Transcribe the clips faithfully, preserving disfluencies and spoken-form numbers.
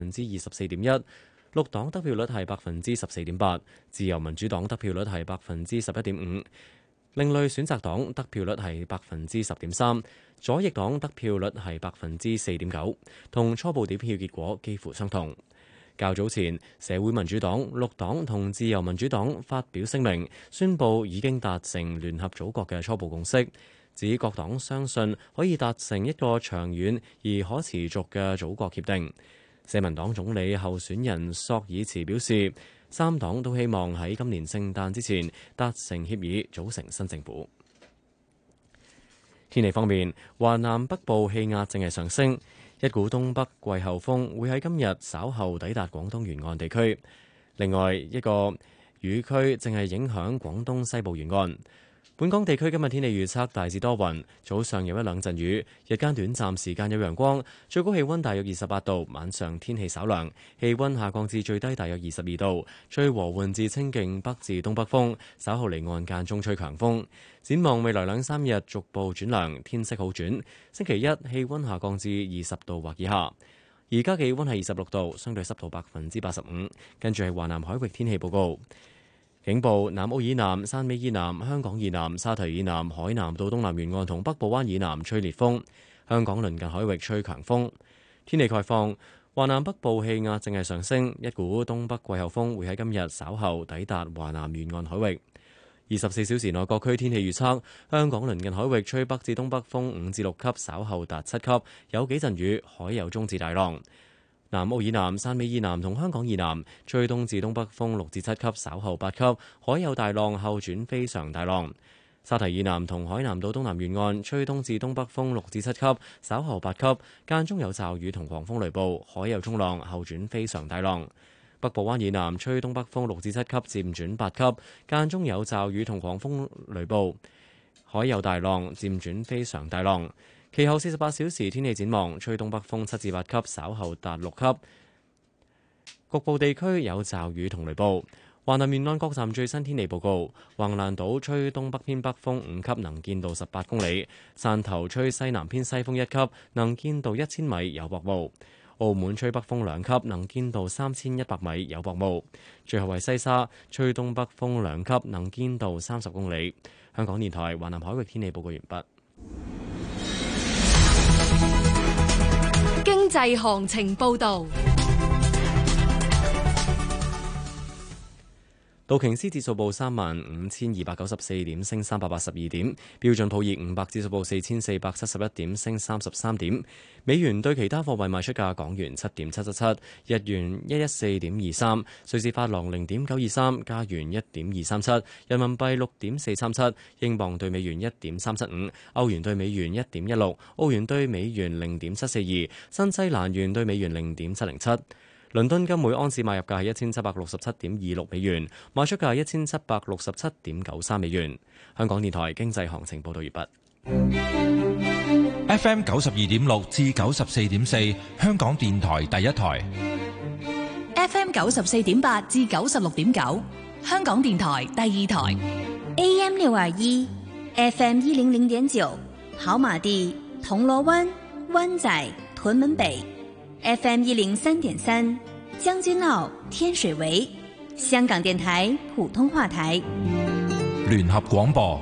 分之二十四點一，綠黨得票率係百分之十四點八，自由民主黨得票率係百分之十一點五，另類選擇黨得票率係百分之十點三，左翼黨得票率係百分之四點九，同初步點票結果幾乎相同。較早前，社會民主黨、綠黨同自由民主黨發表聲明，宣布已經達成聯合組閣嘅初步共識，指各黨相信可以達成一個長遠而可持續嘅組閣協定。社民黨總理候選人索爾茨表示，三黨都希望喺今年聖誕之前達成協議，組成新政府。天氣方面，華南北部氣壓正係上升，一股東北季候風會喺今日稍後抵達廣東沿岸地區。另外一個雨區正係影響廣東西部沿岸。本港地區今日天氣預測大致多雲，早上有一兩陣雨，日間短暫時間有陽光，最高氣溫大約二十八度，晚上天氣稍涼，氣溫下降至最低大約二十二度，吹和緩至清勁北至東北風，稍後離岸間中吹強風。展望未來兩三日逐步轉涼，天色好轉，星期一氣溫下降至二十度或以下。而家氣溫係二十六度，相對濕度百分之八十五。跟住係華南海域天氣報告。警報：南澳以南、汕尾以南、香港以南、沙堤以南、海南到東南沿岸同北部灣以南吹烈風，香港鄰近海域吹強風。天氣概況：華南北部氣壓正係上升，一股東北季候風會喺今日稍後抵達華南沿岸海域。二十四小時內各區天氣預測：香港鄰近海域吹北至東北風五至六級，稍後達七級，有幾陣雨，海有中至大浪。南澳以南、汕尾以南同香港以南吹東至東北風六至七級，稍後八級，海有大浪，後轉非常大浪。沙堤以南同海南島東南沿岸吹東至東北風六至七級，稍後八級，間中有驟雨同狂風雷暴，海有中浪，後轉非常大浪。北部灣以南吹東北風六至七級，漸轉八級，間中有驟雨同狂風雷暴，海有大浪，漸轉非常大浪。其後四十八小時天氣展望，吹東北風七至八級，稍後達六級，局部地區有驟雨同雷暴。華南沿岸各站最新天氣報告：橫瀾島吹東北偏北風五級，能見度十八公里；汕頭吹西南偏西風一級，能見度一千米，有薄霧；澳門吹北風兩級，能見度三千一百米，有薄霧。最後係西沙吹東北風兩級，能見度三十公里。香港電台華南海域天氣報告完畢。 經濟行情報導。 道瓊斯指數報三萬五千二百九十四點，升三百八十二點；標準普爾五百指數報四千四百七十一點，升三十三點。美元對其他貨幣賣出價：港元七點七七七，日元一一四點二三，瑞士法郎零點九二三，加元一點二三七，人民幣六點四三七，英鎊對美元一點三七五，歐元對美元一點一六，澳元對美元零點七四二，新西蘭元對美元零點七零七。倫敦金每盎司買入價係一千七百六十七點二六美元，賣出價係一千七百六十七點九三美元。香港電台經濟行情報道完畢。 F M 九十二點六至九十四點四，香港電台第一台。 F M 九十四點八至九十六點九，香港電台第二台。 A M 六二一，F M 一零零點九，跑馬地、銅鑼灣、灣仔、屯門北。F M 一零三點三，將軍澳、天水圍，香港電台普通話台。 聯合廣播。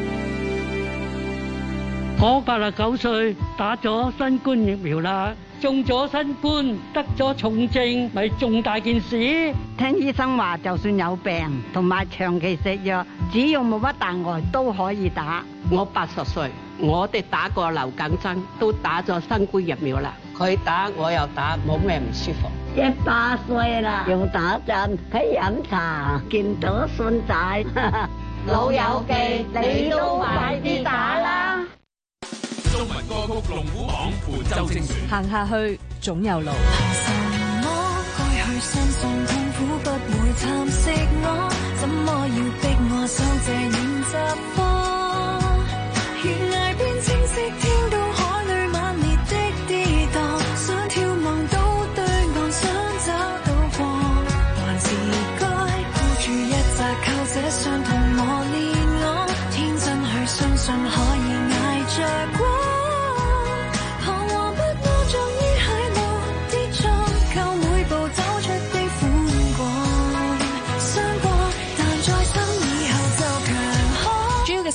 我八十九歲，打咗新冠疫苗啦，中咗新冠，得咗重症，咪重大件事。 聽醫生話，就算有病同埋長期食藥，只要冇乜大礙都可以打。 我八十歲，我哋打過流感針，都打咗新冠疫苗啦。佢打我又打，冇咩唔舒服。 一百歲啦，又打針，喺飲茶，見到孫仔， 老友記，你都快啲打啦！ 中文歌曲龍虎榜伴周星馳， 行下去總有路。 憑什麼該去相信痛苦不會蠶食我？怎麼要逼我守這軟習慣？懸崖邊清晰聽到海裡猛烈的跌宕，想眺望到對岸，想找到光，還是該孤注一擲，靠這傷痛磨練我，天真去相信可以捱着過。彷徨不安，像於海路跌撞。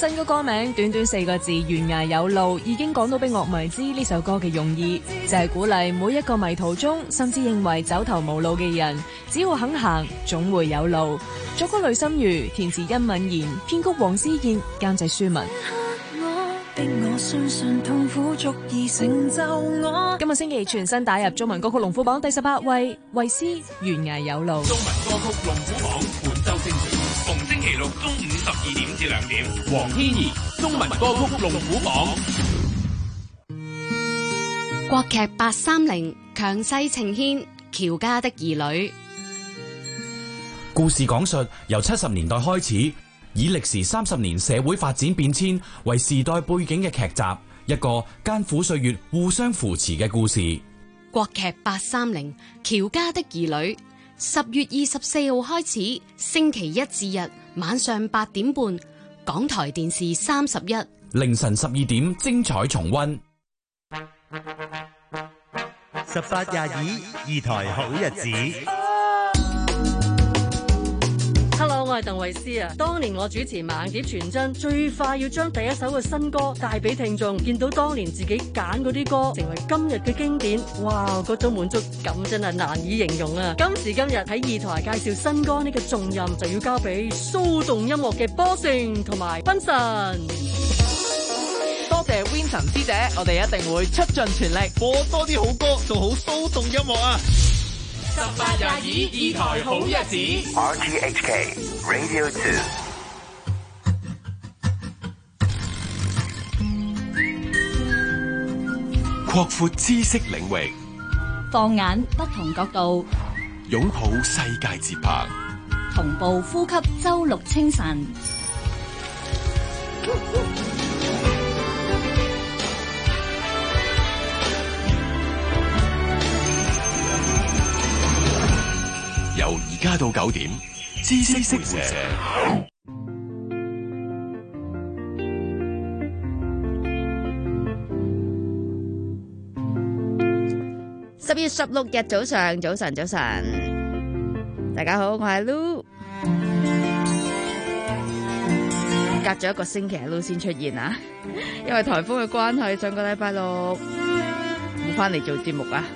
新歌歌名短短四個字懸崖有路，已經講到俾樂迷知呢首歌嘅用意，就係鼓勵每一個迷途中甚至認為走投無路嘅人，只要肯行總會有路。作曲呂心如，填詞殷敏賢，編曲黃思燕，監製舒文。 逼我相信痛苦足以成就我。 今個星期全新打入中文歌曲龍虎榜第十八位，衛詩懸崖有路。 中文歌曲龍虎榜本周精選，逢星期六中午十二點至兩點。黃天怡中文歌曲龍虎榜。 國劇八三零強勢呈現喬家的兒女。 故事講述由七十年代開始，以歷時三十年社會發展變遷為時代背景嘅劇集，一個艱苦歲月互相扶持嘅故事。 國劇八三零喬家的兒女，十月二十四號開始，星期一至日晚上八點半，港台電視三十一， 凌晨十二點精彩重溫。 十八廿二，二台好日子。 Hello， 我係鄧慧思啊！當年我主持盲碟傳真，最快要將第一首嘅新歌帶俾聽眾，見到當年自己揀嗰啲歌成為今日嘅經典，哇！嗰種滿足感真係難以形容啊！今時今日喺二台介紹新歌呢個重任就要交俾騷動音樂嘅波成同埋賓神。 多謝 Winton 師姐，我哋一定會出盡全力播多啲好歌，做好騷動音樂啊！ 十八廿二，二台好日子。 R T H K Radio Two。擴闊知識領域， 放眼不同角度， 擁抱世界節拍， 同步呼吸周六清晨。 由而家到九點，知識識社。 十月十六日早上，早晨，早晨，大家好，我係 Lu。隔咗一個星期，Lu先出現啊，因為颱風嘅關係，上個禮拜六冇翻嚟做節目啊。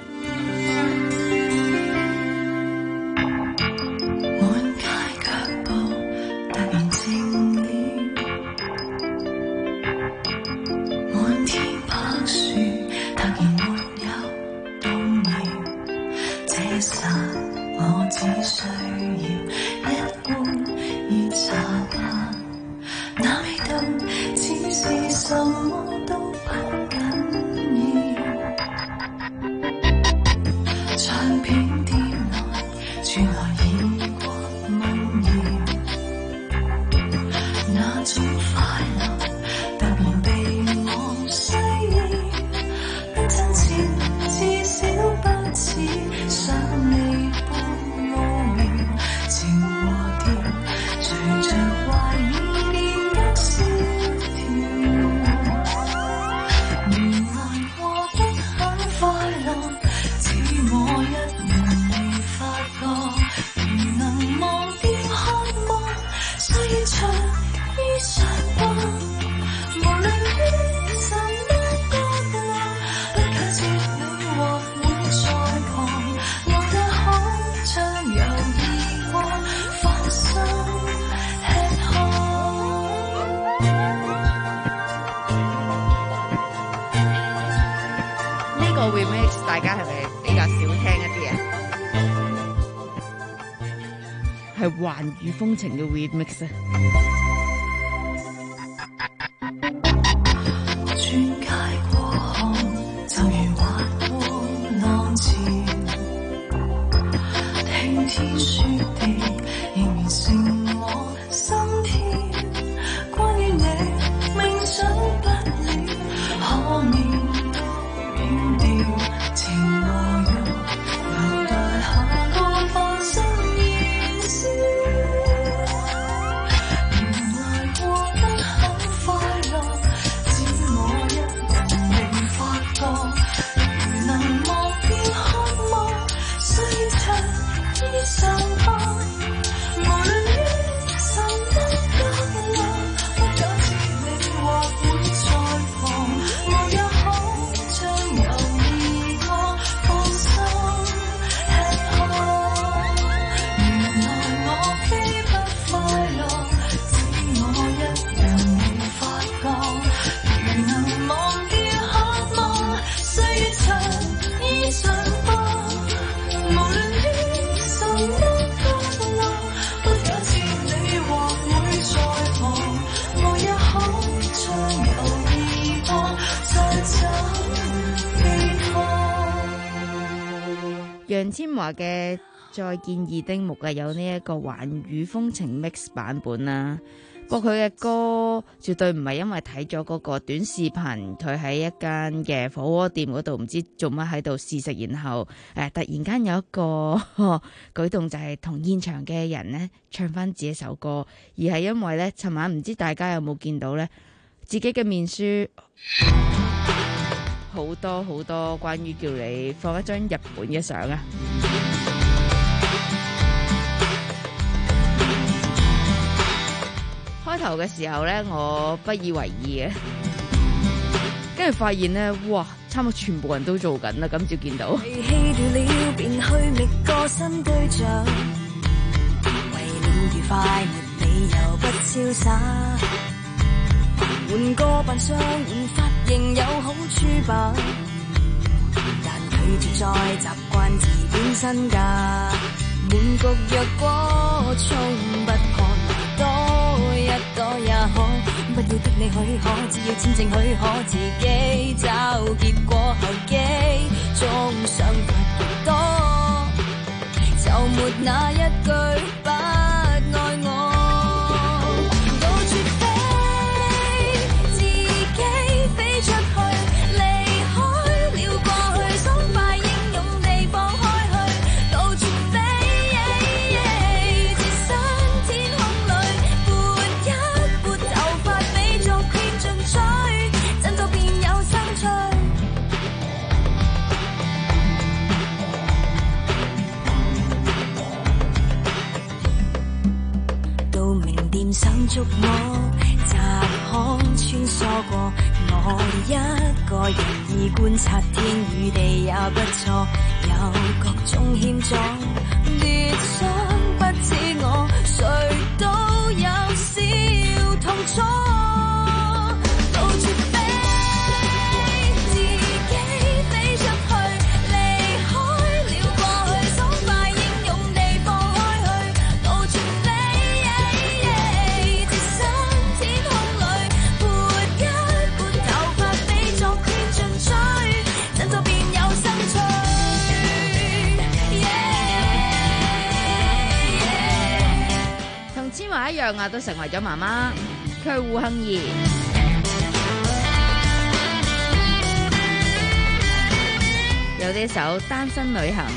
我只需要一碗熱茶吧，那味道只是什麼都不緊要。唱片店內傳來異國民謠，那種快樂突然被我需要，真切至少不似想你。 大家係咪比較少聽一啲啊？係環宇風情嘅 remix 啊！ 轉街過巷，就如滑過浪潮，聽天說地，仍然成我心跳。關於你，冥想不了，可面都變調。情和肉，留待下個放生燃燒。原來過得很快樂，只我一人未發覺。如能忘掉渴望，雖長衣裳吧。無論於什麼角落，不假設楊千嬅嘅再見二丁目啊，有呢一個環宇風情 mix 版本啦。不過佢嘅歌絕對唔係因為睇咗嗰個短視頻，佢喺一間嘅火鍋店嗰度唔知做乜喺度試食，然後誒、呃、突然間有一個呵呵舉動，就係同現場嘅人呢唱翻自己首歌，而係因為呢，尋晚唔知大家有冇見到呢，自己嘅面書好多好多關於叫你放一張日本嘅相啊！開頭嘅時候呢，我不以為意嘅，跟住發現呢，哇，差唔多全部人都做緊啦，今朝見到。 棄掉了便去覓個新對象，為了愉快沒理由不瀟灑，換個扮相換髮型有好處吧，但拒絕再習慣自本身價，滿局若果衝不破。多一朵也可，不要的你許可，只要簽證許可，自己找結果後機，終想不越多，就沒那一句不愛我。到處飛，自己飛出去，離開了過去，爽快英勇地放開去，到處飛。想捉我，窄巷穿梭過，我一個人意觀察天與地也不錯，有各種險阻，跌傷不止我，誰都有小痛楚。到處飛，自己飛出去，離開了過去，爽快英勇地放開去，到處飛。千嬅一樣啊，都成為咗媽媽。佢係胡杏兒，有呢首《單身旅行》。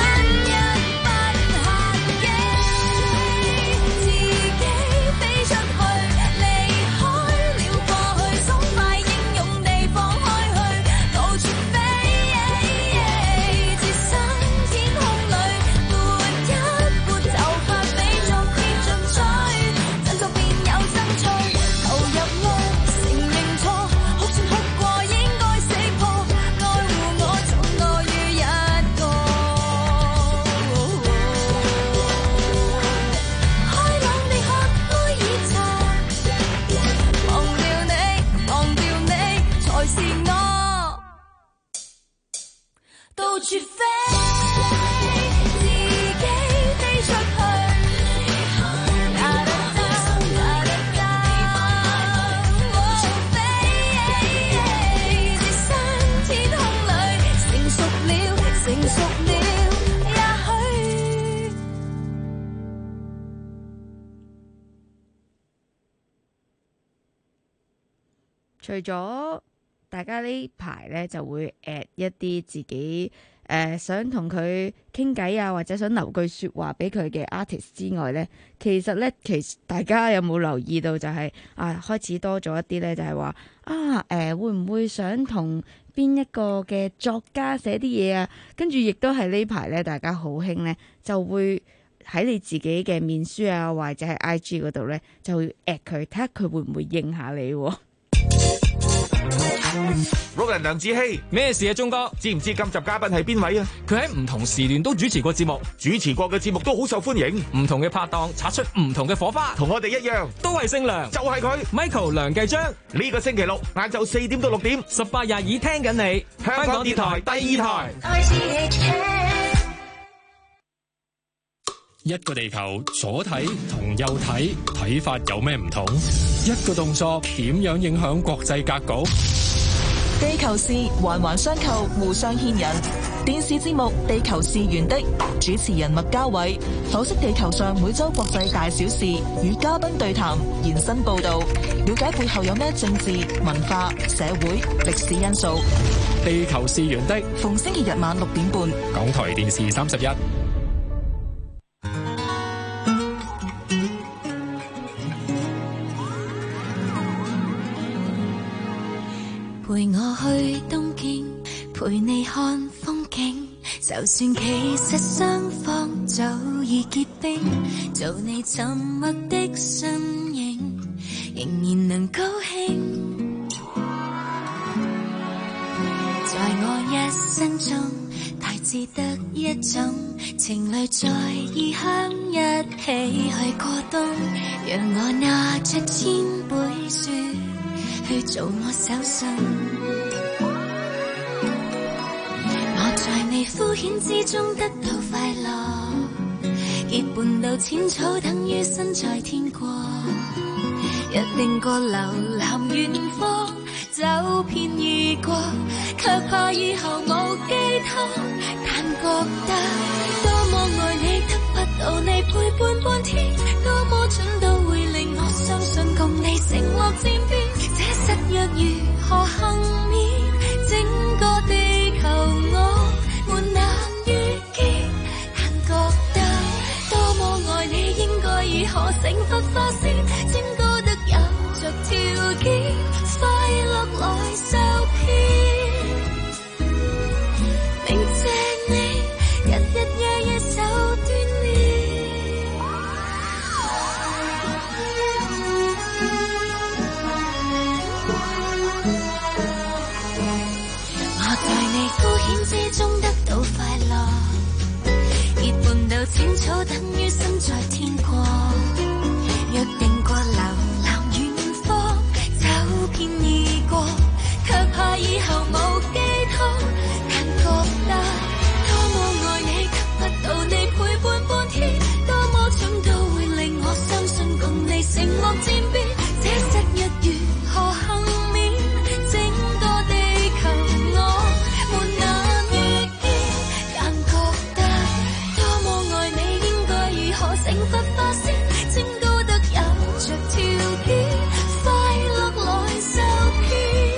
除咗大家呢排咧就會 at 一啲自己誒、呃、想同佢傾偈啊，或者想留句説話俾佢嘅 artist 之外咧，其實咧其實大家有冇留意到就係、是、啊開始多咗一啲咧，就係、是、話啊誒、呃、會唔會想同邊一個嘅作家寫啲嘢啊？跟住亦都係呢排咧，大家好興咧，就會喺你自己嘅面書啊，或者係 I G 嗰度咧，就會 at 佢，睇下佢會唔會應下你喎。 Roland 梁子希，咩事啊？鐘哥，知唔知今集嘉賓係邊位啊？佢喺唔同時段都主持過節目，主持過嘅節目都好受歡迎。唔同嘅拍檔擦出唔同嘅火花，同我哋一樣，都係姓梁，就係佢 Michael 梁繼章。呢個星期六晏晝四點到六點，十八廿二聽緊你，香港電台第二台。 一個地球左睇同右睇睇法有咩唔同？一個動作點樣影響國際格局？ 地球事環環相扣，互相牽引。電視節目《地球是圓的》，主持人麥嘉偉剖析地球上每周國際大小事，與嘉賓對談，延伸報道，了解背後有咩政治、文化、社會、歷史因素。 地球是圓的， 逢星期日晚六點半， 港台電視三十一。 陪我去東京，陪你看風景，就算其實雙方早已結冰，做你沉默的身影，仍然能高興。在我一生中，太只得一種情侶在異鄉一起去過冬，讓我拿着千杯雪去做我手信。我在你敷衍之中得到快樂，結伴到淺草等於身在天國，約定過流浪遠方，走遍異國，卻怕以後冇寄託，但覺得多麼愛你，得不到你陪伴半天，多麼蠢到會令我相信共你承諾漸變，這失約如何幸免，整個地球我們難遇見，但覺得多麼愛你，應該已可成佛化仙，清高得有着條件，快樂來受騙。明謝你日日夜夜手鍛鍊，我在你敷衍之中得到快樂，結伴到淺草等於身在天國，約定過流浪遠方，走遍異國，卻怕以後冇寄託，但覺得多麼愛你，得不到你陪伴半天，多麼蠢到會令我相信共你承諾漸變，這失約如何幸免，整個地球我們難遇見，但覺得多麼愛你，應該已可成佛化仙，清高得有着條件，快樂來受騙。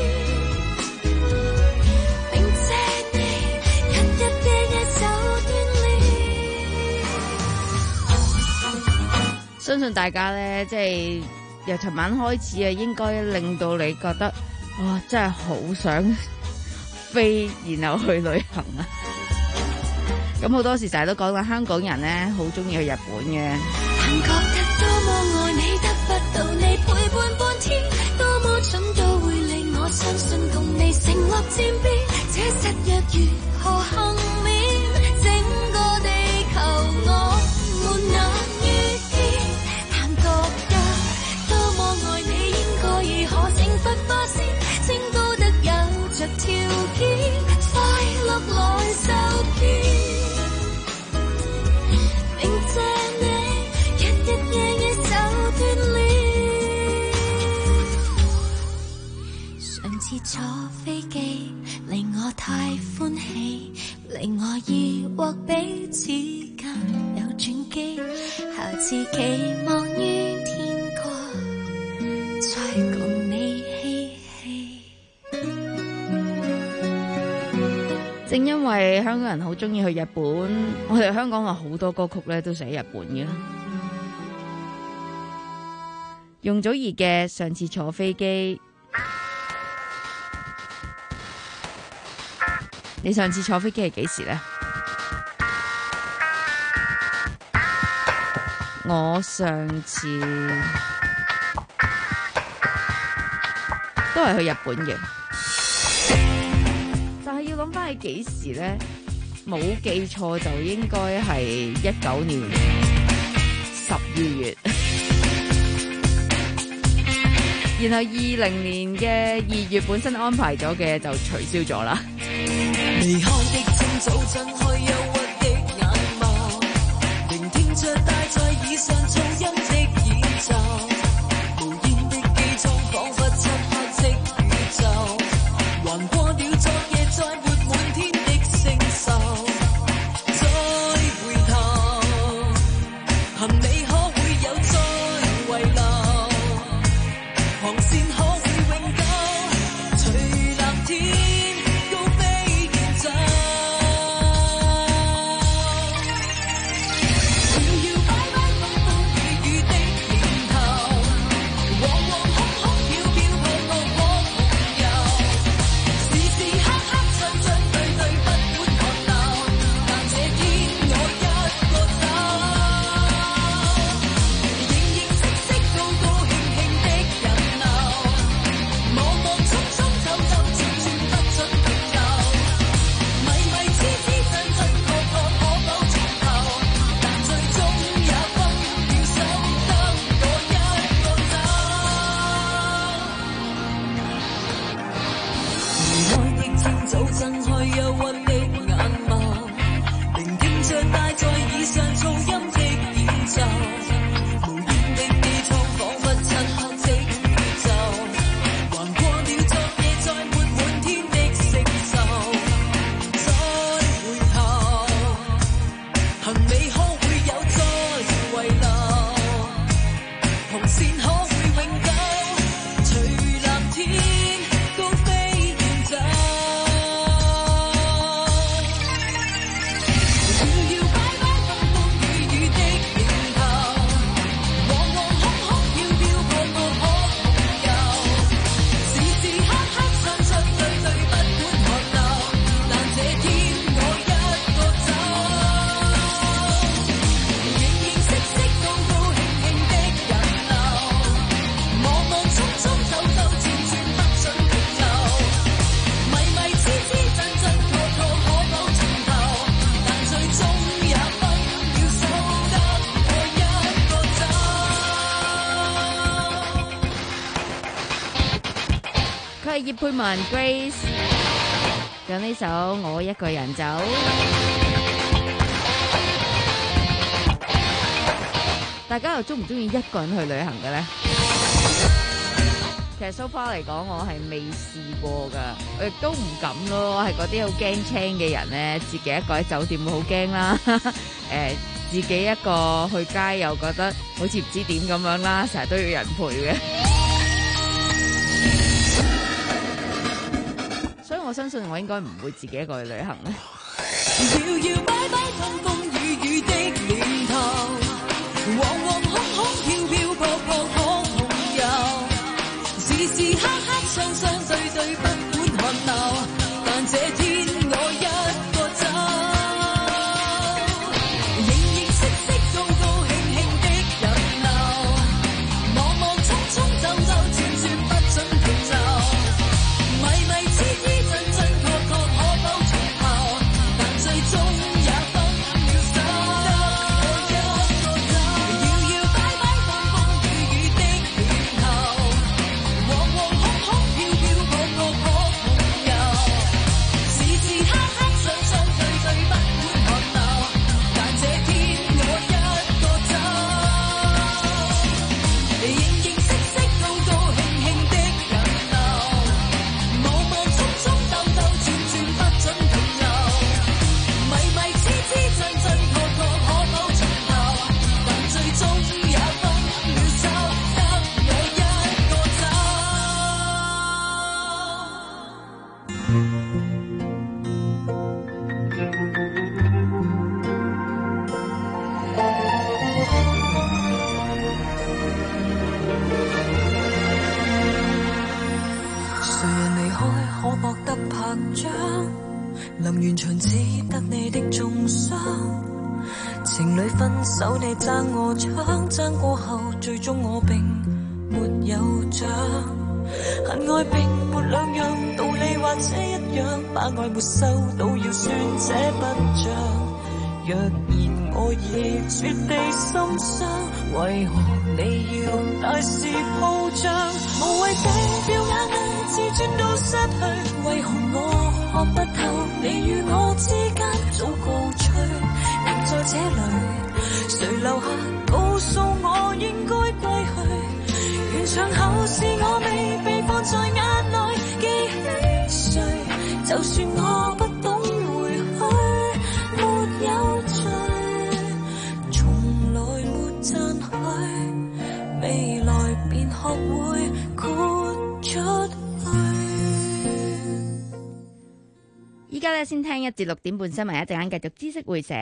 明謝你日日夜夜手鍛鍊。 相信大家咧，即係由尋晚開始啊，應該令到你覺得哇，真係好想飛，然後去旅行啊！咁好多時成日都講啦，香港人咧好中意去日本嘅。 但覺得多麼愛你，得不到你陪伴半天，多麼蠢到會令我相信共你承諾漸變，這失約如何幸免，整個地球我們難遇見，但覺得多麼愛你，應該已可成佛化仙，清高得有着條件，快樂來受騙。明謝你日日夜夜手鍛鍊，上次坐飛機令我太歡喜，令我疑惑彼此間有轉機，下次期望於天國再共你嬉戲。 正因為香港人好中意去日本，我哋香港有好多歌曲咧都寫日本嘅。容祖兒嘅上次坐飛機，你上次坐飛機係幾時呢？我上次都係去日本嘅。但係要諗翻係幾時咧？冇記錯就應該係一九年十二月，然後二零年嘅二月本身安排咗嘅就取消咗啦。 離開的清早，睜開憂鬱的眼眸，聆聽着帶在耳上噪音的演奏，無言的機艙彷彿漆黑的宇宙，環光。 葉佩文 Grace， 有呢首《我一個人走》。大家又中唔中意一個人去旅行嘅咧？其實 so far 嚟講，我係未試過噶，我亦都唔敢咯。係嗰啲好驚青嘅人咧，自己一個喺酒店會好驚啦。誒、呃，自己一個去街又覺得好似唔知點咁樣啦，成日都要人陪嘅。所以我相信我應該唔會自己一個去旅行咧。 搖搖擺擺風風雨雨的念頭，惶惶恐恐飄飄泊泊可同遊，時時刻刻雙雙對對不管寒流，但這天我一個走，形形色色高高興興的人流，忙忙匆匆走走轉轉不准停留，迷迷痴痴真真確確可否從頭，但最終也分了手。搖搖擺擺風風雨雨的念頭，惶惶恐恐飄飄泊泊可同遊，時時刻刻雙雙對對不管寒流，但這天我一個走，形形色色高高興興的人流，忙忙匆匆兜兜轉轉不准停留，迷迷痴痴真真確確可否從頭，但最終也分了手，得我一個走。誰人離開可博得拍掌，臨完場只得你的重傷，情侶分手你爭我搶，爭過後最終我並沒有獎，恨愛並沒兩樣，道理或者一樣，把愛沒收到要算這不像，若然我已絕地心傷，為何你要大肆鋪張，無謂這掉眼淚自尊都失去，為何我看不透你與我之間早告吹，但在這裏誰留下告訴我應該歸去，完場後是我未被放在眼內，記起誰，就算我不懂回去，沒有罪，從來沒讚許，未來便學會豁出去。 依家咧先聽一至六點半新聞，一陣間繼續知識會社。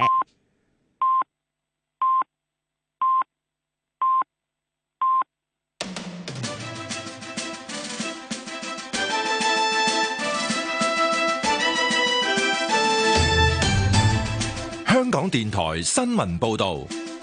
香港電台新聞報導，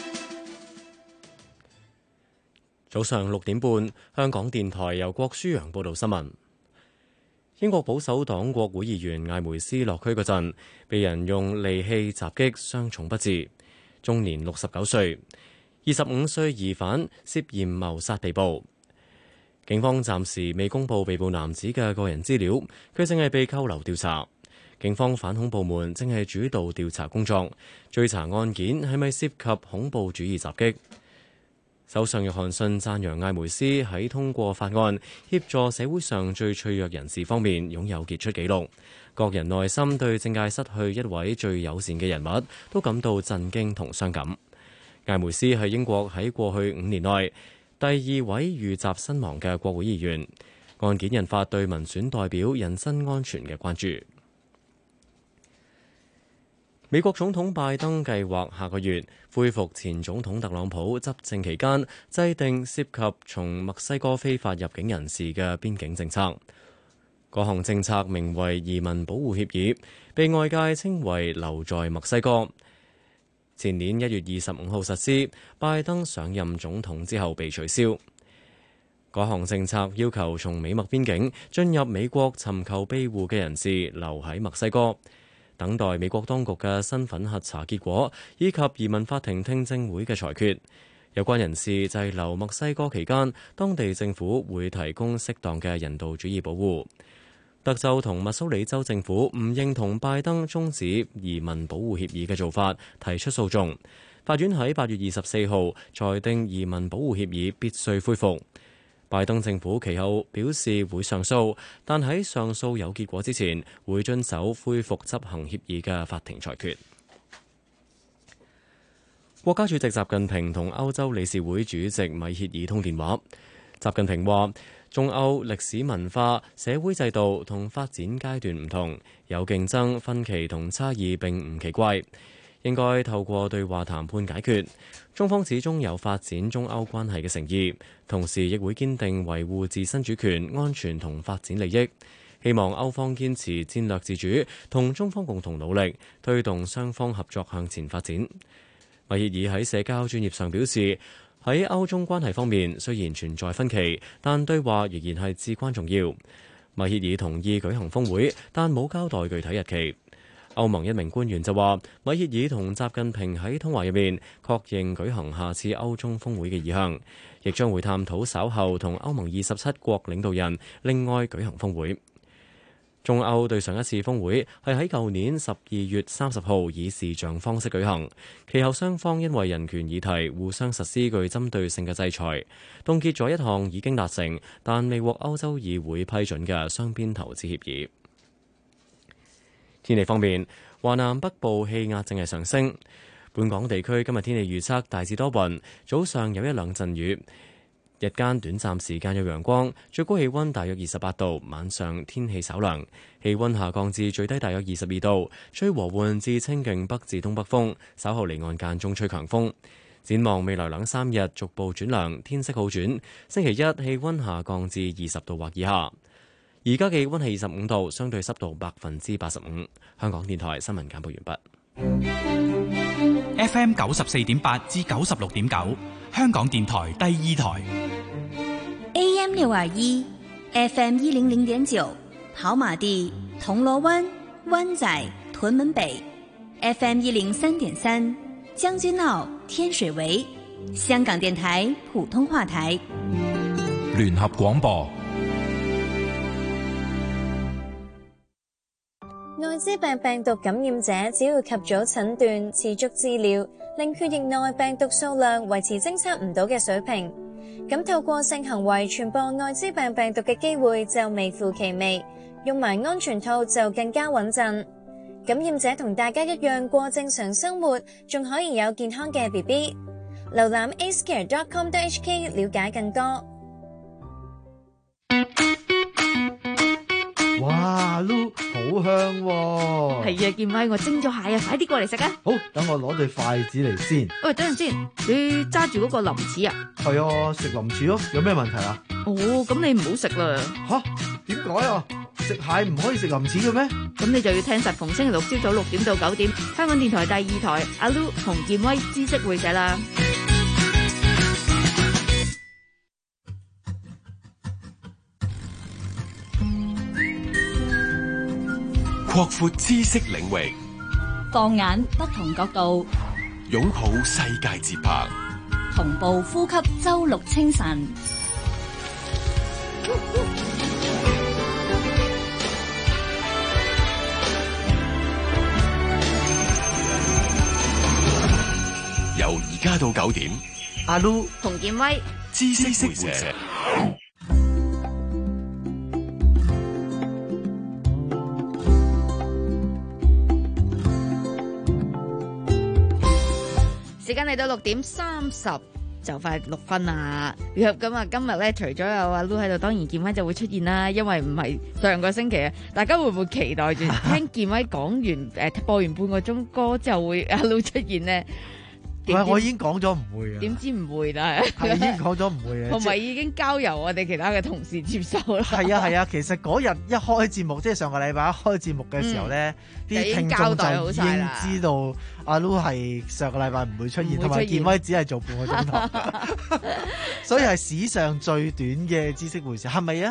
早上六點半，香港電台由郭舒揚報導新聞。英國保守黨國會議員艾梅斯落區嗰陣，被人用利器襲擊，傷重不治，終年六十九歲。二十五歲疑犯涉嫌謀殺被捕。警方暫時未公布被捕男子嘅個人資料，佢正係被扣留調查。警方反恐部門正係主導調查工作，追查案件係咪涉及恐怖主義襲擊。首相約翰遜讚揚艾梅斯喺通過法案協助社會上最脆弱人士方面擁有傑出紀錄，各人內心對政界失去一位最友善嘅人物都感到震驚同傷感。艾梅斯係英國喺過去五年內第二位遇襲身亡嘅國會議員，案件引發對民選代表人身安全嘅關注。美國總統拜登計劃下個月恢復前總統特朗普執政期間制定涉及從墨西哥非法入境人士嘅邊境政策。嗰項政策名為移民保護協議，被外界稱為留在墨西哥。前年一月二十五號實施，拜登上任總統之後被取消。嗰項政策要求從美墨邊境進入美國尋求庇護嘅人士留喺墨西哥，等待美國當局嘅身份核查結果，以及移民法庭聽證會嘅裁決。 有關人士滯留墨西哥期間，當地政府會提供適當嘅人道主義保護。德州同密蘇里州政府唔認同拜登終止移民保護協議嘅做法，提出訴訟。法院喺八月二十四號裁定移民保護協議必須恢復。拜登政府其後表示會上訴，但喺上訴有結果之前，會遵守恢復執行協議嘅法庭裁決。國家主席習近平同歐洲理事會主席米歇爾通電話。習近平話：中歐歷史文化、社會制度同發展階段唔同，有競爭、分歧同差異並唔奇怪，應該透過對話談判解決。中方始終有發展中歐關係嘅誠意，同時亦會堅定維護自身主權、安全同發展利益。希望歐方堅持戰略自主，同中方共同努力，推動雙方合作向前發展。米歇爾喺社交專頁上表示，喺歐中關係方面雖然存在分歧，但對話仍然係至關重要。米歇爾同意舉行峰會，但冇交代具體日期。歐盟一名官員就話，米歇爾同習近平喺通話入面確認舉行下次歐中峰會嘅意向，亦將會探討稍後同歐盟二十七國領導人另外舉行峰會。中歐對上一次峰會係喺舊年十二月三十號以視像方式舉行，其後雙方因為人權議題互相實施具針對性嘅制裁，凍結咗一項已經達成但未獲歐洲議會批准嘅雙邊投資協議。天氣方面，華南北部氣壓正係上升，本港地區今日天氣預測大致多雲，早上有一兩陣雨。日間短暫時間有陽光，最高氣溫大約二十八度，晚上天氣稍涼，氣溫下降至最低大約二十二度，吹和緩至清勁北至東北風，稍後離岸間中吹強風。展望未來兩三日逐步轉涼，天色好轉，星期一氣溫下降至二十度或以下。而家氣溫係二十五度，相對濕度百分之八十五。香港電台新聞簡報完畢。F M 九十四點八至九十六點九，香港電台第二台。 A M 六二一 ，F M 一零零點九，跑馬地、銅鑼灣、灣仔、屯門北 ，F M 一零三點三，將軍澳、天水圍，香港電台普通話台。 聯合廣播。 艾滋病病毒感染者只要及早診斷、持續治療，令血液內病毒數量維持偵測唔到嘅水平，咁透過性行為傳播艾滋病病毒嘅機會就微乎其微，用埋安全套就更加穩陣。感染者同大家一樣過正常生活，仲可以有健康嘅 B B。瀏覽 a c e c a r e dot com dot h k 了解更多。 哇，Lu 好香喎！ 係啊，健威，我蒸咗蟹啊，快啲過嚟食啊！ 好，等我攞對筷子嚟先。 喂，等陣先，你揸住嗰個林柿啊？ 係啊，食林柿咯，有咩問題啊？ 哦，咁你唔好食啦。 吓？點解啊？食蟹唔可以食林柿嘅咩？ 咁你就要聽實逢星期六朝早六點到九點，香港電台第二台阿 Lu 同健威知識會社啦。 擴闊知識領域， 放眼不同角度， 擁抱世界節拍， 同步呼吸周六清晨。 由而家到九點， 阿 Lu 同健威知識會社。 時間嚟到六點三十，就快六分啦。咁啊，今日咧除咗有阿 Lu 喺度，當然健威就會出現啦。因為唔係上個星期啊，大家會唔會期待住聽健威講完誒、呃、播完半個鐘歌之後會阿 Lu 出現呢？ 唔係，我已經講咗唔會啊。 點知唔會啦？ 係已經講咗唔會啊。 同埋已經交由我哋其他嘅同事接收啦。 係啊係啊，其實嗰日一開節目，即係上個禮拜一開節目嘅時候咧，啲、嗯、聽眾就已經知道阿 Lu 係上個禮拜唔會出現，同埋健威只係做半個鐘頭，所以係史上最短嘅知識會社，係咪啊？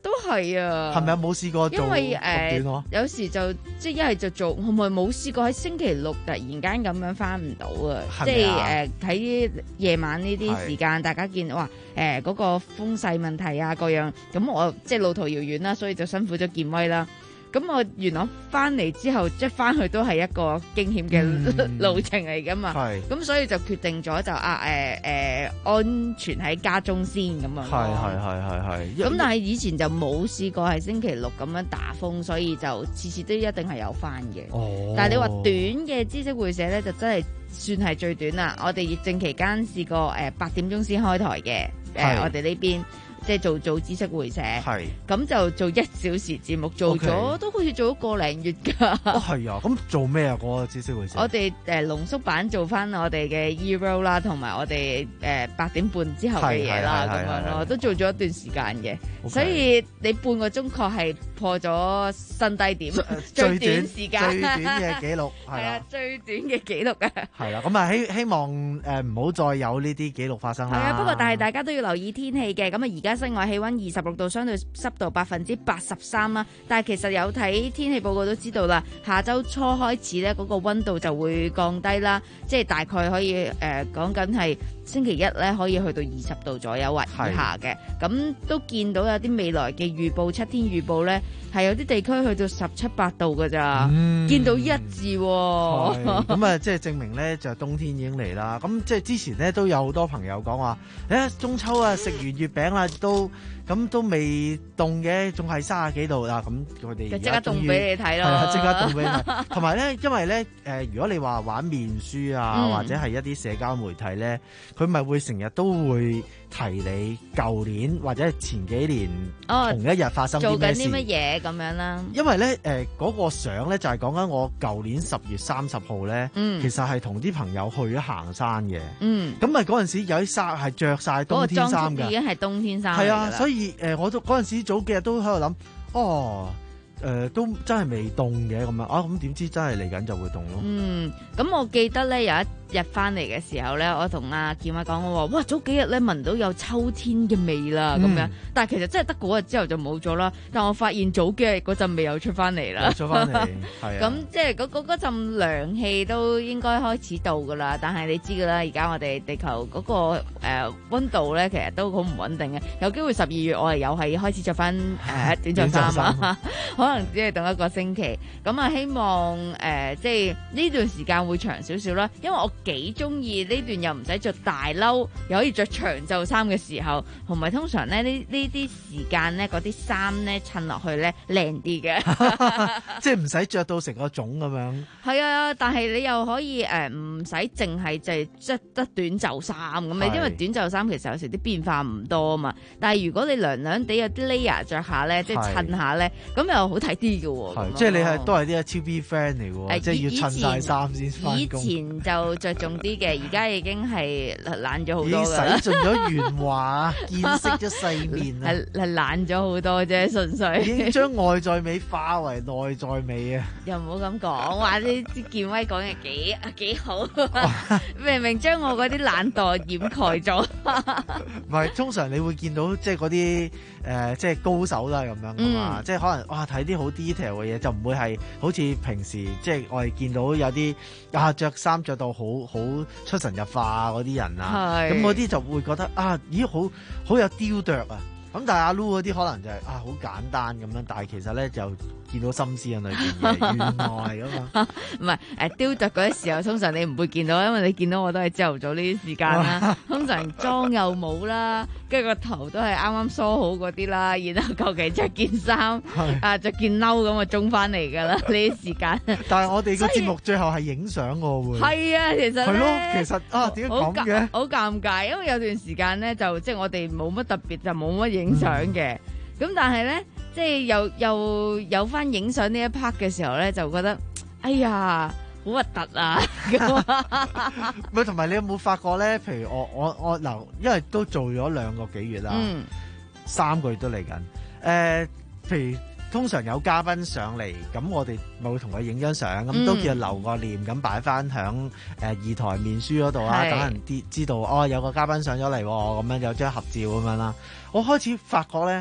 都係啊。 係咪啊？冇試過做因為咁短咯、 呃、有時就即係一係就做，係咪冇試過喺星期六突然間咁樣翻唔到啊？即係誒喺夜晚呢啲時間，大家見哇誒嗰個風勢問題啊各樣，咁我即係路途遙遠啦，所以就辛苦咗健威啦。咁我原來翻嚟之後，即係翻去都係一個驚險嘅路程嚟噶嘛。咁、嗯、所以就決定咗就啊誒誒、呃呃、安全喺家中先咁樣。 係係係係係。 咁但係以前就冇試過係星期六咁樣打風，所以就次次都一定係有翻嘅。哦。但係你話短嘅知識會社咧，就真係算係最短啦。我哋疫症期間試過誒八點鐘先開台嘅，誒、呃、我哋呢邊。即係做做知識會社，咁就做一小時節目，做咗、okay. 都好似做咗個零月㗎。 哦，係啊，咁做咩啊？嗰、那個知識會社， 我哋誒濃縮版做翻我哋嘅 E-roll 啦，同埋我哋誒八點半之後嘅嘢啦，咁樣咯，都做咗一段時間嘅。Okay. 所以你半個鐘確係破咗新低點，最短時間最短嘅記錄係啊，最短嘅記錄啊。 係啦，咁啊希希望誒唔好再有呢啲記錄發生啦。 係啊，不過但係大家都要留意天氣嘅。咁啊，而家室外氣溫二十六度，相對濕度百分之八十三啦。但係其實有睇天氣報告都知道啦，下週初開始咧，嗰個溫度就會降低啦，即係大概可以誒講緊係星期一咧可以去到二十度左右或以下嘅。咁都見到有啲未來嘅預報，七天預報咧係有啲地區去到十七八度㗎咋、嗯，見到一字喎、哦。 咁啊，即係證明咧就冬天已經嚟啦。咁即係之前咧都有好多朋友講話，誒、欸、中秋啊食完月餅啦都。咁都未凍嘅，仲係三十幾度啦。咁佢哋就即刻凍俾你睇咯。係啊， 即刻凍俾你睇。同埋咧，因為咧，誒、呃，如果你話玩面書啊，嗯、或者係一啲社交媒體咧，佢咪會成日都會提你舊年或者係前幾年同一日發生啲咩事， 做緊啲乜嘢咁樣啦。 因為咧，誒、呃，嗰、那個相咧就係講緊我舊年十月三十號咧，其實係同啲朋友去咗行山嘅。嗯。咁咪嗰陣時有啲衫係着晒冬天衫㗎。 已經係冬天衫。 係啊，所以。誒，我都嗰陣時早幾日都喺度諗，哦，誒、呃，都真係未凍嘅咁樣啊，咁點知真係嚟緊就會凍咯。 嗯，咁我記得咧有一日翻嚟嘅時候咧，我同阿健偉講，我話哇，早幾日咧聞到有秋天嘅味啦，咁、嗯、樣，但係其實真係得嗰日之後就冇咗啦。但我發現早幾日嗰陣味又出翻嚟啦， 出翻嚟，係啊。 咁即係嗰嗰嗰陣涼氣都應該開始到噶啦。但係你知噶啦，而家我哋地球嗰、嗰個誒溫、呃、度咧，其實都好唔穩定嘅。有機會十二月我哋又係開始着翻誒短袖衫啊，可能只係等一個星期。咁啊，希望誒、呃、即係呢段時間會長少少啦，因為我。幾中意呢段又唔使着大褸，又可以着長袖衫嘅時候，同埋通常咧呢呢啲時間咧嗰啲衫咧襯落去咧靚啲嘅， 即係唔使着到成個粽咁樣。 係啊，但係你又可以誒唔使淨係就係着得短袖衫咁啊，因為短袖衫其實有時啲變化唔多啊嘛。但係如果你涼涼地有啲 layer 着下咧，即係襯下咧，咁又好睇啲嘅喎。 即係你係都係啲超 B friend 嚟嘅，即係要襯晒衫先翻工。 以前就着重啲嘅，而家已經係懶咗好多噶啦，洗盡咗鉛華，見識咗世面啊！ 係係懶咗好多啫，純粹已經將外在美化為內在美啊！ 又唔好咁講，話啲健威講嘅幾幾好，明明將我嗰啲懶惰掩蓋咗。 唔係，通常你會見到即係嗰啲誒，即係高手都係咁樣噶嘛，即係可能哇睇啲好 detail 嘅嘢，就唔會係好似平時即係我哋見到有啲啊着衫着到好好出神入化嗰啲人啊，咁嗰啲就會覺得啊，咦好好有雕琢啊！咁但係阿 Lu 嗰啲可能就係、是、啊好簡單咁樣，但係其實咧就見到心思喺裏邊嘅，原來咁嘛。 唔係誒雕琢嗰啲時候，通常你唔會見到，因為你見到我都係朝頭早呢啲時間啦。通常妝又冇啦，跟住個頭都係啱啱梳好嗰啲啦，然後求其着件衫啊着件褸咁啊中翻嚟㗎啦呢啲時間。 但係我哋個節目最後係影相喎會。 係啊，其實係咯，其實啊點解咁嘅？ 好尷尬，因為有段時間咧就即係我哋冇乜特別，就冇乜影相嘅。咁、嗯、但係咧，即係又又有翻影相呢一 part 嘅時候咧，就覺得哎呀好核突啊！ 咪同埋你有冇發覺咧？譬如我我我嗱，因為都做咗兩個幾月啦、嗯，三個月都嚟緊。誒、呃，譬如通常有嘉賓上嚟，咁我哋咪會同佢影張相，咁、嗯、都叫留個念，咁擺翻響誒二台面書嗰度啊，等人啲知道哦，有個嘉賓上咗嚟，咁樣有張合照咁樣啦。我開始發覺咧。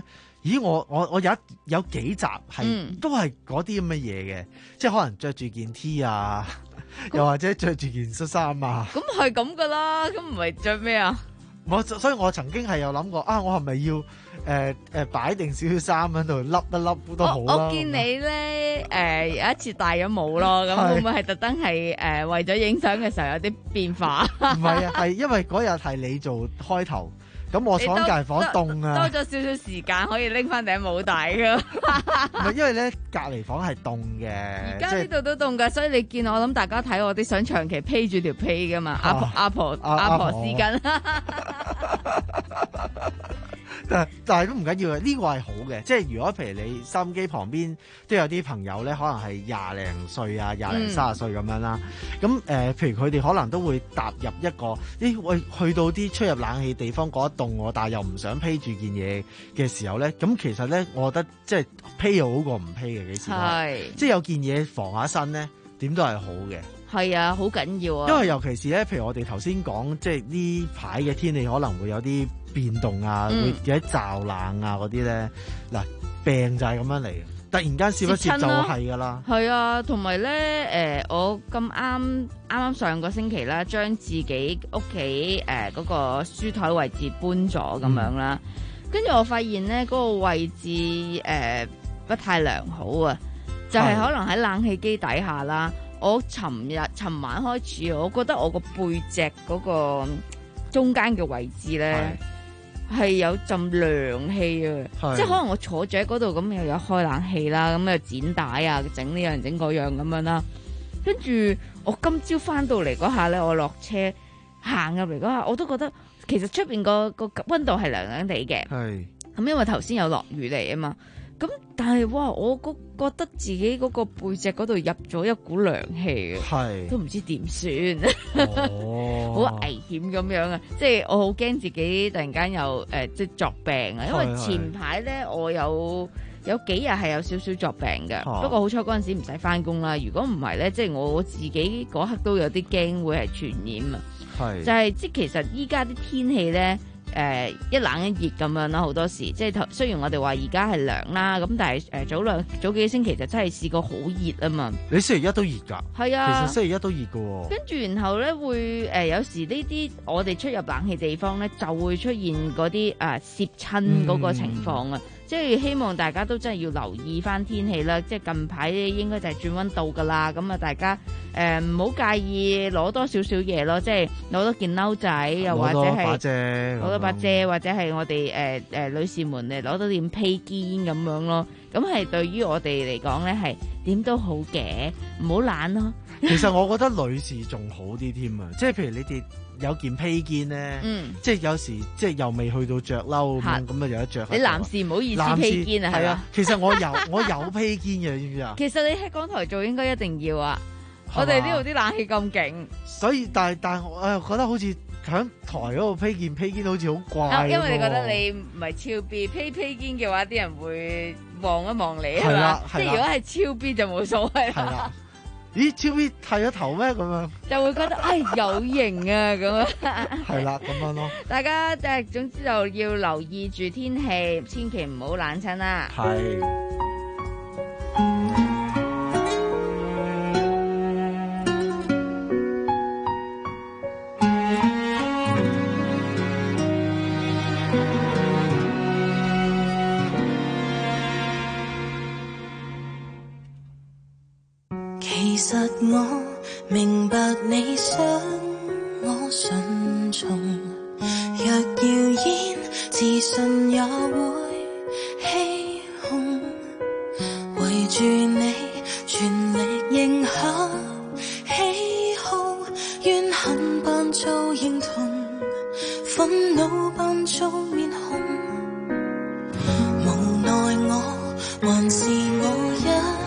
咦我我我有一有幾集係、 嗯、 都係嗰啲咁嘅嘢嘅，即係可能着住件 T 啊，又或者着住件恤衫啊。 咁係咁噶啦，咁唔係着咩啊？ 我所以我曾經係有諗過啊，我係咪要誒誒擺定少少衫喺度笠一笠都好啦。 我見你咧誒、呃、有一次戴咗帽咯，咁會唔會係特登係誒為咗影相嘅時候有啲變化？ 唔係啊，係因為嗰日係你做開頭。咁我坐喺隔離房凍啊， 多咗少少時間可以拎翻頂帽戴噶。 唔係因為咧隔離房係凍嘅， 而家呢度都凍噶，所以你見我諗大家睇我啲相長期披住條披噶嘛，阿婆阿婆阿婆絲巾。 但但係都唔緊要嘅，呢、這個係好嘅。即係如果譬如你收音機旁邊都有啲朋友咧，可能係廿零歲啊、廿零三十歲咁樣啦。咁誒、呃，譬如佢哋可能都會踏入一個，咦喂，去到啲出入冷氣地方嗰一凍喎，但係又唔想披住件嘢嘅時候咧，咁其實咧，我覺得即係披又好過唔披嘅幾時都係，即係有件嘢防下身咧，點都係好嘅。 係啊，好緊要啊！ 因為尤其是咧，譬如我哋頭先講，即係呢排嘅天氣可能會有啲變動啊，嗯、會有啲驟冷啊嗰啲咧，嗱病就係咁樣嚟嘅，突然間攝一攝就係噶啦。 係啊，同埋咧誒，我咁啱啱啱上個星期啦，將自己屋企誒嗰個書台位置搬咗咁樣啦，跟住、嗯、我發現咧嗰、嗰個位置誒、呃、不太良好啊，就係、是、可能喺冷氣機底下啦。我尋日尋晚開始，我覺得我個背脊嗰個中間嘅位置咧係有陣涼氣啊！即係可能我坐住喺嗰度，咁又有開冷氣啦，咁又剪帶啊，整呢樣整嗰樣咁樣啦。跟住我今朝翻到嚟嗰下咧，我落車行入嚟嗰下，我都覺得其實出邊個個溫度係涼涼地嘅。係咁，因為頭先有落雨嚟啊嘛。咁但係哇，我覺覺得自己嗰個背脊嗰度入咗一股涼氣嘅，都唔知點算，好、哦、危險咁樣啊！即係我好驚自己突然間又誒、呃、即係作病啊！因為前排咧我有有幾日係有少少作病嘅，不過好彩嗰陣時唔使翻工啦。如果唔係咧，即係我自己嗰刻都有啲驚會係傳染啊！係就係、是、即係其實依家啲天氣咧。誒、呃、一冷一熱咁樣啦，好多時即係頭雖然我哋話而家係涼啦，咁但係誒、呃、早兩早幾個星期就真係試過好熱啊嘛。你星期一都熱㗎？係啊，其實星期一都熱㗎喎。跟住然後咧會誒、呃、有時呢啲我哋出入冷氣地方咧就會出現嗰啲誒攝親嗰個情況啊。嗯即係希望大家都真係要留意翻天氣啦，即係近排應該就係轉溫度噶啦，咁啊大家誒唔好介意攞多少少嘢咯，即係攞多件褸仔，又或者係攞多把遮，或者係我哋誒誒女士們誒攞多件披肩咁樣咯，咁係對於我哋嚟講咧係點都好嘅，唔好懶咯。 其實我覺得女士仲好啲添啊，即係譬如你哋。有件披肩咧、嗯，即係有時即係又未去到着褸咁樣，咁啊有得着。你男士唔好意思披肩啊，係啊。其實我有我有披肩嘅，知唔知啊？其實你喺港台做應該一定要啊！我哋呢度啲冷氣咁勁，所以但係但係我又覺得好似響台嗰度披件披肩好似好怪、啊。因為你覺得你唔係超 B 披披肩嘅話，啲人會望一望你係嘛？即係如果係超 B 就冇所謂啦。咦，超 B 剃咗頭咩？咁樣就會覺得哎有型啊咁樣。係啦，咁樣咯。大家即係總之就要留意住天氣，千祈唔好冷親啦。係。 其實我明白你想我順從，若謠言自信也會欺哄，圍住你全力應下喜好，怨恨扮做認同，憤怒扮做面紅，無奈我還是我一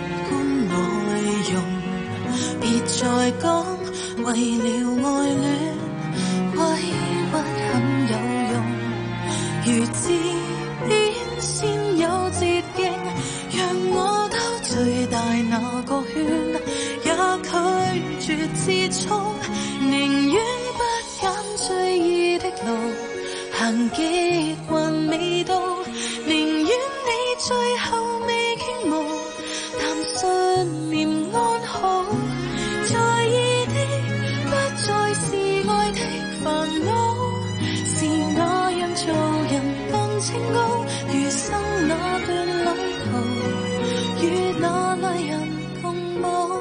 別再講，為了愛戀委屈很有用，如自變先有捷徑，讓我兜最大那個圈，也拒絕自衝，寧願不揀最易的路，行極還未到，寧願最後未傾慕，但信念安好。在意的不再是愛的煩惱，是那樣做人更清高。餘生那段旅途，與那類人共舞。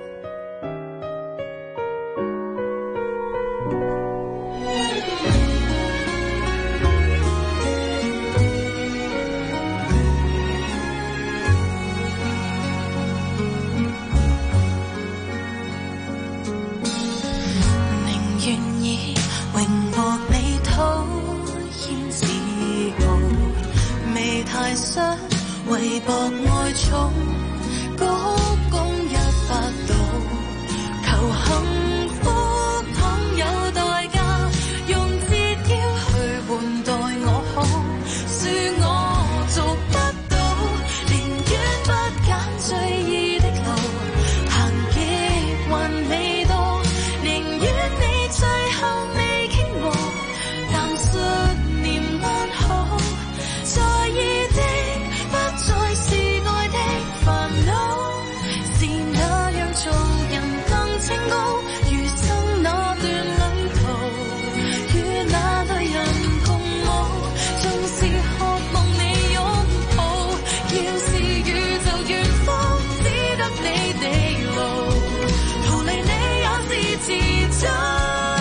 太想為博愛寵，高工一百度，求幸福倘有代價，用折腰去換代我好，恕我做不到，寧願不揀最易的路，行極還未到，寧願你最後未傾慕，但信念安好。在意的不再是愛的煩惱，是那樣做人更清高。餘生那段旅途，與那類人共舞，縱是渴望你擁抱，要是宇宙遠方只得你地路，逃離你也是遲早。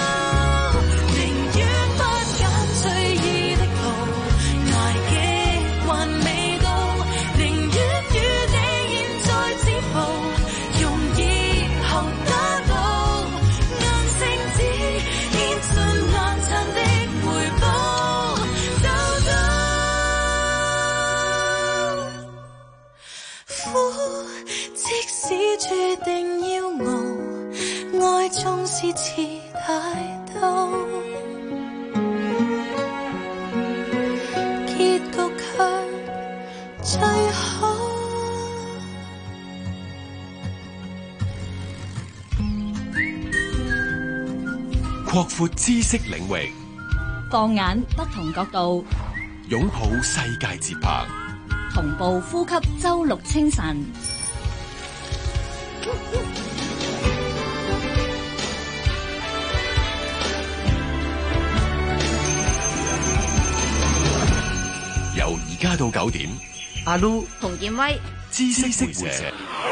注定要熬，愛縱是遲大到，結局卻最好。 擴闊知識領域， 放眼不同角度， 擁抱世界節拍， 同步呼吸周六清晨。 由而家到九點， 阿 Lu、 洪建威、 知識會社。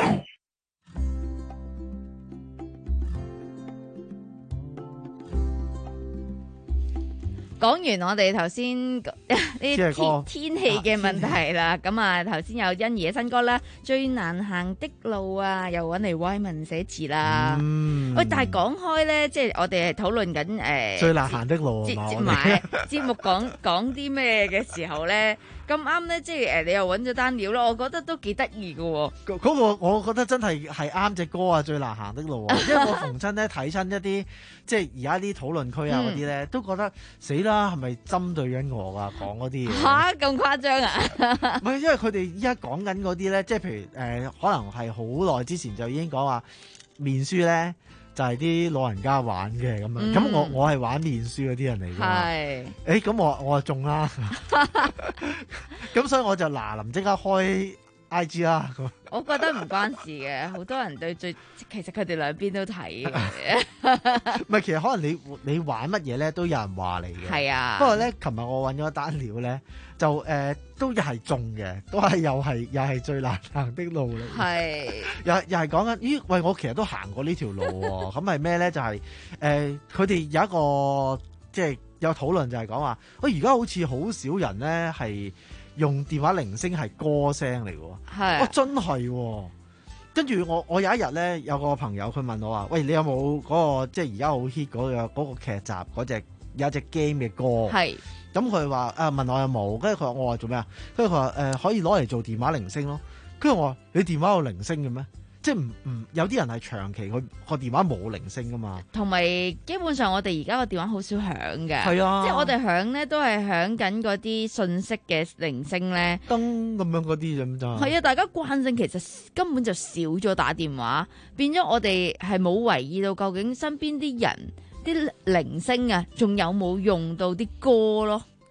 講完我哋頭先呢啲天天氣嘅問題啦，咁啊頭先有欣宜嘅新歌啦，最難行的路啊，又揾嚟 Wyman 寫詞啦。 嗯， 喂，但係講開咧，即係我哋係討論緊誒最難行的路節啊節埋節目講講啲咩嘅時候咧，咁啱咧，即係誒你又揾咗單料咯，我覺得都幾得意嘅喎。 嗰個我覺得真係係啱隻歌啊，最難行的路啊，因為我逢親咧睇親一啲即係而家啲討論區啊嗰啲咧，都覺得死啦，係咪針對緊我啊講嗰啲嘢？ 嚇咁誇張啊！ 唔係，因為佢哋依家講緊嗰啲咧，即係譬如誒、呃，可能係好耐之前就已經講話面書咧，就係、是、啲老人家玩嘅咁樣。咁、嗯、我我係玩面書嗰啲人嚟㗎嘛。係。誒咁我我就中啦。咁所以我就嗱臨即刻開 I G 啦。 我覺得唔關事嘅，好多人對最其實佢哋兩邊都睇嘅。 唔係，其實可能你你玩乜嘢咧，都有人話你嘅。係啊。不過咧，琴日我揾咗單料咧，就誒、呃、都又係中嘅，都係又係又係最難行的路嚟。係。又又係講緊，咦？喂，我其實都行過呢條路喎。咁係咩咧？就係、是、誒，佢、呃、哋有一個即係有討論，就係講話，喂，而家好似好少人咧係用電話鈴聲係歌聲嚟喎。係。哇！真係喎。跟住我，我有一日咧，有個朋友佢問我話：喂，你有冇嗰、嗰個即係而家好 hit 嗰個嗰個劇集嗰隻有一隻 game 嘅歌？係。咁佢話啊問我有冇？跟住佢話我話做咩啊？跟住佢話誒可以攞嚟做電話鈴聲咯。跟住我話你電話有鈴聲嘅咩？即係唔唔有啲人係長期佢個電話冇鈴聲噶嘛。同埋基本上我哋而家個電話好少響嘅。係啊，即係我哋響咧都係響緊嗰啲信息嘅鈴聲咧，燈咁樣嗰啲咁咋。係啊，大家慣性其實根本就少咗打電話，變咗我哋係冇為意到究竟身邊啲人啲鈴聲啊，仲有冇用到啲歌咯。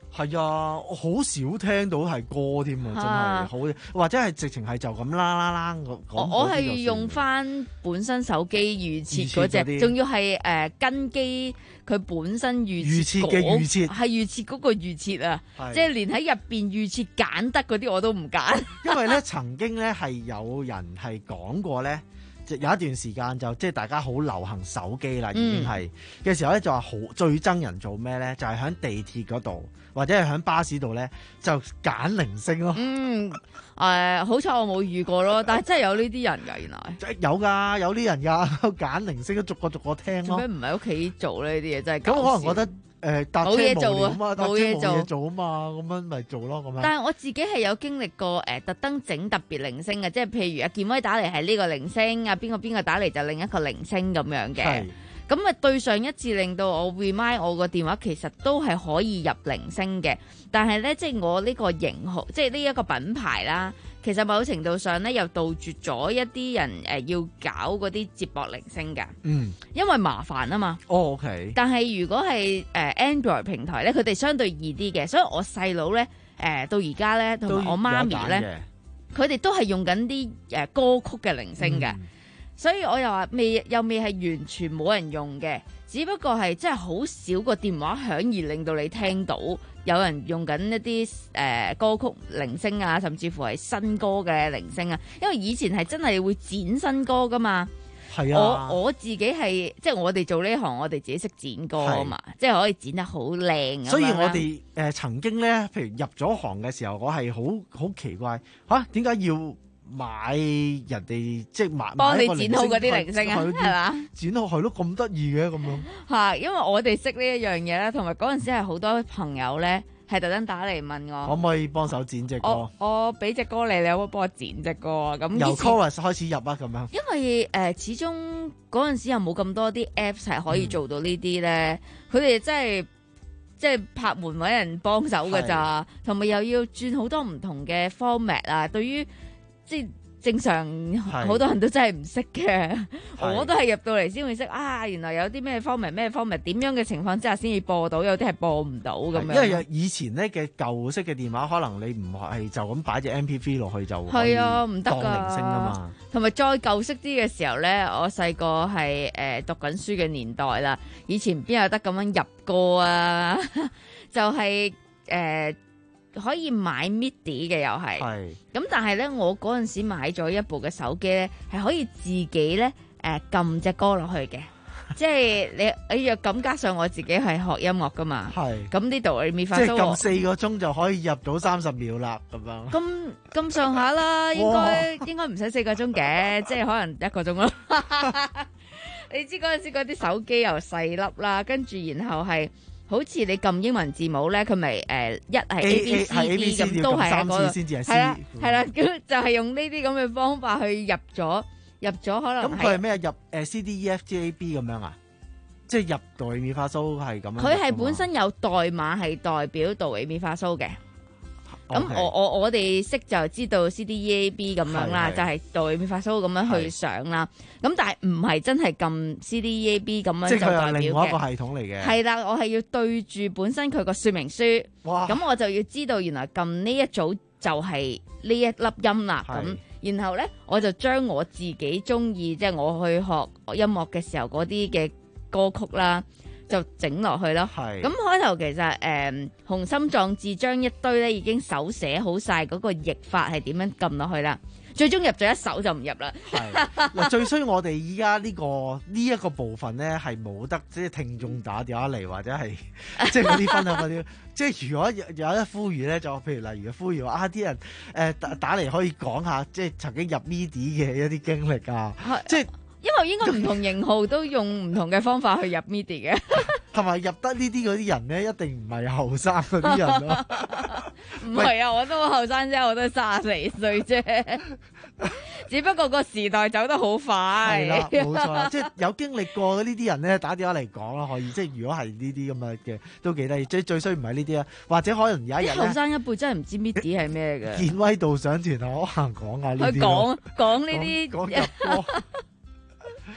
係啊，我好少聽到係歌添啊，真係好，或者係直情係就咁啦啦啦咁。 我我係用翻本身手機預設嗰隻，仲要係誒、呃、跟機佢本身預設嘅預設，係預設嗰個預設啊，即係連喺入邊預設揀得嗰啲我都唔揀。 因為咧曾經咧係有人係講過咧。有一段時間就即係大家好流行手機啦，已經係嘅時候咧就話好最憎人做咩咧？就係、是、喺地鐵嗰度或者係喺巴士度咧就揀鈴聲咯。 嗯，誒、呃、好彩我冇遇過咯，但係真係有呢啲人㗎，原來有㗎，有啲人㗎揀鈴聲都逐個逐個聽咯。 做咩唔喺屋企做呢啲嘢真係咁可能覺得。誒搭車冇嘢做啊， 冇嘢做，做啊嘛，咁樣咪做咯，咁樣。 但係我自己係有經歷過誒，特登整特別鈴聲嘅，即係譬如阿健威打嚟係呢個鈴聲，啊邊個邊個打嚟就另一個鈴聲咁樣嘅。咁啊對上一次令到我 remind 我個電話其實都係可以入鈴聲嘅，但係咧即係我呢個型號，即係呢一個品牌啦。其實某程度上咧，又杜絕咗一啲人誒、呃、要搞嗰啲接駁鈴聲㗎，嗯，因為麻煩啊嘛。 哦 OK。但係如果係誒、呃、Android 平台咧，佢哋相對易啲嘅，所以我細佬咧誒到而家咧，同埋我媽咪咧，佢哋都係用緊啲誒歌曲嘅鈴聲嘅，嗯、所以我又話未又未係完全冇人用嘅，只不過係真係好少個電話響而令到你聽到。有人用緊一啲誒、呃、歌曲鈴聲啊，甚至乎係新歌嘅鈴聲啊，因為以前係真係會剪新歌噶嘛。係啊，我我自己係即係我哋做呢行，我哋自己識剪歌啊嘛，即係可以剪得好靚。 所以我哋誒、呃、曾經咧，譬如入咗行嘅時候，我係好好奇怪嚇，點解要買人哋即係買幫你剪好嗰啲鈴聲啊？係嘛？ 剪好係咯，咁得意嘅咁樣。 係，因為我哋識呢一樣嘢咧，同埋嗰陣時係好多朋友咧係特登打嚟問我， 可唔可以幫手剪隻歌？ 我我俾隻歌你，你可唔可以幫我剪隻歌啊？咁由 chorus 開始入啊，咁樣。 因為誒、呃，始終嗰陣時又冇咁多啲 apps 係可以做到呢啲咧，佢哋、嗯、真係即係拍門揾人幫手㗎咋，同埋又要轉好多唔同嘅 format 啊，對於。即係正常，好多人都真係唔識嘅，我都係入到嚟先會識啊！原來有啲咩方面咩方面點樣嘅情況之下先至播到，有啲係播唔到咁樣。 因為以前咧嘅舊式嘅電話，可能你唔係就咁擺隻 M P three 落去就係啊，唔得㗎。 當鈴聲啊嘛。同埋再舊式啲嘅時候咧，我細個係誒讀緊書嘅年代啦，以前邊有得咁樣入歌啊？就係、是、誒。呃可以買 MIDI 嘅又係，咁但係咧，我嗰陣時買咗一部嘅手機咧，係可以自己咧誒撳隻歌落去嘅，即係你你若咁加上我自己係學音樂噶嘛，咁呢度你咪發， 即係撳四個鐘就可以入到三十秒啦，咁樣。 咁咁上下啦，應該應該唔使四個鐘嘅，即係可能一個鐘咯。你知嗰陣時嗰啲手機又細粒啦，跟住然後係。好似你撳英文字母咧，佢咪誒一係 A B C D 咁，都係喺嗰度，係啦係啦，咁就係用呢啲咁嘅方法去入咗入咗可能。 咁佢係咩入誒 C D E F G A B 咁樣啊？即係入哆來咪發蘇係咁樣。 佢係本身有代碼係代表哆來咪發蘇嘅。咁 Okay. 我我我哋識就知道 C D E A B 咁樣啦，就係哆來咪發蘇咁樣去上啦。咁但係唔係真係撳 C D E A B 咁樣就代表嘅。即係佢係另外一個系統嚟嘅。係啦，我係要對住本身佢個說明書。哇！咁我就要知道原來撳呢一組就係呢一粒音啦。咁然後咧，我就將我自己中意，即係我去學音樂嘅時候嗰啲嘅歌曲啦。就整落去咯，咁開頭其實誒、嗯、雄心壯志將一堆咧已經手寫好晒嗰個譯法係點樣撳落去啦，最終入咗一首就唔入啦。 嗱，最衰我哋依家呢個呢一、這個部分咧係冇得即係聽眾打電話嚟或者係即係嗰啲分享嗰啲，即係如果有有一呼籲咧，就譬如例如呼籲啊啲人誒、呃、打打嚟可以講下即係曾經入 MIDI 嘅一啲經歷啊，即係。 因為應該唔同型號都用唔同嘅方法去入 MIDI 嘅， 同埋入得呢啲嗰啲人咧，一定唔係後生嗰啲人咯。 唔係啊，我都好後生啫，我都三十四歲啫。只不過個時代走得好快。係啦， 冇錯啦，即係有經歷過呢啲人咧，打電話嚟講啦，可以。即係如果係呢啲咁嘅嘅，都幾得意。即係最衰唔係呢啲啊，或者可能有一日後生一輩真係唔知 MIDI 係咩嘅。 健威導賞團可能講下呢啲。 佢講講呢啲。 講入歌。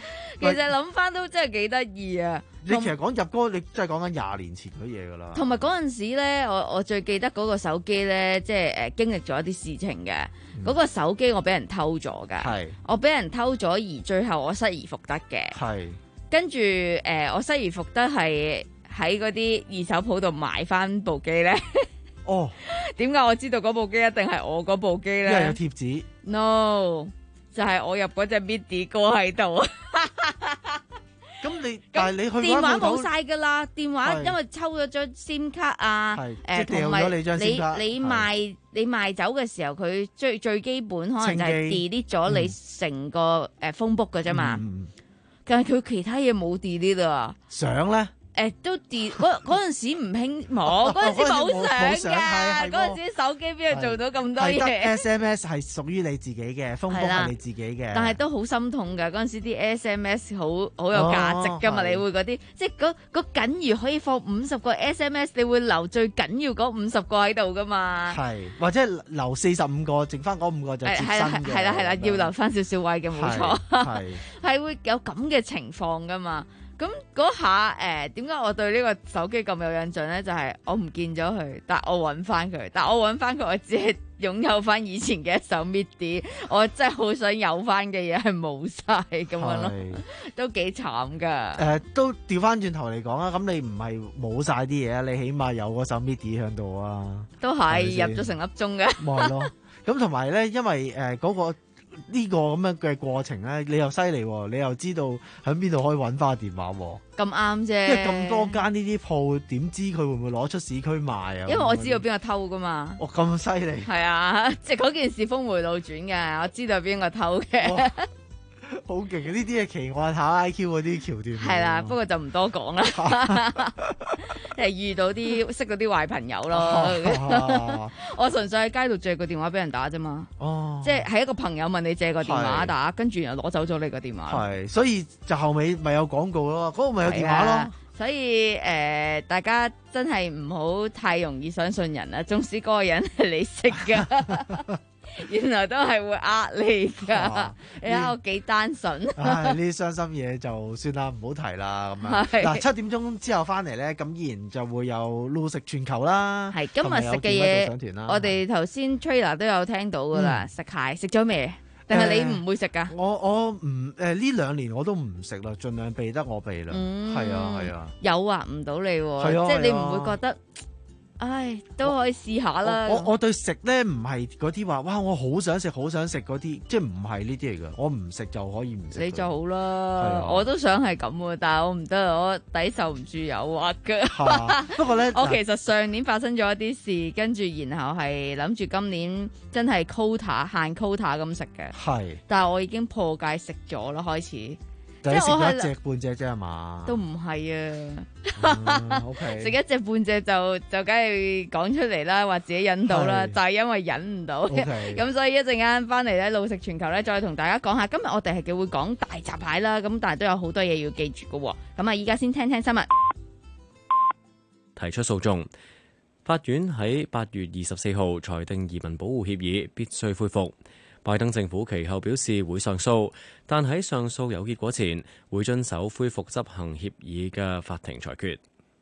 其實諗翻都真係幾得意啊！ 你其實講入歌，你真係講緊廿年前嗰嘢㗎啦。 同埋嗰陣時咧，我我最記得嗰個手機咧，即係誒、呃、經歷咗一啲事情嘅。嗰、嗯、個手機我俾人偷咗㗎，我俾人偷咗，而最後我失而復得嘅。係跟住誒、呃，我失而復得係喺嗰啲二手鋪度買翻部機咧。哦，點解我知道嗰部機一定係我嗰部機咧？因為有貼紙。No， 就係我入嗰隻 MIDI 歌喺度。咁你但係你去電話冇晒㗎啦，電話因為抽咗張 SIM 卡啊，誒同埋你你賣你賣走嘅時候，佢最最基本可能就係 delete 咗你成個誒 phone book 㗎啫嘛，但係佢其他嘢冇 delete 啊。相咧？誒都 delete 嗰嗰陣時唔興冇，嗰陣時冇相嘅，嗰陣時手機邊度做到咁多嘢？係得 S M S 係屬於你自己嘅，phone book 係你自己嘅。但係都好心痛㗎，嗰陣時啲 S M S 好好有價值㗎嘛，你會嗰啲即係嗰嗰緊要可以放五十個 S M S， 你會留最緊要嗰五十個喺度㗎嘛？係或者留四十五個，剩翻嗰五個就接新嘅。係啦係啦，要留翻少少位嘅，冇錯。係係會有咁嘅情況㗎嘛？咁嗰下誒點解我對呢個手機咁有印象咧？就係、是、我唔見咗佢，但我揾翻佢，但我揾翻佢，我只係擁有翻以前嘅一首 MIDI， 我真係好想有翻嘅嘢係冇晒咁樣咯，都幾慘噶。誒、呃，都調翻轉頭嚟講啊，咁你唔係冇晒啲嘢啊，你起碼有嗰首 MIDI 喺度啊，都係入咗成粒鐘嘅。咪係咯，咁同埋咧，因為誒嗰、呃那個。呢個咁樣嘅過程咧，你又犀利喎，你又知道喺邊度可以揾翻個電話喎，咁啱啫。因為咁多間呢啲鋪，點知佢會唔會攞出市區賣啊？因為我知道邊個偷噶嘛。哦，咁犀利。係啊，即係嗰件事峰迴路轉嘅，我知道邊個偷嘅。好勁嘅，呢啲係奇案考 I Q 嗰啲橋段。係啦，不過就唔多講啦。誒，遇到啲識到啲壞朋友咯。啊、我純粹喺街度借個電話俾人打啫嘛。哦，即係係一個朋友問你借個電話打，跟住然後攞走咗你個電話。係，所以就後尾咪有廣告咯，嗰、嗰個咪有電話咯。所以誒、呃，大家真係唔好太容易相信人啦，縱使嗰個人係你識噶。原來都係會呃你噶、啊，你睇我幾單純。唉，呢啲傷心嘢就算啦，唔好提啦咁樣。嗱，七點鐘之後翻嚟咧，咁依然就會有路食全球啦。係今日食嘅嘢，我哋頭先 trailer 都有聽到噶啦。食、嗯、蟹食咗未？定係你唔會食噶？我我唔誒呢兩年我都唔食啦，盡量避得我避啦。嗯，係啊係啊，誘惑唔到你，即係你唔會覺得。唉，都可以試下啦。我我，我對食咧唔係嗰啲話，哇！我好想食，好想食嗰啲，即係唔係呢啲嚟噶。我唔食就可以唔食。你就好啦，啊、我都想係咁，但係我唔得，我抵受唔住誘惑噶、啊。不過咧，我其實上年發生咗一啲事，跟住然後係諗住今年真係 quota 限 quota 咁食嘅。係，但係我已經破戒食咗啦，開始。即係食咗一隻半隻啫係嘛？都唔係啊。O K， 食一隻半隻就就梗係講出嚟啦，話自己忍到啦，就係因為忍唔到。咁、okay. 所以一陣間翻嚟咧，路食全球咧，再同大家講下。今日我哋係嘅會講大閘蟹啦，咁但係都有好多嘢要記住噶。咁啊，依家先聽聽新聞。提出訴訟，法院喺八月二十四號裁定移民保護協議必須恢復。拜登政府其後表示會上訴，但喺上訴有結果前，會遵守恢復執行協議嘅法庭裁決。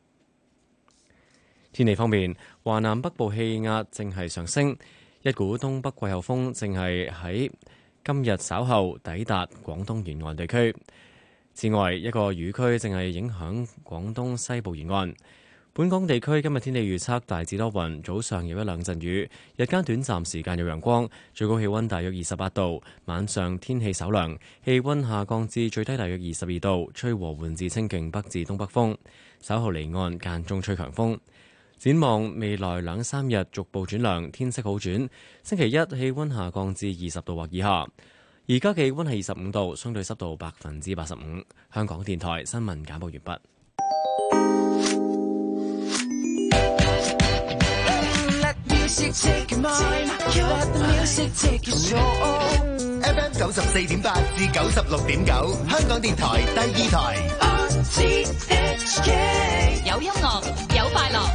天氣方面，華南北部氣壓正係上升，一股東北季候風正係喺今日稍後抵達廣東沿岸地區。此外，一個雨區正係影響廣東西部沿岸。本港地區今日天氣預測大致多雲，早上有一兩陣雨，日間短暫時間有陽光，最高氣溫大約二十八度。晚上天氣稍涼，氣溫下降至最低大約二十二度，吹和緩至清勁北至東北風。稍後離岸間中吹強風。展望未來兩三日逐步轉涼，天色好轉。星期一氣溫下降至二十度或以下。而家氣溫係二十五度，相對濕度百分之八十五。香港電台新聞簡報完畢。 F M 九十四點八至九十六點九，香港電台第二台。 有音樂，有快樂。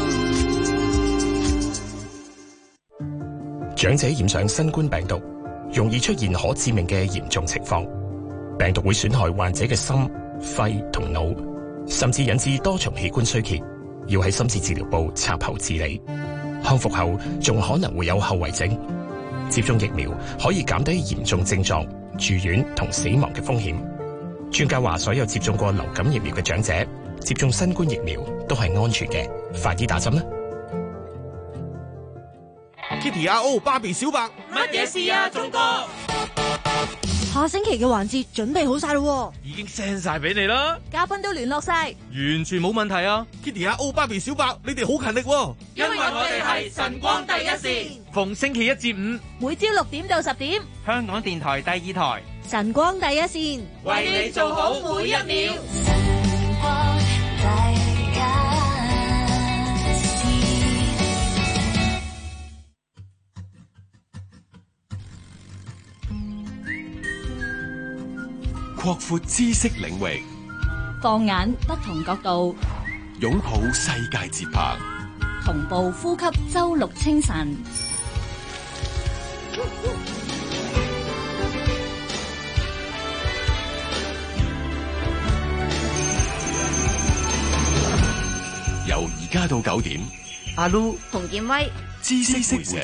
長者染上新冠病毒， 容易出現可致命嘅嚴重情況。病毒會損害患者嘅心、肺同腦，甚至引致多重器官衰竭，要喺深切治療部插喉治理。康復後仲可能會有後遺症。接種疫苗可以減低嚴重症狀、住院同死亡嘅風險。專家話，所有接種過流感疫苗嘅長者接種新冠疫苗都係安全嘅，快啲打針啦 ！Kitty 阿 O 芭比小白， 乜嘢事啊，忠哥？ 下星期嘅環節準備好晒咯， 已經 send 晒俾你啦， 嘉賓都聯絡晒， 完全冇問題啊 ！Kitty 阿 O 芭比小白，你哋好勤力喎， 因為我哋係晨光第一線， 逢星期一至五， 每朝六點到十點， 香港電台第二台， 晨光第一線， 為你做好每一秒。 擴闊知識領域， 放眼不同角度， 擁抱世界節拍， 同步呼吸周六清晨。 由而家到九點， 阿 Lu、 洪建威、 知識會社。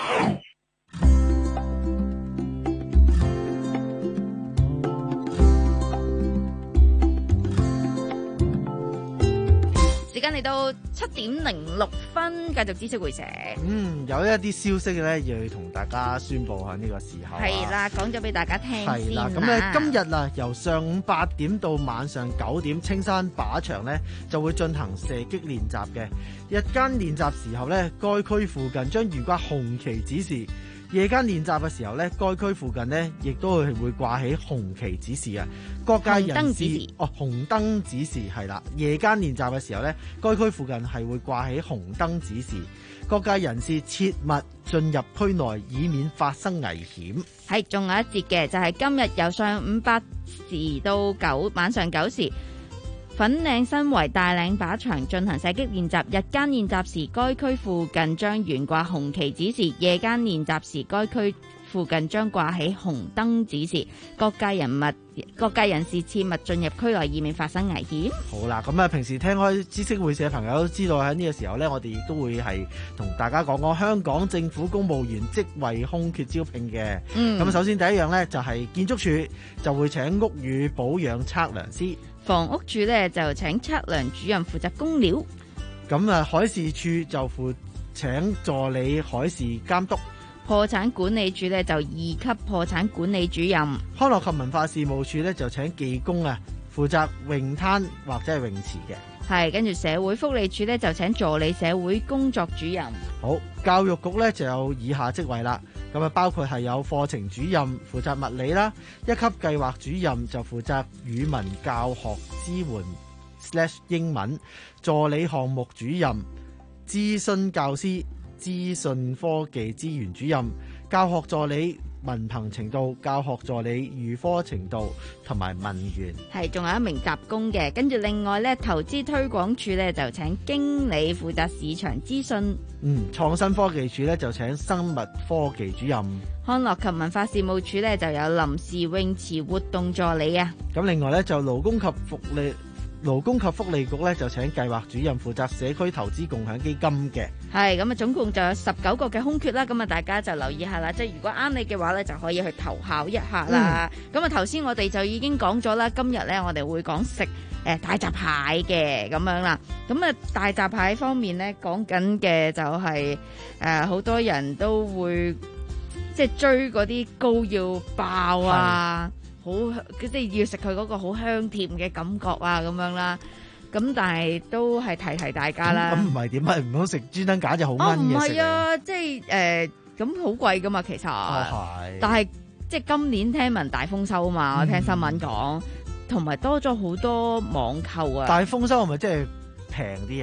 時間嚟到七點零六分，繼續知識會社。 嗯，有一啲消息咧，要同大家宣佈喺呢個時候。 係啦，講咗俾大家聽先啦。 係啦，咁咧今日啊，由上午八點到晚上九點，青山靶場咧就會進行射擊練習嘅。日間練習時候咧，該區附近將懸掛紅旗指示；夜間練習嘅時候咧，該區附近呢亦都係會掛起紅旗指示啊。各界人士哦，紅燈指示係啦。夜間練習嘅時候咧，該區附近係會掛起紅燈指示。各界人士切勿進入區內，以免發生危險。 係，仲有一節嘅，就係、是、今日由上午八時到九晚上九時，粉嶺新圍大嶺靶場進行射擊練習。日間練習時，該區附近將懸掛紅旗指示；夜間練習時，該區附近將掛起紅燈指示。各界人物、各界人士切勿進入區內，以免發生危險。 好啦，咁啊，平時聽開知識會社嘅朋友都知道喺呢個時候呢，我哋亦都會係同大家講講香港政府公務員職位空缺招聘嘅。嗯，咁首先第一樣呢，就係建築署就會請屋宇保養測量師， 房屋署呢就請測量主任負責工料。 咁啊，海事處就負請助理海事監督。 破產管理處呢就二級破產管理主任。 康樂及文化事務處呢就請技工啊，負責泳灘或者係泳池嘅。 係，跟住社會福利處呢就請助理社會工作主任。 好，教育局呢就有以下職位啦，咁啊包括係有課程主任負責物理啦，一級計劃主任就負責語文教學支援 slash 英文，助理項目主任、諮詢教師、資訊科技資源主任、教學助理文憑程度、教學助理預科程度同埋文員。 係，仲有一名雜工嘅。跟住另外咧，投資推廣處咧就請經理負責市場資訊。 嗯，創新科技處咧就請生物科技主任。 康樂及文化事務處咧就有臨時泳池活動助理啊。 咁另外咧就勞工及福利勞工及福利局咧就請計劃主任負責社區投資共享基金嘅。 係，咁啊總共就有十九個嘅空缺啦，咁啊大家就留意下啦，即係如果啱你嘅話咧就可以去投考一下啦。咁啊頭先我哋就已經講咗啦，今日咧我哋會講食誒大閘蟹嘅咁樣啦。咁啊大閘蟹方面咧講緊嘅就係誒好多人都會即係追嗰啲膏藥爆啊。好即係要食佢嗰個好香甜嘅感覺啊，咁樣啦。咁但係都係提提大家啦。 咁唔係點啊？唔好食專登揀隻好炆嘅食。 唔係啊，即係誒咁好貴噶嘛，其實。 哦， 但係即係今年聽聞大豐收啊嘛，嗯、我聽新聞講，同埋多咗好多網購啊。 大豐收係咪即係平啲啊？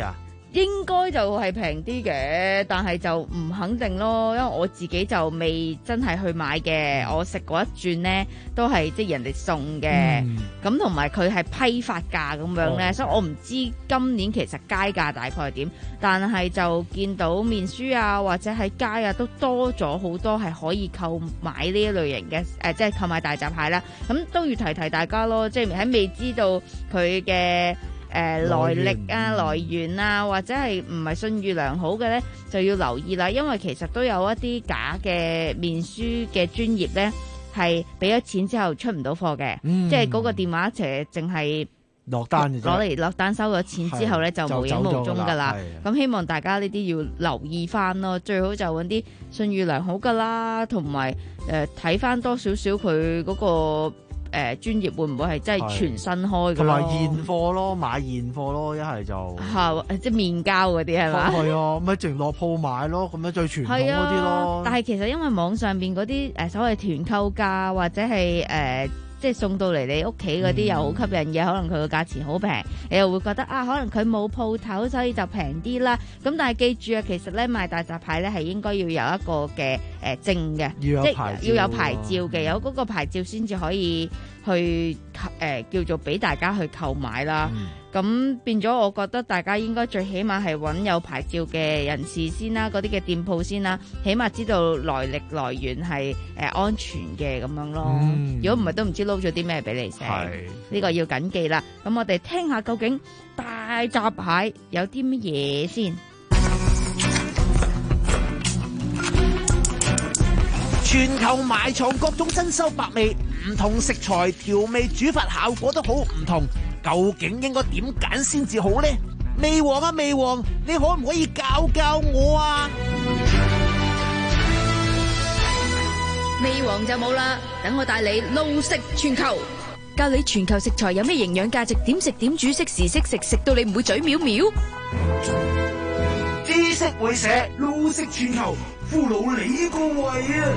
應該就係平啲嘅，但係就唔肯定咯，因為我自己就未真係去買嘅。我食嗰一轉呢，都係即係人哋送嘅，咁同埋佢係批發價咁樣呢，哦、所以我唔知今年其實街價大概係點，但係就見到面書啊或者喺街啊都多咗好多係可以購買呢一類型嘅誒、呃，即係購買大閘蟹啦。咁都要提提大家咯，即係喺未知道佢嘅。誒、呃、來歷啊、來源啊，或者係唔係信譽良好嘅呢，就要留意啦。因為其實都有一啲假嘅面書嘅專頁呢，係俾咗錢之後出唔到貨嘅，嗯、即係嗰個電話其實淨係落單嘅啫， 攞嚟落單收咗錢之後呢，就無影無蹤㗎啦。咁希望大家呢啲要留意翻咯，最好就揾啲信譽良好㗎啦，同埋誒睇翻多少少佢嗰個。誒、呃、專業會唔會係真係全新開嘅？同埋現貨咯，買現貨咯，一係就係即係面膠嗰啲係嘛？ 係啊，咪淨落鋪買咯，咁樣最傳統嗰啲咯、啊。 但係其實因為網上邊嗰啲誒所謂團購價或者係誒。呃即係送到嚟你屋企嗰啲又好吸引嘅，可能佢個價錢好平，你又會覺得啊，可能佢冇鋪頭，所以就平啲啦。咁但係記住啊，其實咧賣大閘蟹咧係應該要有一個嘅誒證嘅，即係要有牌照嘅，有嗰個牌照先至可以去誒、呃、叫做俾大家去購買啦。咁、嗯、變咗，我覺得大家應該最起碼係揾有牌照嘅人士先啦，嗰啲嘅店鋪先啦，起碼知道來歷來源係誒、呃、安全嘅咁樣咯。如果唔係都唔知撈咗啲咩俾你食，呢個要緊記啦。咁我哋聽下究竟大閘蟹有啲乜嘢先？ 全球埋藏各種珍饈百味，唔同食材調味煮法效果都好唔同。究竟應該點揀先至好呢？味王啊味王，你可唔可以教教我啊？ 味王就冇啦，等我帶你路食全球，教你全球食材有咩營養價值，點食點煮，適時適食，食到你唔會嘴藐藐。 知識會社路食全球，俘虜你個胃啊！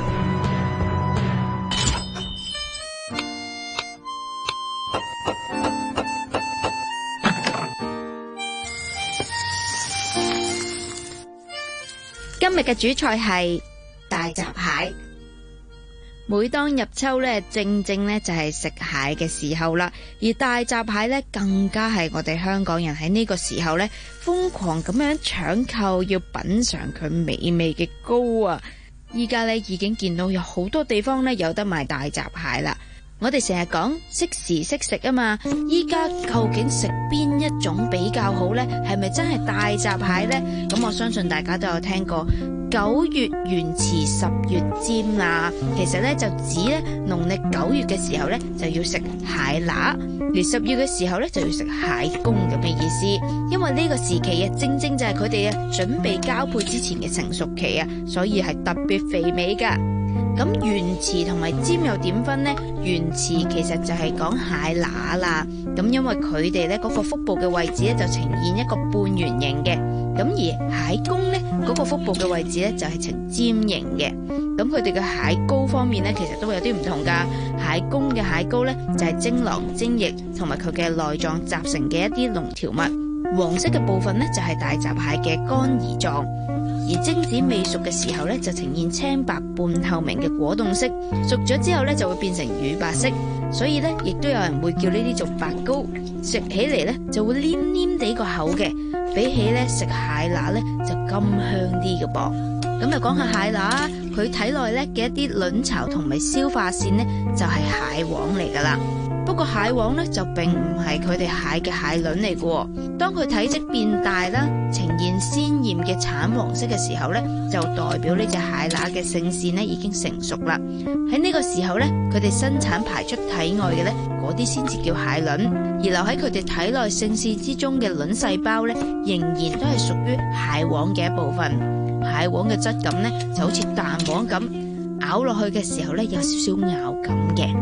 今日嘅主菜係大閘蟹。每當入秋咧，正正咧就係食蟹嘅時候啦。而大閘蟹咧，更加係我哋香港人喺呢個時候咧，瘋狂咁樣搶購，要品嘗佢美味嘅膏啊！依家咧已經見到有好多地方咧有得賣大閘蟹啦。我哋成日講適時適食啊嘛，依家究竟食邊一種比較好呢？係咪真係大閘蟹呢？咁我相信大家都有聽過九月圓臍十月尖啦。其實咧就指咧農曆九月嘅時候咧就要食蟹乸，而十月嘅時候咧就要食蟹公咁嘅意思。因為呢個時期啊，正正就係佢哋啊準備交配之前嘅成熟期啊，所以係特別肥美噶。咁圓臍同埋尖又點分呢？圓臍其實就係講蟹乸啦。咁因為佢哋咧嗰個腹部嘅位置咧就呈現一個半圓形嘅，咁而蟹公咧嗰個腹部嘅位置咧就係呈尖形嘅。咁佢哋嘅蟹膏方面咧其實都有啲唔同噶。蟹公嘅蟹膏咧就係精囊精液同埋佢嘅內臟集成嘅一啲龍條物，黃色嘅部分咧就係大閘蟹嘅肝胰臟。而精子未熟嘅時候咧，就呈現青白半透明嘅果凍色；熟咗之後咧，就會變成乳白色。所以咧，亦都有人會叫呢啲做白膏。食起嚟咧，就會黏黏地個口嘅，比起咧食蟹乸咧就甘香啲嘅噃。咁又講下蟹乸，佢體內咧嘅一啲卵巢同埋消化腺咧，就係蟹黃嚟噶啦。不過蟹黃咧就並唔係佢哋蟹嘅蟹卵嚟嘅，當佢體積變大啦，呈現鮮豔嘅橙黃色嘅時候咧，就代表呢隻蟹乸嘅性腺咧已經成熟啦。喺呢個時候咧，佢哋生產排出體外嘅咧，嗰啲先至叫蟹卵，而留喺佢哋體內性腺之中嘅卵細胞咧，仍然都係屬於蟹黃嘅一部分。蟹黃嘅質感咧就好似蛋黃咁，咬落去嘅時候咧有少少咬感嘅。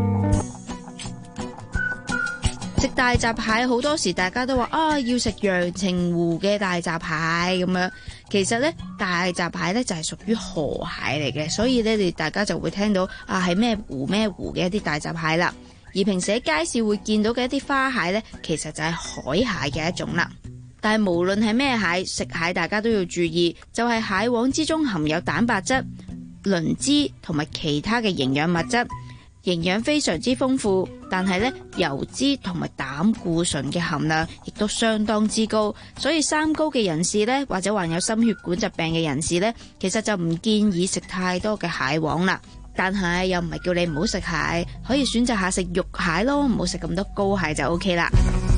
食大閘蟹好多時大家都話啊要食陽澄湖嘅大閘蟹咁樣，其實咧大閘蟹咧就係屬於河蟹嚟嘅，所以咧你大家就會聽到啊係咩湖咩湖嘅一啲大閘蟹啦。而平時喺街市會見到嘅一啲花蟹咧，其實就係海蟹嘅一種啦。 但係無論係咩蟹，食蟹大家都要注意，就係蟹黃之中含有蛋白質、磷脂同埋其他嘅營養物質，營養非常之豐富，但係咧油脂同埋膽固醇嘅含量亦都相當之高，所以三高嘅人士咧，或者患有心血管疾病嘅人士咧，其實就唔建議食太多嘅蟹黃啦。但係又唔係叫你唔好食蟹，可以選擇下食肉蟹咯，唔好食咁多膏蟹就 OK 啦。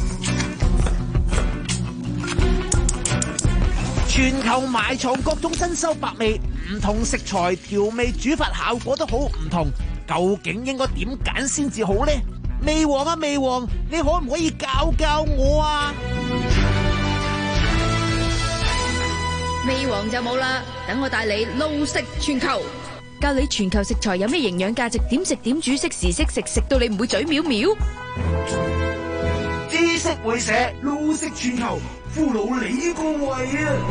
全球埋藏各種珍饈百味，唔同食材調味煮法效果都好唔同，究竟應該點揀先至好呢？味王啊味王，你可唔可以教教我啊？ 味王就冇啦，等我帶你路食全球，教你全球食材有咩營養價值，點食點煮，適時適食，食到你唔會嘴藐藐。 知識會社路食全球，俘虜你個胃啊！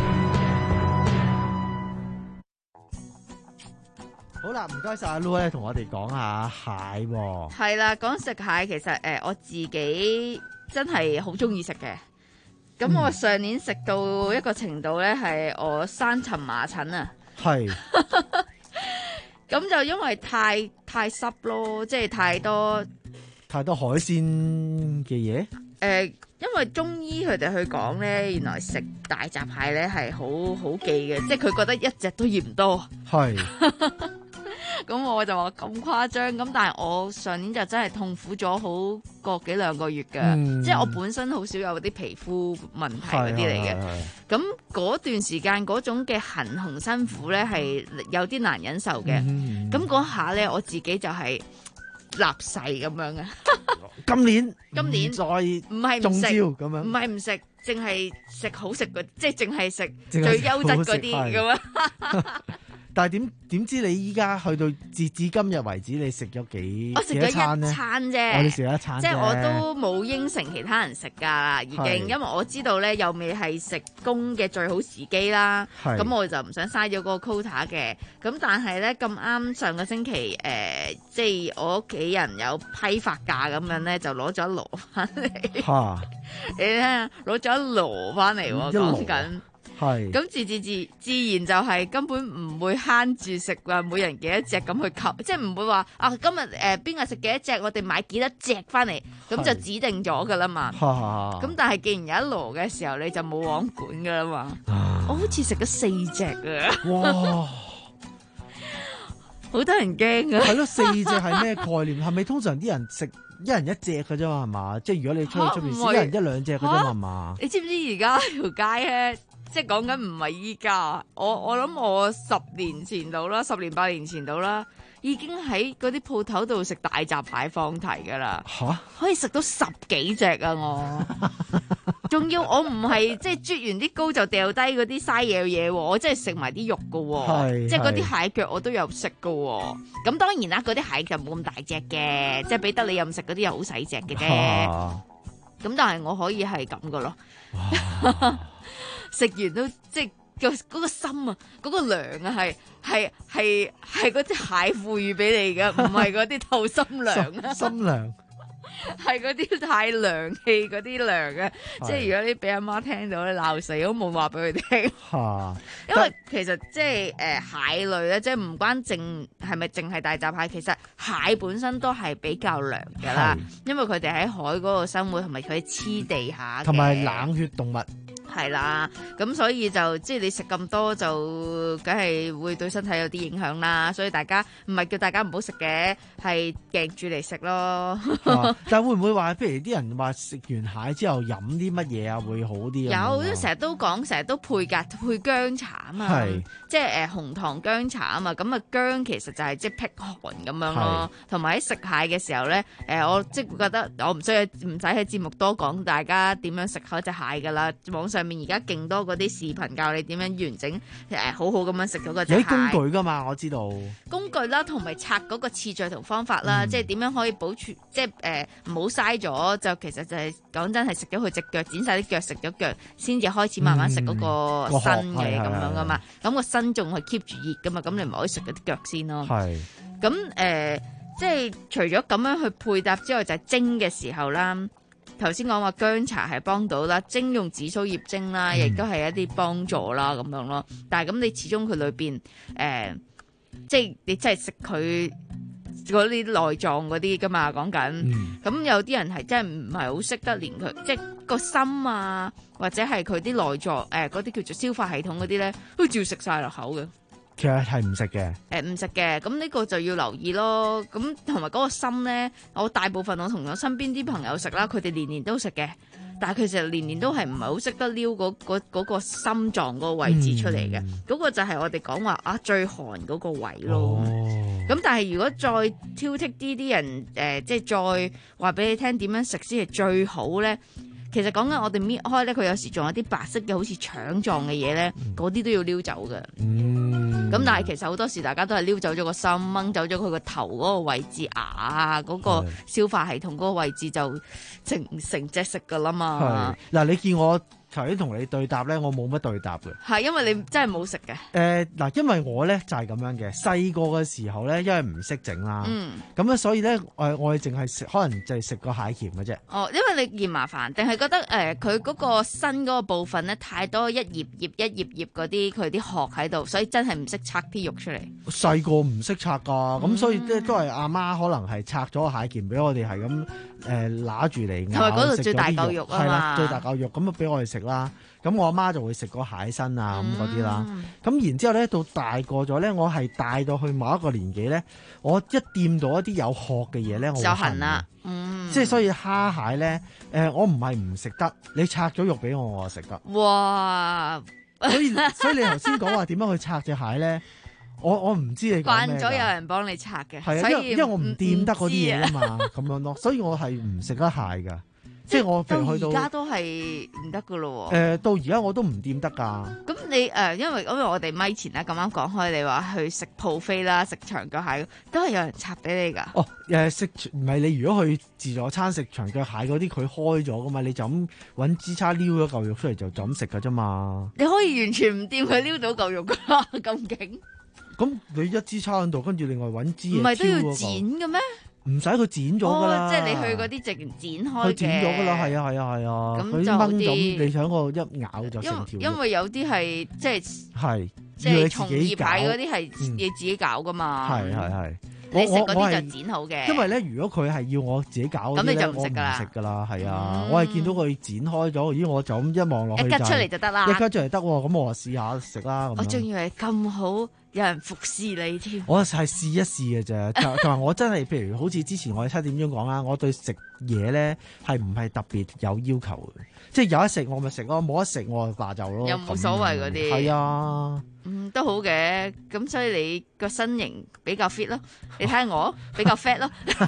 好啦，唔該晒阿 Lu 咧，同我哋講下蟹喎。 係啦，講食蟹其實誒、呃，我自己真係好中意食嘅。咁我上年食到一個程度咧，係我生蕁麻疹啊。 係。 咁就因為太太濕咯，即係太多太多海鮮嘅嘢。 誒、呃，因為中醫佢哋去講咧，原來食大閘蟹咧係好好記嘅，即係佢覺得一隻都嫌多。係。咁我就話咁誇張，咁但係我上年就真係痛苦咗好個幾兩個月㗎，嗯、即係我本身好少有啲皮膚問題嗰啲嚟嘅。咁嗰段時間嗰種嘅痕紅辛苦咧係有啲難忍受嘅。咁嗰、嗯、下咧我自己就係立誓咁樣嘅。 今年今年再唔係唔食咁樣，唔係唔食，淨係食好食嘅，即係淨係食最優質嗰啲咁樣。 但係點點知你依家去到截至今日為止，你食咗幾我食咗一餐啫， 我哋食咗一餐， 即係我都冇應承其他人食㗎啦，已經，因為我知道咧又未係食工嘅最好時機啦。咁我就唔想嘥咗嗰個 quota 嘅。咁但係咧咁啱上個星期誒、呃，即係我屋企人有批發價咁樣咧，就攞咗一籮翻嚟。嚇！你睇下，攞咗一籮翻嚟喎，講緊。係，咁自自自自然就係根本唔會慳住食㗎，每人幾多隻咁去吸，即係唔會話啊今日誒邊個食幾多隻，我哋買幾多隻翻嚟，咁就指定咗㗎啦嘛。咁但係既然有一籮嘅時候，你就冇網管㗎啦嘛。我好似食咗四隻啊！哇，好得人驚啊！ 係咯，四隻係咩概念？係咪通常啲人食一人一隻㗎啫嘛？係嘛？即係如果你出去出邊食，一人一兩隻㗎啫嘛？係嘛？ 你知唔知而家條街咧？即係講緊唔係依家，我我諗我十年前到啦，十年八年前到啦，已經喺嗰啲鋪頭度食大閘蟹放題㗎啦。嚇！可以食到十幾隻啊！我仲要我唔係即係啜完啲膏就掉低嗰啲嘥嘢嘢喎，我真係食埋啲肉㗎喎，即係嗰啲蟹腳我都有食㗎喎。咁當然啦，嗰啲蟹腳冇咁大隻嘅，即係俾得你任食嗰啲又好細隻嘅啫。咁但係我可以係咁㗎咯。食完都即係個嗰個心啊，嗰、嗰個糧啊，係係係係嗰啲蟹賦予俾你嘅，唔係嗰啲透心糧啊。 心糧係嗰啲太涼氣嗰啲糧啊，即係如果你俾阿媽聽到咧鬧死，我都冇話俾佢聽。嚇！因為其實即係誒蟹類咧，即係唔關淨係咪淨係大閘蟹，其實蟹本身都係比較涼㗎啦，因為佢哋喺海嗰度生活，同埋佢黐地下， 同埋冷血動物。 係啦，咁所以就即係你食咁多就梗係會對身體有啲影響啦，所以大家唔係叫大家唔好食嘅，係夾住嚟食咯。 啊、但會唔會話，譬如啲人話食完蟹之後飲啲乜嘢啊會好啲？ 有，成日都講，成日都配㗎，配薑茶啊嘛，即係誒、呃、紅糖薑茶啊嘛，咁啊薑其實就係即係辟寒咁樣咯。同埋喺食蟹嘅時候咧，誒、呃、我即係覺得我唔需要唔使喺節目多講大家點樣食嗰隻蟹㗎啦，網上。上面而家勁多嗰啲視頻教你點樣完整誒、呃、好好咁樣食嗰個隻蟹。有啲工具㗎嘛，我知道。 工具啦，同埋拆嗰個次序同方法啦，嗯、即係點樣可以保存，即係誒唔好嘥咗。就其實就係、是、講真係食咗佢隻腳，剪晒啲腳，食咗腳先至開始慢慢食嗰個身嘅咁、嗯、樣㗎嘛。咁個身仲係 keep 住熱㗎嘛，咁你唔可以食嗰啲腳先咯。係。咁誒、呃，即係除咗咁樣去配搭之外，就係、是、蒸嘅時候啦。 頭先講話薑茶係幫到啦，蒸用紫蘇葉蒸啦，亦都係一啲幫助啦咁樣咯。但係咁你始終佢裏邊誒，即係你真係食佢嗰啲內臟嗰啲噶嘛，講緊。咁、嗯、有啲人係真係唔係好識得連佢，即係個心啊，或者係佢啲內臟誒嗰啲叫做消化系統嗰啲咧，都照食晒落口嘅。 其實係唔食嘅， 誒唔食嘅，咁呢個就要留意咯。咁同埋嗰個心咧，我大部分我同我身邊啲朋友食啦，佢哋年年都食嘅，但係佢其實年年都係唔係好識得撩嗰嗰嗰個心臟嗰個位置出嚟嘅。嗰、嗯、個就係我哋講話啊最寒嗰個位咯。咁、哦、但係如果再挑剔啲啲人誒、呃，即係再話俾你聽點樣食先係最好咧？其實講緊我哋搣開咧，佢有時仲有啲白色嘅好似腸狀嘅嘢咧，嗰啲都要撩走嘅。嗯，咁但係其實好多時大家都係撩走咗個心，掹走咗佢個頭嗰個位置，牙啊嗰個消化系統嗰個位置就成成隻食噶啦嘛。 嗱，你見我頭先同你對答咧，我冇乜對答嘅。 係因為你真係冇食嘅。 誒嗱，因為我咧就係咁樣嘅。細個嘅時候咧，因為唔識整啦， 嗯， 咁咧所以咧，我我哋淨係食，可能就係食個蟹鉗嘅啫。 哦，因為你嫌麻煩，定係覺得誒佢嗰個身嗰個部分咧太多一葉葉一葉葉嗰啲佢啲殼喺度，所以真係唔識拆啲肉出嚟。 細個唔識拆㗎，咁、嗯、所以咧都係阿媽可能係拆咗個蟹鉗俾我哋，係咁誒揦住嚟咬。 係咪嗰度最大嚿肉啊嘛？ 係啦，最大嚿肉咁啊，俾我哋食啦。咁我阿媽就會食個蟹身啊咁嗰啲啦。咁、嗯、然之後咧，到大個咗咧，我係大到去某一個年紀咧，我一掂到一啲有殼嘅嘢咧，我就痕啦。嗯，即係所以蝦蟹咧，誒、呃，我唔係唔食得，你拆咗肉俾我，我就食得。 哇！ 所以所以你頭先講話點樣去拆隻蟹咧？我我唔知你講咩。慣咗有人幫你拆嘅， 係啊，因為因為我唔掂得嗰啲嘢啊嘛，咁樣咯，所以我係唔食得蟹㗎。即係我譬如去到而家都係唔得噶咯喎。 誒，到而家我都唔掂得㗎。 咁你誒、呃，因為因為我哋咪前咧咁啱講開，你話去食鋪飛啦，食長腳蟹，都係有人插俾你㗎。 哦，誒食唔係你如果去自助餐食長腳蟹嗰啲，佢開咗㗎嘛，你就咁揾支叉撩咗嚿肉出嚟就就咁食㗎啫嘛。 你可以完全唔掂佢撩到嚿肉㗎，咁勁。 咁你一支叉喺度，跟住另外揾支嘢挑嗰個。唔係都要剪嘅咩？ 唔使佢剪咗㗎啦， 即係你去嗰啲直情剪開嘅。 佢剪咗㗎啦，係啊係啊係啊。 咁就掹咗，你想個一咬就成條。 因為有啲係即係係即係從業牌嗰啲係你自己搞㗎嘛。 係係係。 你食嗰啲就剪好嘅。 因為咧，如果佢係要我自己搞嗰啲咧，我唔食㗎啦。係啊，我係見到佢剪開咗，咦我就咁一望落去就一吉出嚟就得啦。 一吉出嚟得喎，咁我試下食啦。 我仲以為咁好。有人服侍你添， 我係試一試嘅啫。同埋我真係，譬如好似之前我哋七點鐘講啦，我對食嘢咧係唔係特別有要求嘅，即係有得食我咪食咯，冇得食我就罷就咯。 又冇所謂嗰啲。 係啊， 嗯，都好嘅。咁所以你個身形比較 fit 咯，你睇下我比較 fat 咯。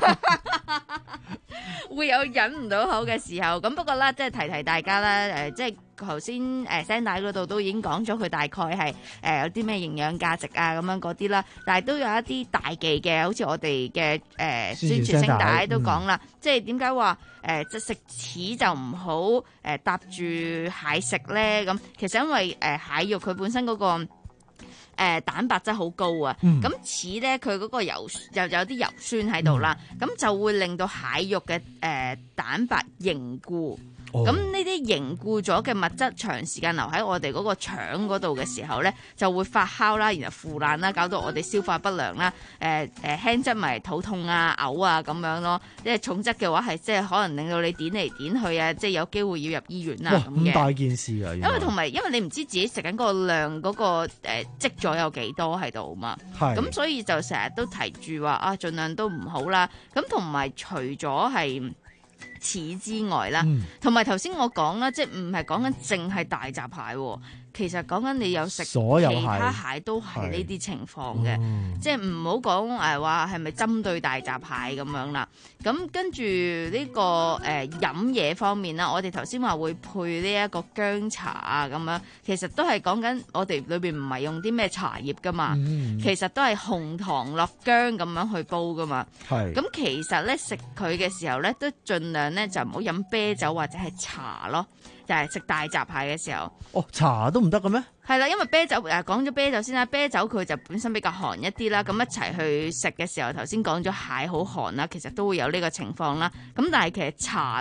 會有忍唔到口嘅時候，咁不過咧，即係提提大家啦，誒、呃，即係頭先誒聲帶嗰度都已經講咗佢大概係誒、呃、有啲咩營養價值啊咁樣嗰啲啦，但係都有一啲大忌嘅，好似我哋嘅誒宣傳聲帶都講啦，即係點解話誒即食柿就唔好誒、呃、搭住蟹食咧？咁其實因為誒、呃、蟹肉佢本身嗰、嗰個。誒、呃、蛋白質好高啊，咁似咧佢嗰個油又有啲油酸喺度啦，咁、嗯、就會令到蟹肉嘅誒、呃、蛋白凝固。咁呢啲凝固咗嘅物質長時間留喺我哋嗰個腸嗰度嘅時候咧，就會發酵啦，然後腐爛啦，搞到我哋消化不良啦。誒、呃、誒輕質咪肚痛啊、嘔啊咁樣咯。即係重質嘅話係即係可能令到你點嚟點去啊，即係有機會要入醫院啊咁嘅。 咁大件事啊！因為同埋因為你唔知自己食緊嗰個量嗰、嗰個誒、呃、積咗有幾多喺度嘛。係。咁所以就成日都提住話啊，盡量都唔好啦。咁同埋除咗係柿之外啦，同埋頭先我講啦，即係唔係講緊淨係大閘蟹喎。其實講緊你有食其他蟹都係呢啲情況嘅，即係唔好講誒話係咪針對大閘蟹咁樣啦。咁跟住呢個誒飲嘢方面啦，我哋頭先話會配呢一個薑茶啊咁樣，其實都係講緊我哋裏邊唔係用啲咩茶葉噶嘛，嗯、其實都係紅糖落薑咁樣去煲噶嘛。係咁其實咧食佢嘅時候咧，都盡量咧就唔好飲啤酒或者係茶咯。就係食大閘蟹嘅時候， 哦，茶都唔得嘅咩？ 係啦，因為啤酒誒講咗啤酒先啦，啤酒佢就本身比較寒一啲啦，咁一齊去食嘅時候，頭先講咗蟹好寒啦，其實都會有呢個情況啦。咁但係其實茶咧，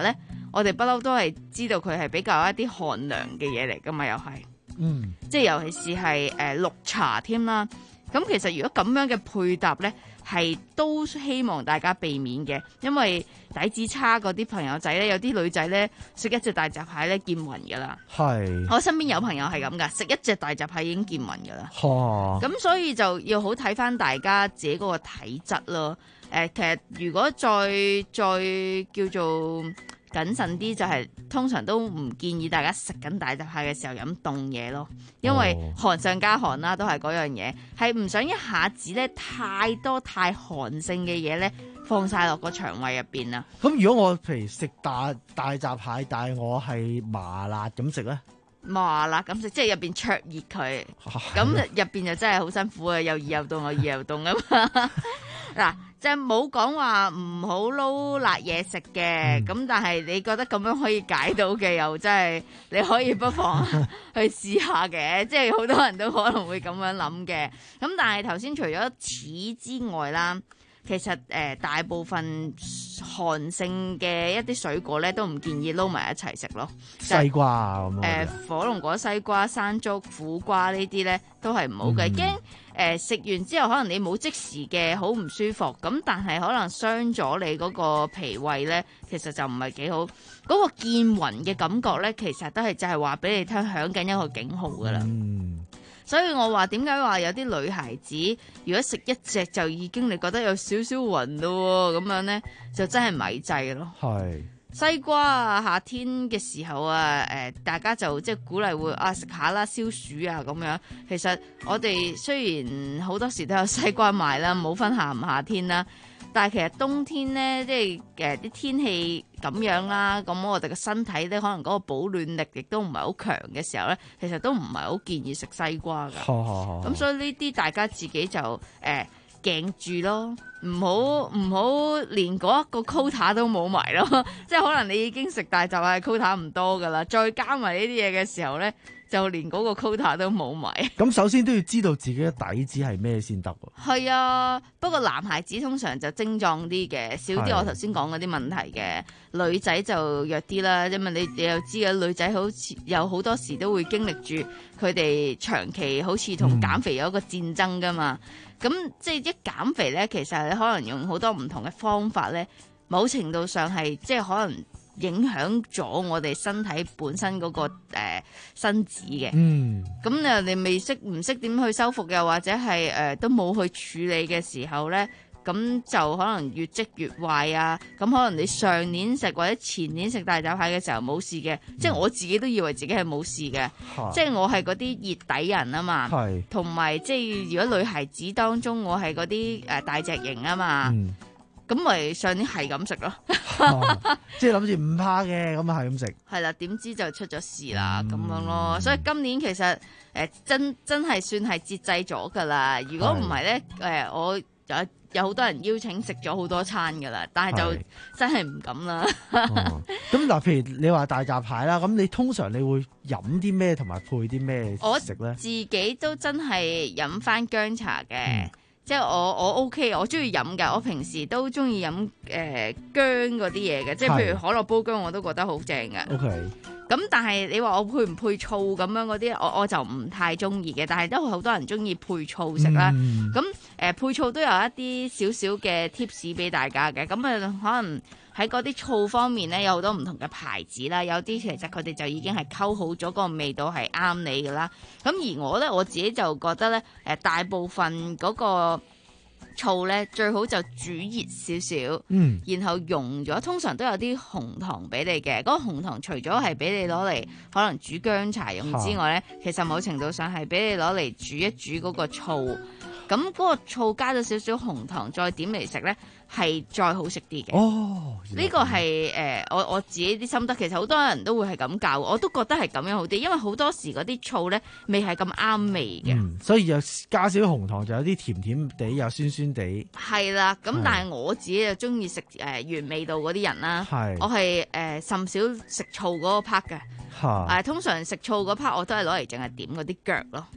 我哋不嬲都係知道佢係比較一啲寒涼嘅嘢嚟噶嘛，又係， 嗯， 即係尤其是係誒、呃、綠茶添啦。咁其實如果咁樣嘅配搭咧，係都希望大家避免嘅，因為底子差嗰啲朋友仔咧，有啲女仔咧食一隻大閘蟹咧見暈噶啦。 係， 我身邊有朋友係咁噶，食一隻大閘蟹已經見暈噶啦。 咁、 哦、所以就要好睇翻大家自己嗰個體質咯。誒、呃，其實如果再再叫做謹慎啲，就係、是、通常都唔建議大家食緊大閘蟹嘅時候飲凍嘢咯，因為寒上加寒啦，都係嗰樣嘢，係唔想一下子咧太多太寒性嘅嘢咧放晒落個腸胃入邊啊。 咁如果我譬如食大大閘蟹，但係我係麻辣咁食咧？ 麻辣咁食，即係入邊灼熱佢，咁入邊就真係好辛苦啊！又熱又凍，又熱又凍啊嘛。嗱，即係冇講話唔好撈辣嘢食嘅，咁、嗯、但係你覺得咁樣可以解到嘅，又真係你可以不妨去試下嘅，即係好多人都可能會咁樣諗嘅。咁但係頭先除咗柿之外啦，其實誒、呃、大部分寒性嘅一啲水果咧，都唔建議撈埋一齊食咯。 西瓜啊咁誒、呃、火龍果、西瓜、山竹、苦瓜呢啲咧都係唔好嘅，驚誒食完之後可能你冇即時嘅好唔舒服，咁但係可能傷咗你嗰個脾胃咧，其實就唔係幾好。嗰、嗰個見暈嘅感覺咧，其實都係就係話俾你聽響緊一個警號噶啦。嗯，所以我話點解話有啲女孩子如果食一隻就已經你覺得有少少暈咯，咁樣咧就真係咪制咯。係。西瓜啊，夏天嘅時候啊，誒、呃，大家就即係鼓勵會啊食下啦，消暑啊咁樣。其實我哋雖然好多時都有西瓜賣啦，冇分夏唔夏天啦，但係其實冬天咧，即係誒啲天氣咁樣啦，咁我哋嘅身體咧可能嗰個保暖力亦都唔係好強嘅時候咧，其實都唔係好建議食西瓜㗎。咁所以呢啲大家自己就誒。呃鏡住咯，唔好唔好連嗰一個 quota 都冇埋咯，即係可能你已經食大閘蟹 quota 唔多噶啦，再加埋呢啲嘢嘅時候咧，就連嗰個 quota 都冇埋。 咁首先都要知道自己嘅底子係咩先得喎。 係啊，不過男孩子通常就精壯啲嘅，少啲我頭先講嗰啲問題嘅，女仔就弱啲啦。因為你你又知嘅，女仔好似有好多時都會經歷住佢哋長期好似同減肥有一個戰爭噶嘛。咁、嗯、即係一減肥咧，其實你可能用好多唔同嘅方法咧，某程度上係即係可能影響咗我哋身體本身嗰、那個誒、呃、身子嘅。嗯。咁啊，你未識唔識點去修復，又或者係誒、呃、都冇去處理嘅時候咧，咁就可能越積越壞啊！咁可能你上年食或者前年食大閘蟹嘅時候冇事嘅、嗯，即係我自己都以為自己係冇事嘅，即係我係嗰啲熱底人啊嘛，同埋即係如果女孩子當中我係嗰啲誒大隻型啊嘛，咁、嗯、咪上年係咁食咯， 即係諗住唔怕嘅，咁啊係咁食。係啦，點知就出咗事啦，咁、嗯、樣咯。所以今年其實誒、呃、真真係算係節制咗㗎啦。如果唔係咧，誒、呃、我有。有好多人邀請食咗好多餐噶啦，但係就真係唔敢啦。 咁嗱，譬如你話大閘蟹啦，咁你通常你會飲啲咩同埋配啲咩食咧？ 我自己都真係飲翻薑茶嘅、嗯，即係我我 OK，我中意飲㗎。我平時都中意飲誒薑嗰啲嘢嘅，即係譬如可樂煲薑，我都覺得好正嘅。OK。咁但係你話我配唔配醋咁樣嗰啲，我我就唔太中意嘅。但係都好多人中意配醋食啦。咁、嗯呃、配醋都有一啲少少嘅 tips 俾大家嘅。咁啊可能喺嗰啲醋方面咧，有好多唔同嘅牌子啦。有啲其實佢哋就已經係溝好咗個味道係啱你㗎啦。咁而我咧我自己就覺得咧、呃、大部分嗰、嗰個醋咧最好就煮熱少少，嗯，然後溶咗，通常都有啲紅糖俾你嘅。嗰、那個紅糖除咗係俾你攞嚟可能煮薑茶用之外咧，其實某程度上係俾你攞嚟煮一煮嗰個醋。咁嗰個醋加咗少少紅糖，再點嚟食咧，係再好食啲嘅。哦，呢、這個係誒、呃、我我自己啲心得，其實好多人都會係咁教，我都覺得係咁樣好啲，因為好多時嗰啲醋咧未係咁啱味嘅、嗯， 所以又加少少紅糖就有啲甜甜地又酸酸地。 係啦，咁但係我自己就中意食誒原味道嗰啲人啦，我係誒、呃、甚少食醋嗰個 part 嘅。誒、呃，通常食醋嗰 part 我都係攞嚟淨係點嗰啲腳咯。嗯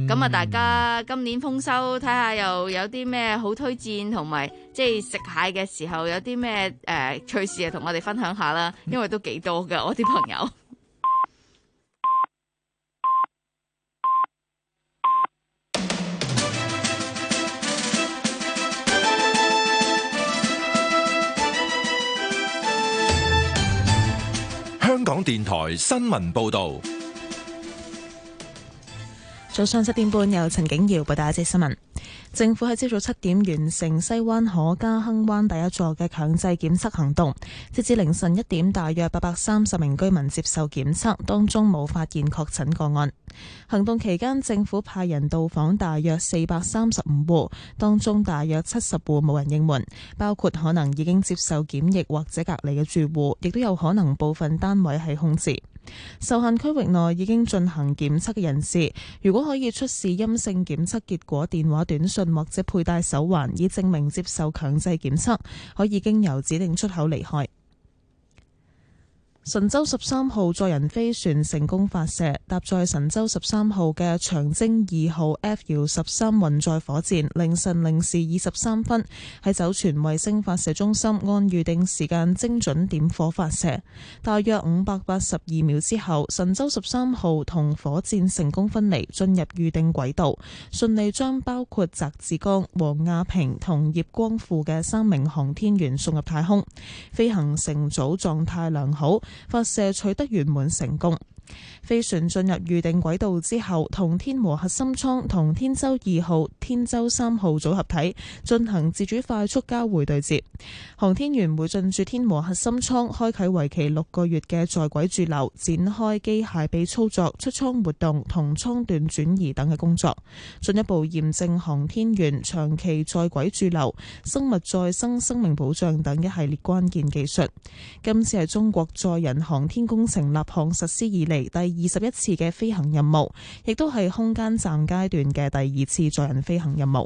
咁啊、嗯，大家今年豐收，睇下又有啲咩好推薦，同埋即係食蟹嘅時候有啲咩誒趣事啊，同我哋分享下啦。因為都幾多㗎，我啲朋友。 香港電台新聞報道。 早上七點半，由陳景瑤報道一節新聞。政府喺朝早七點完成西灣河嘉亨灣第一座嘅強制檢測行動，截至凌晨一點，大約八百三十名居民接受檢測，當中冇發現確診個案。行動期間，政府派人到訪大約四百三十五戶，當中大約七十戶冇人應門，包括可能已經接受檢疫或者隔離嘅住戶，亦都有可能部分單位係空置。受限區域內已經進行檢測嘅人士，如果可以出示陰性檢測結果、電話短訊或者佩戴手環，以證明接受強制檢測，可以經由指定出口離開。神舟十三號載人飛船成功發射，搭載神舟十三號嘅長征二號 F 遙十三運載火箭，凌晨零時二十三分喺酒泉衛星發射中心按預定時間精準點火發射。大約五百八十二秒之後，神舟十三號同火箭成功分離，進入預定軌道，順利將包括翟志剛、王亞平同葉光富嘅三名航天員送入太空。飛行乘組狀態良好，發射取得圓滿成功。飛船進入預定軌道之後，同天和核心艙同天舟二號、天舟三號組合體進行自主快速交會對接。航天員會進駐天和核心艙，開啟為期六個月嘅在軌駐留，展開機械臂操作、出艙活動同艙段轉移等嘅工作，進一步驗證航天員長期在軌駐留、生物再生、生命保障等一系列關鍵技術。今次係中國載人航天工程立項實施以嚟第二十一次嘅飛行任務，亦都係空間站階段嘅第二次載人飛行任務。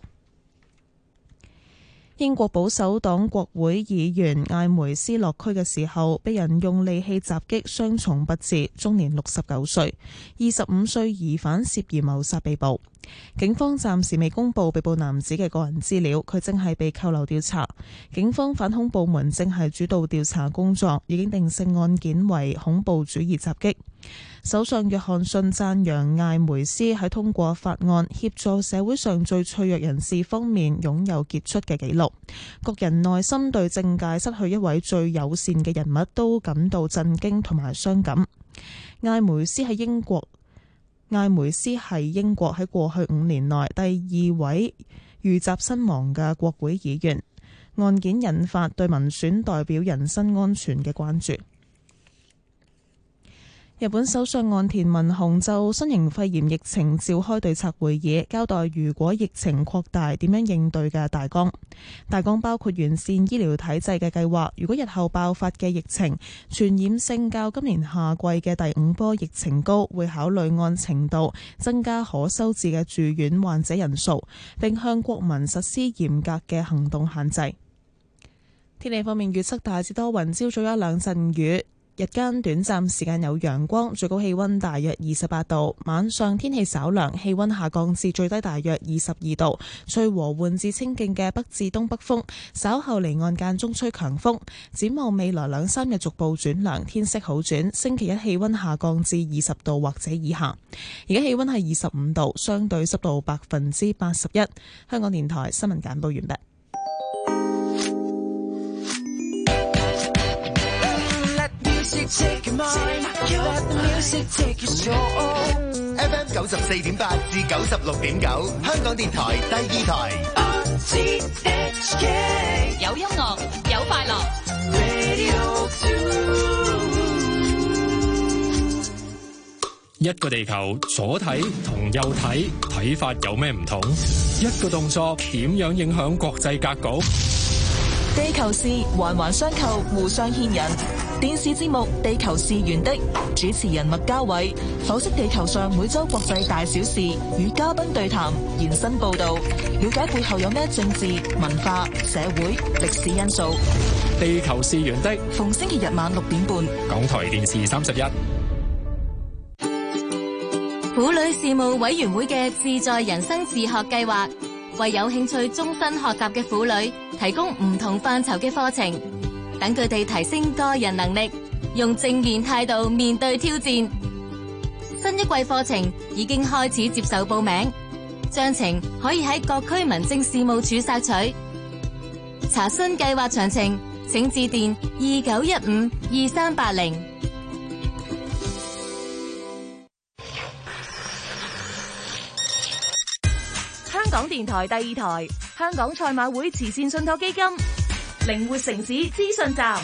英國保守黨國會議員艾梅斯落區嘅時候，被人用利器襲擊，傷重不治，終年六十九歲。二十五歲疑犯涉嫌謀殺被捕。警方暫時未公布被捕男子嘅個人資料，佢正係被扣留調查。警方反恐部門正係主導調查工作，已經定性案件為恐怖主義襲擊。首相約翰遜讚揚艾梅斯喺通過法案協助社會上最脆弱人士方面擁有傑出嘅紀錄。各人內心對政界失去一位最友善嘅人物都感到震驚同埋傷感。艾梅斯喺英國艾梅斯係英國喺過去五年內第二位遇襲身亡嘅國會議員，案件引發對民選代表人身安全嘅關注。日本首相岸田文雄就新型肺炎疫情召開對策會議，交代如果疫情擴大點樣應對嘅大綱。大綱包括完善醫療體制嘅計劃，如果日後爆發嘅疫情傳染性較今年夏季嘅第五波疫情高，會考慮按程度增加可收治嘅住院患者人數，並向國民實施嚴格嘅行動限制。天氣方面預測大致多雲，朝早一兩陣雨，日間短暫時間有陽光，最高氣溫大約二十八度。晚上天氣稍涼，氣溫下降至最低大約二十二度，吹和緩至清勁嘅北至東北風，稍後離岸間中吹強風。展望未來兩三日逐步轉涼，天色好轉。星期一氣溫下降至二十度或者以下。而家氣溫係二十五度，相對濕度百分之八十一。香港電台新聞簡報完畢。 Take mine, let the music take your soul. F M 九十四點八至九十六點九，香港電台第二台。R T H K 有音樂，有快樂。 Radio two 一個地球左睇同右睇睇法有咩唔同？一個動作點樣影響國際格局？ 地球事環環相扣，互相牽引。電視節目《地球是圓的》，主持人麥嘉偉剖析地球上每周國際大小事，與嘉賓對談，延伸報道，了解背後有咩政治、文化、社會、歷史因素。 地球是圓的， 逢星期日晚六點半， 港台電視三十一。 婦女事務委員會嘅自在人生自學計劃，為有興趣終身學習嘅婦女提供唔同範疇嘅課程，等佢哋提升個人能力，用正面態度面對挑戰。新一季課程已經開始接受報名，詳情可以喺各區民政事務處索取。查詢計劃詳情，請致電二九一五二三八零。 香港電台第二台，香港賽馬會慈善信託基金，靈活城市資訊站。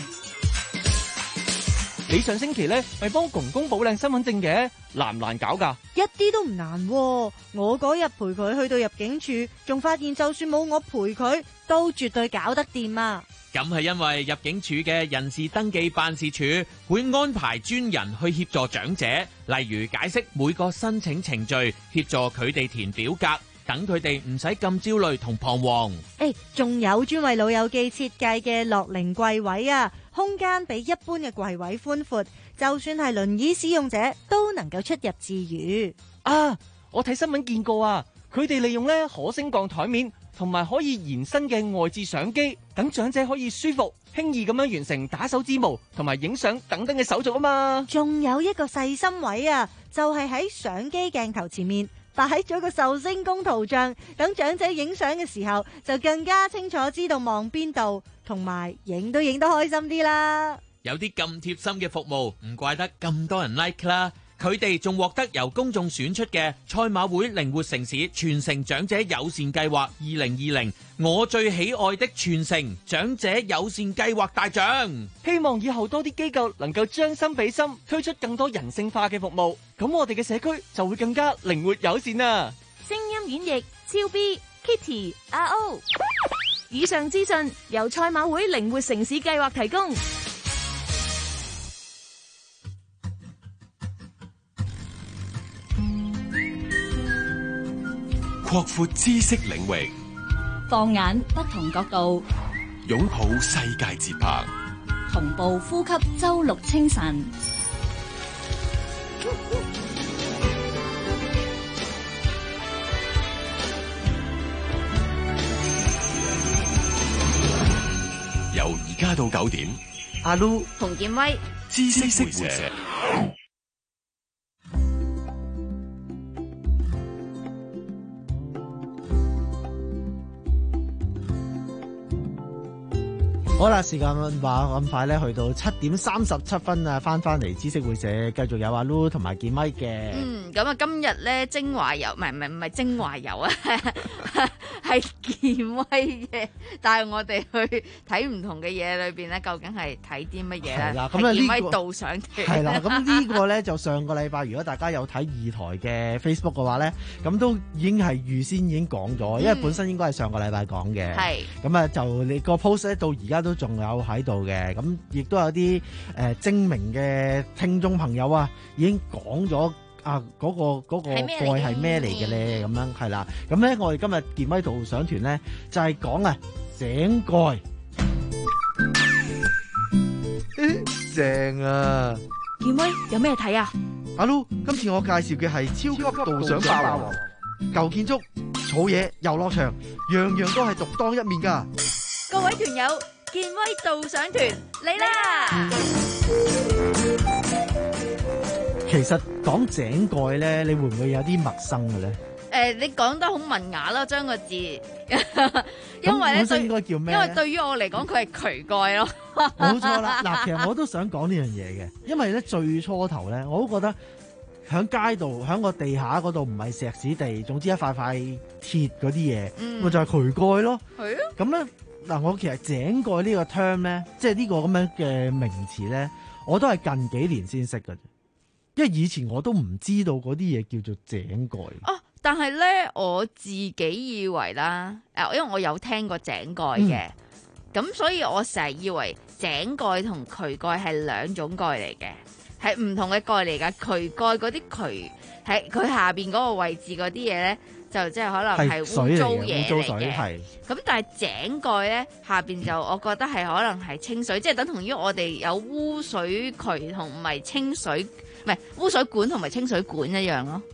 你上星期咧咪幫公公補領身份證嘅，難唔難搞噶？ 一啲都唔難喎，我嗰日陪佢去到入境處，仲發現就算冇我陪佢，都絕對搞得掂啊！ 咁係因為入境處嘅人事登記辦事處會安排專人去協助長者，例如解釋每個申請程序，協助佢哋填表格，等佢哋唔使咁焦慮同彷徨。 誒，仲有專為老友記設計嘅樂齡櫃位啊，空間比一般嘅櫃位寬闊，就算係輪椅使用者都能夠出入自如。 啊，我睇新聞見過啊，佢哋利用咧可升降台面同埋可以延伸嘅外置相機，等長者可以舒服輕易咁樣完成打手指模同埋影相等等嘅手續啊嘛。 仲有一個細心位啊，就係喺相機鏡頭前面擺咗個壽星公圖像，等長者影相嘅時候就更加清楚知道望邊度，同埋影都影得開心啲啦。 有啲咁貼心嘅服務，唔怪得咁多人 like 啦。佢哋仲獲得由公眾選出嘅賽馬會靈活城市全城長者友善計劃二零二零我最喜愛的全城長者友善計劃大獎。 希望以後多啲機構能夠將心比心，推出更多人性化嘅服務，咁我哋嘅社區就會更加靈活友善啊！ 聲音演繹超 B Kitty R O。以上資訊由賽馬會靈活城市計劃提供。 擴闊知識領域， 放眼不同角度， 擁抱世界節拍， 同步呼吸周六清晨。 由而家到九點， 阿 Lu 洪建威， 知識會社。 好啦，時間話咁快咧，去到七點三十七分啊，翻翻嚟知識會社，繼續有阿 Lu 同埋建威嘅。 嗯，咁啊，今日咧精華油，唔係唔係唔係精華油啊，係建威嘅，帶我哋去睇唔同嘅嘢裏邊咧，究竟係睇啲乜嘢咧？ 係啦，咁啊呢個導賞團係啦，咁呢個咧就上個禮拜，如果大家有睇二台嘅 Facebook 嘅話咧，咁都已經係預先已經講咗，因為本身應該係上個禮拜講嘅。係、嗯，咁啊就你個 post 咧到而家都仲有喺度嘅，咁亦都有啲誒、呃、精明嘅聽眾朋友啊，已經講咗啊嗰、嗰個嗰、嗰個蓋係咩嚟嘅咧，咁樣係啦。咁咧我哋今日健威導賞團咧就係、係、講啊井蓋，正啊！ 健威有咩睇啊？ 阿 Lu，今次我介紹嘅係超級導賞霸王，舊建築、草野、遊樂場，樣樣都係獨當一面噶。 各位團友，健威導賞團嚟啦！ 其實講井蓋咧，你會唔會有啲陌生嘅咧？誒、 呃，你講得好文雅咯，將個字，因為咧對，應該叫咩？因為對於我嚟講，佢係渠蓋咯。 冇錯啦，嗱，其實我都想講呢樣嘢嘅，因為咧最初頭咧，我都覺得響街度，響個地下嗰度唔係石屎地，總之一塊塊鐵嗰啲嘢，咪、嗯、就係、是、渠蓋咯。係啊。咁咧嗱，我其實井蓋呢個 term 咧，即係呢個咁樣嘅名詞咧，我都係近幾年先識嘅啫。因為以前我都唔知道嗰啲嘢叫做井蓋。哦， 但係咧我自己以為啦，誒，因為我有聽過井蓋嘅，咁、嗯、所以我成日以為井蓋同渠蓋係兩種蓋嚟嘅，係唔同嘅蓋嚟噶。渠蓋嗰啲渠喺佢下邊嗰個位置嗰啲嘢咧，就即係可能係污糟嘢嚟嘅。咁但係井蓋咧下邊就我覺得係可能係清水，即係等同於我哋有污水渠同埋清水。唔係污水管同埋清水管一樣咯。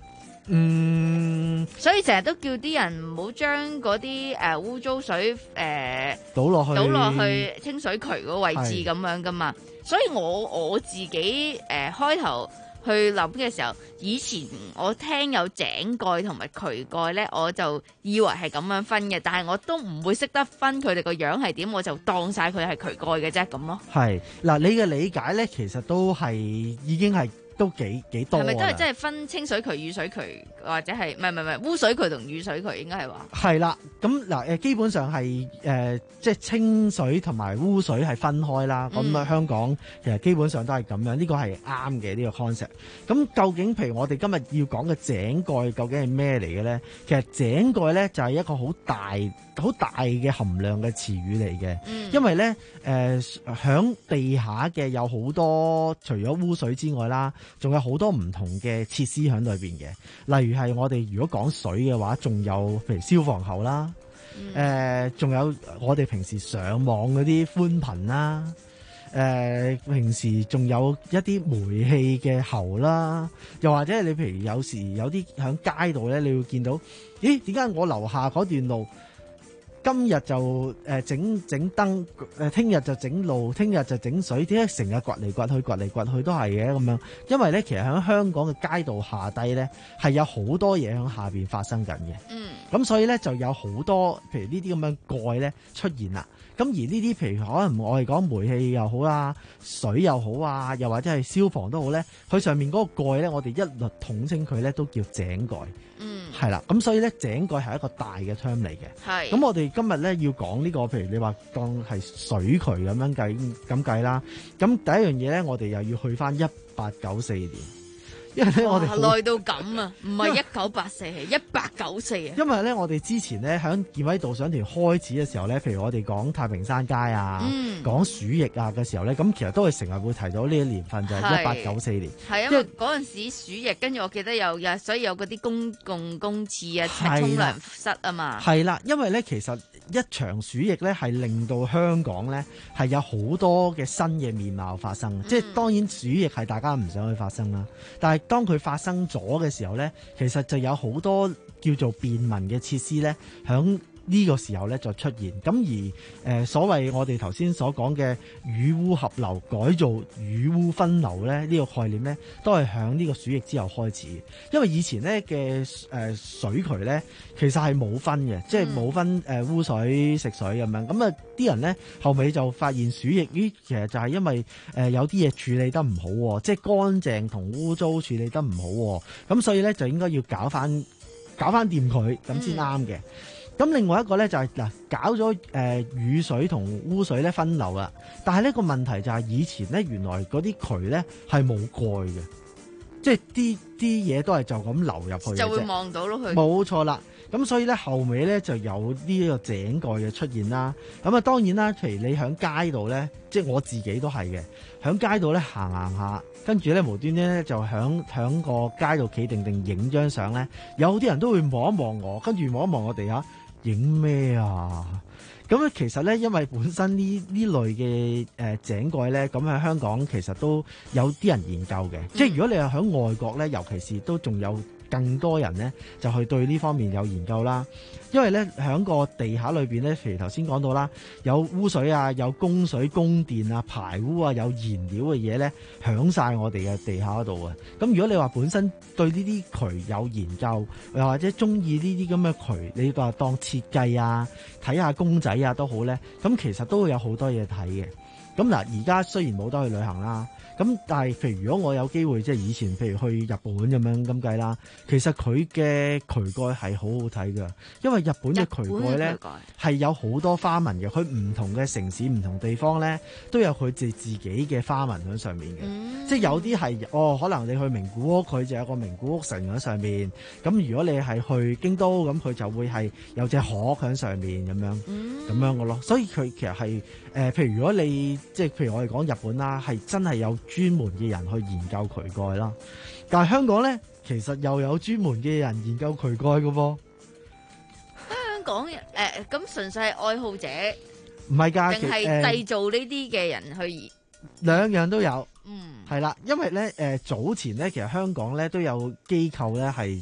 嗯， 所以成日都叫啲人唔好將嗰啲誒污糟水誒、呃、 倒落去倒落去清水渠個位置係咁樣噶嘛。所以我我自己誒、呃、開頭去諗嘅時候，以前我聽有井蓋同埋渠蓋咧，我就以為係咁樣分嘅，但係我都唔會識得分佢哋個樣係點，我就當晒佢係渠蓋嘅啫咁咯。 係嗱，你嘅理解咧，其實都係已經係都幾幾多㗎啦。 係咪都係真係分清水渠、雨水渠，或者係唔係唔係唔係污水渠同雨水渠應該係話？ 係啦，咁嗱誒，基本上係誒、呃，即係清水同埋污水係分開啦。咁啊、 嗯， 香港其實基本上都係咁樣，呢個係啱嘅呢個 concept。咁究竟譬如我哋今日要講嘅井蓋究竟係咩嚟嘅咧？其實井蓋咧就係一個好大好大嘅含量嘅詞語嚟嘅， 嗯、 因為咧誒響地下嘅有好多除咗污水之外啦，仲有好多唔同嘅設施喺裏邊嘅，例如係我哋如果講水嘅話，仲有譬如消防喉啦，誒仲、嗯呃、有我哋平時上網嗰啲寬頻啦，誒、呃、平時仲有一啲煤氣嘅喉啦，又或者你譬如有時有啲響街度咧，你會見到，咦點解我樓下嗰段路今日就誒整整燈，誒聽日就整路，聽日就整水，點解成日掘嚟掘去，掘嚟掘去都係嘅咁樣？因為咧，其實喺香港嘅街道下低咧，係有好多嘢喺下邊發生緊嘅。嗯，咁所以咧就有好多，譬如呢啲咁樣蓋咧出現啦。咁而呢啲譬如可能我哋講煤氣又好啊，水又好啊，又或者係消防都好咧，佢上面嗰個蓋咧，我哋一律統稱佢咧都叫井蓋。嗯，係啦，咁所以咧井蓋係一個大嘅 term 嚟嘅。係，咁我哋今日咧要講呢個，譬如你話當係水渠咁樣計咁計啦。咁第一樣嘢咧，我哋又要去翻一八九四年。因為咧，我哋耐到咁啊，唔係一九八四，係一八九四啊。 因為咧，我哋之前咧喺建委導賞團開始嘅時候咧，譬如我哋講太平山街啊，嗯、講鼠疫啊嘅時候咧，咁其實都係成日會提到呢一年份就係一八九四年。係啊，因為嗰陣時鼠疫，跟住我記得有有，所以有嗰啲公共公廁啊、沖涼室啊嘛。係啦，因為咧其實一場鼠疫咧係令到香港咧係有好多嘅新嘅面貌發生。嗯、即係當然鼠疫係大家唔想去發生啦，但係當佢發生咗嘅時候咧，其實就有好多叫做便民嘅設施咧，響呢個時候咧就出現。咁而誒、呃、所謂我哋頭先所講嘅雨污合流改造雨污分流咧，呢、呢個概念咧都係響呢個鼠疫之後開始。因為以前咧嘅誒水渠咧其實係冇分嘅，即係冇分誒、呃、污水食水咁樣。咁啊啲人咧後尾就發現鼠疫呢，其實就係因為誒、呃、有啲嘢處理得唔好，即係乾淨同污糟處理得唔好，咁所以咧就應該要搞翻搞翻掂佢，咁先啱嘅。咁、嗯、另外一個咧就係、是、嗱，搞咗誒、呃、雨水同污水咧分流啦，但係呢個問題就係以前咧原來嗰啲渠咧係冇蓋嘅，即係啲啲嘢都係就咁流入去嘅啫，就會望到咯佢。冇錯啦，咁所以咧後尾咧就有呢個井蓋嘅出現啦。咁啊當然啦，譬如你喺街度咧，即係我自己都係嘅，喺街度咧行行下，跟住咧無端端咧就喺喺個街度企定定影張相咧，有啲人都會望一望我，跟住望一望我地下。影咩啊？咁咧其實咧，因為本身呢呢類嘅誒、呃、井蓋咧，咁喺香港其實都有啲人研究嘅。嗯、即係如果你係喺外國咧，尤其是都仲有更多人咧，就去對呢方面有研究啦。因為咧喺個地下裏邊咧，譬如頭先講到啦，有污水啊，有供水供電啊，排污啊，有燃料嘅嘢咧，響晒我哋嘅地下嗰度啊。咁如果你話本身對呢啲渠有研究，又或者中意呢啲咁嘅渠，你話當設計啊，睇下公仔啊都好咧，咁其實都會有好多嘢睇嘅。咁嗱，而家雖然冇得去旅行啦，咁但係譬如如果我有機會，即係以前譬如去日本咁樣咁計啦，其實佢嘅渠蓋係好好睇㗎，因為日本嘅渠蓋咧係有好多花紋嘅，佢唔同嘅城市、唔同地方咧都有佢哋自己嘅花紋喺上面嘅，嗯、即係有啲係哦，可能你去名古屋，佢就有個名古屋城喺上面，咁如果你係去京都，咁佢就會係有隻鶴喺上面咁樣，咁、嗯、樣嘅咯，所以佢其實係誒、呃，譬如如果你即係譬如我哋講日本啦，係真係有專門嘅人去研究渠蓋啦。但係香港咧，其實又有專門嘅人研究渠蓋嘅噃。 香港誒咁純粹係愛好者， 唔係㗎， 定係製造呢啲嘅人去？ 兩樣都有。 嗯， 係啦，因為咧誒、呃、早前咧，其實香港咧都有機構咧係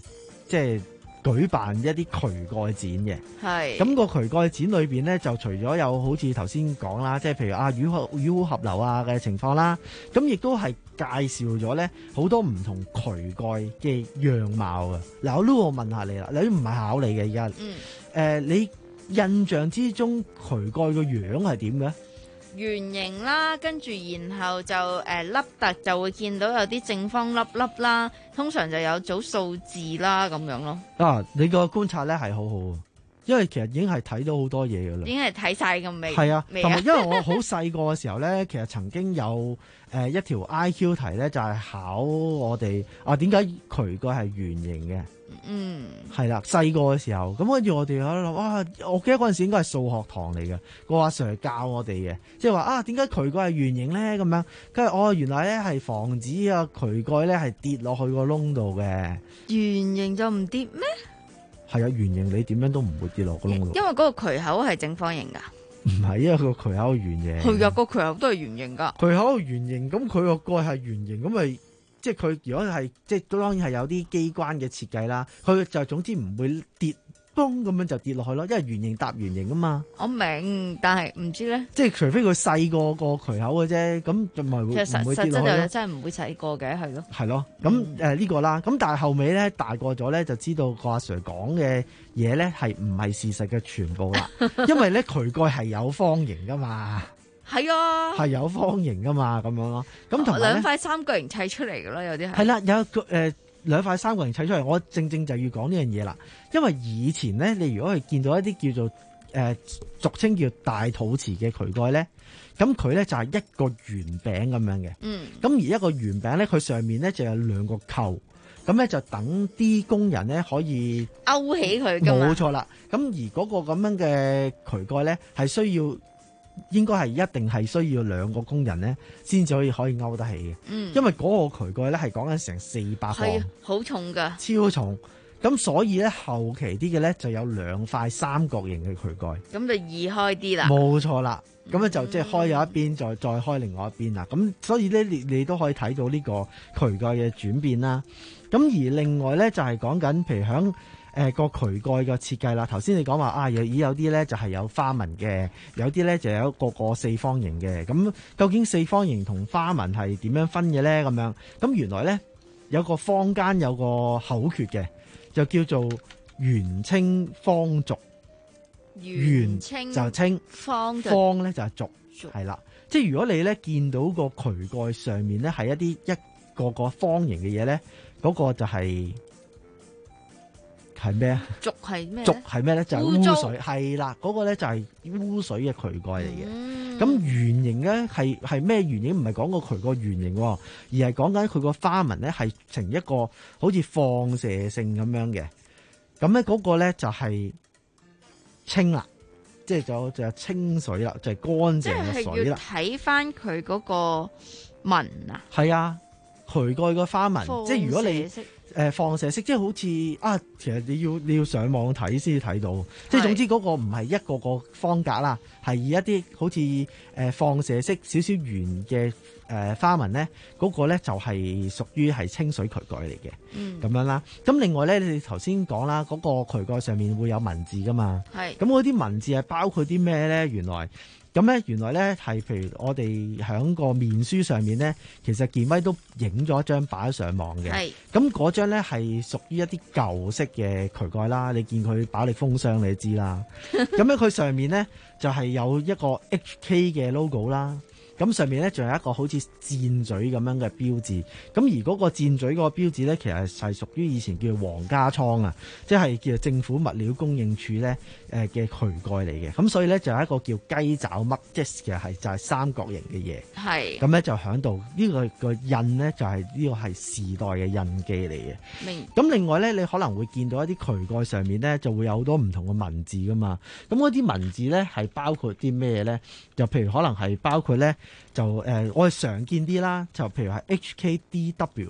即係舉辦一啲渠蓋展嘅。 係咁、個渠蓋展裏邊咧，就除咗有好似頭先講啦，即係譬如啊魚河魚河合流啊嘅情況啦，咁亦都係介紹咗咧好多唔同渠蓋嘅樣貌啊。嗱，我呢個問下你啦，你唔係考你嘅而家， 嗯， 誒、呃、你印象之中渠蓋個樣係點嘅？ 圓形啦，跟住然後就誒凹凸就會見到有啲正方粒粒啦，通常就有組數字啦咁樣咯。 啊，你個觀察咧係好好啊，因為其實已經係睇到好多嘢噶啦。 已經係睇晒咁未？ 係啊， 未同埋因為我好細個嘅時候咧，其實曾經有誒、呃、一條 I Q 題咧，就係、是、考我哋啊點解渠蓋係圓形嘅？ 嗯， 係啦，細個嘅時候，咁跟住我哋喺度諗，哇！我記得嗰陣時應該係數學堂嚟嘅，個阿 Sir 教我哋嘅，即係話啊，點解渠蓋係圓形咧？咁樣，跟住哦，原來咧係防止啊渠蓋咧係跌落去個窿度嘅。 圓形就唔跌咩？ 係啊，圓形你點樣都唔會跌落個窿度。 因為嗰個渠口係正方形噶。 唔係，因為個渠口係圓形。 係啊，個渠口都係圓形噶。 渠口係圓形，咁佢個蓋係圓形，咁咪即係佢如果係即係當然係有啲機關嘅設計啦。佢就總之唔會跌，嘣咁樣就跌落去咯，因為圓形搭圓形啊嘛。 我明，但係唔知咧。 即係除非佢細過個渠口嘅啫，咁就咪會唔會跌落去咯。 其實實質就真係唔會細個嘅，係咯。 係咯，咁誒呢個啦，咁但係後尾咧大個咗咧，就知道個阿 Sir 講嘅嘢咧係唔係事實嘅全部啦，因為咧渠蓋係有方形噶嘛。 係啊， 係有方形噶嘛，咁樣咯。咁同埋兩塊三角形砌出嚟嘅咯，有啲係。 係啦，有個誒兩塊三角形砌出嚟，我正正就要講呢樣嘢啦。因為以前咧，你如果係見到一啲叫做誒、呃、俗稱叫大肚瓷嘅渠蓋咧，咁佢咧就係一個圓餅咁樣嘅。嗯。咁而一個圓餅咧，佢上面咧就有兩個扣，咁咧就等啲工人咧可以勾起佢㗎嘛。 冇錯啦。咁而嗰個咁樣嘅渠蓋咧，係需要。應該係一定係需要兩個工人咧，先至可以可以勾得起嘅。嗯，因為嗰個渠蓋咧係講緊成四百磅， 係好重㗎， 超重。咁所以咧後期啲嘅咧就有兩塊三角形嘅渠蓋， 咁就易開啲啦。 冇錯啦，咁咧就即係開有一邊，再再開另外一邊啦。咁所以咧你你都可以睇到呢個渠蓋嘅轉變啦。咁而另外咧就係講緊，譬如響。誒、呃、個渠蓋嘅設計啦，頭先你講話啊，有有啲咧就係有花紋嘅，有啲咧就有一個個四方形嘅。咁究竟四方形同花紋係點樣分嘅咧？咁樣咁原來咧有個坊間有個口訣嘅，就叫做圓清方濁。圓清就清，方方咧就係濁，係啦。即係如果你咧見到個渠蓋上面咧係一啲一個個方形嘅嘢咧，嗰、嗰個就係、是。係咩啊？濁係咩？濁係咩咧？就係、是、污水，係啦，嗰、那個咧就係污水嘅渠蓋嚟嘅。咁、嗯、圓形咧係係咩圓形？唔係講個渠蓋圓形，而係講緊佢個花紋咧係呈一個好似放射性咁樣嘅。咁咧嗰個咧就係清啦，即係就就係清水啦，就係、是、乾淨嘅水啦。 睇翻佢嗰個紋啊。 係啊，渠蓋個花紋，即係如果你。誒、呃、放射式即係好似啊，其實你要你要上網睇先至睇到，即係總之嗰個唔係一個個方格啦，係以一啲好似誒、呃、放射式少少圓嘅誒、呃、花紋咧，嗰、那個咧就係屬於係清水渠蓋嚟嘅，咁、嗯、樣啦。咁另外咧，你哋頭先講啦，嗰、那個渠蓋上面會有文字噶嘛，係咁嗰啲文字係包括啲咩咧？原來。咁咧，原來咧係譬如我哋喺個面書上面咧，其實健威都影咗一張擺上網嘅。係。咁嗰張咧係屬於一啲舊式嘅渠蓋啦。你見佢把力風箱，你都知啦。咁咧，佢上面咧就係有一個 H K 嘅 logo 啦。咁上面咧仲有一個好似箭嘴咁樣嘅標誌，咁而嗰個箭嘴嗰個標誌咧，其實係屬於以前叫皇家倉啊，即係叫政府物料供應處咧誒嘅渠蓋嚟嘅。咁所以咧就有一個叫雞爪嘜，即係其實係就係三角形嘅嘢。係。咁咧就喺度呢個個印咧就係呢個係時代嘅印記嚟嘅。明。咁另外咧，你可能會見到一啲渠蓋上面咧就會有好多唔同嘅文字噶嘛。咁嗰啲文字咧係包括啲咩咧？就譬如可能係包括咧。就誒、呃，我哋常見啲啦，就譬如係 H K D W，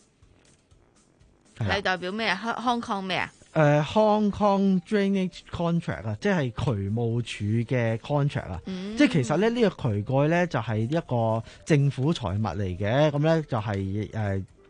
係代表咩啊 ？Hong Kong 咩啊？ 誒、呃、Hong Kong Drainage Contract 啊，即係渠務署嘅 contract 啊、嗯，即係其實咧呢、這個渠蓋咧就係、是、一個政府財物嚟嘅，咁咧就係、是、誒。呃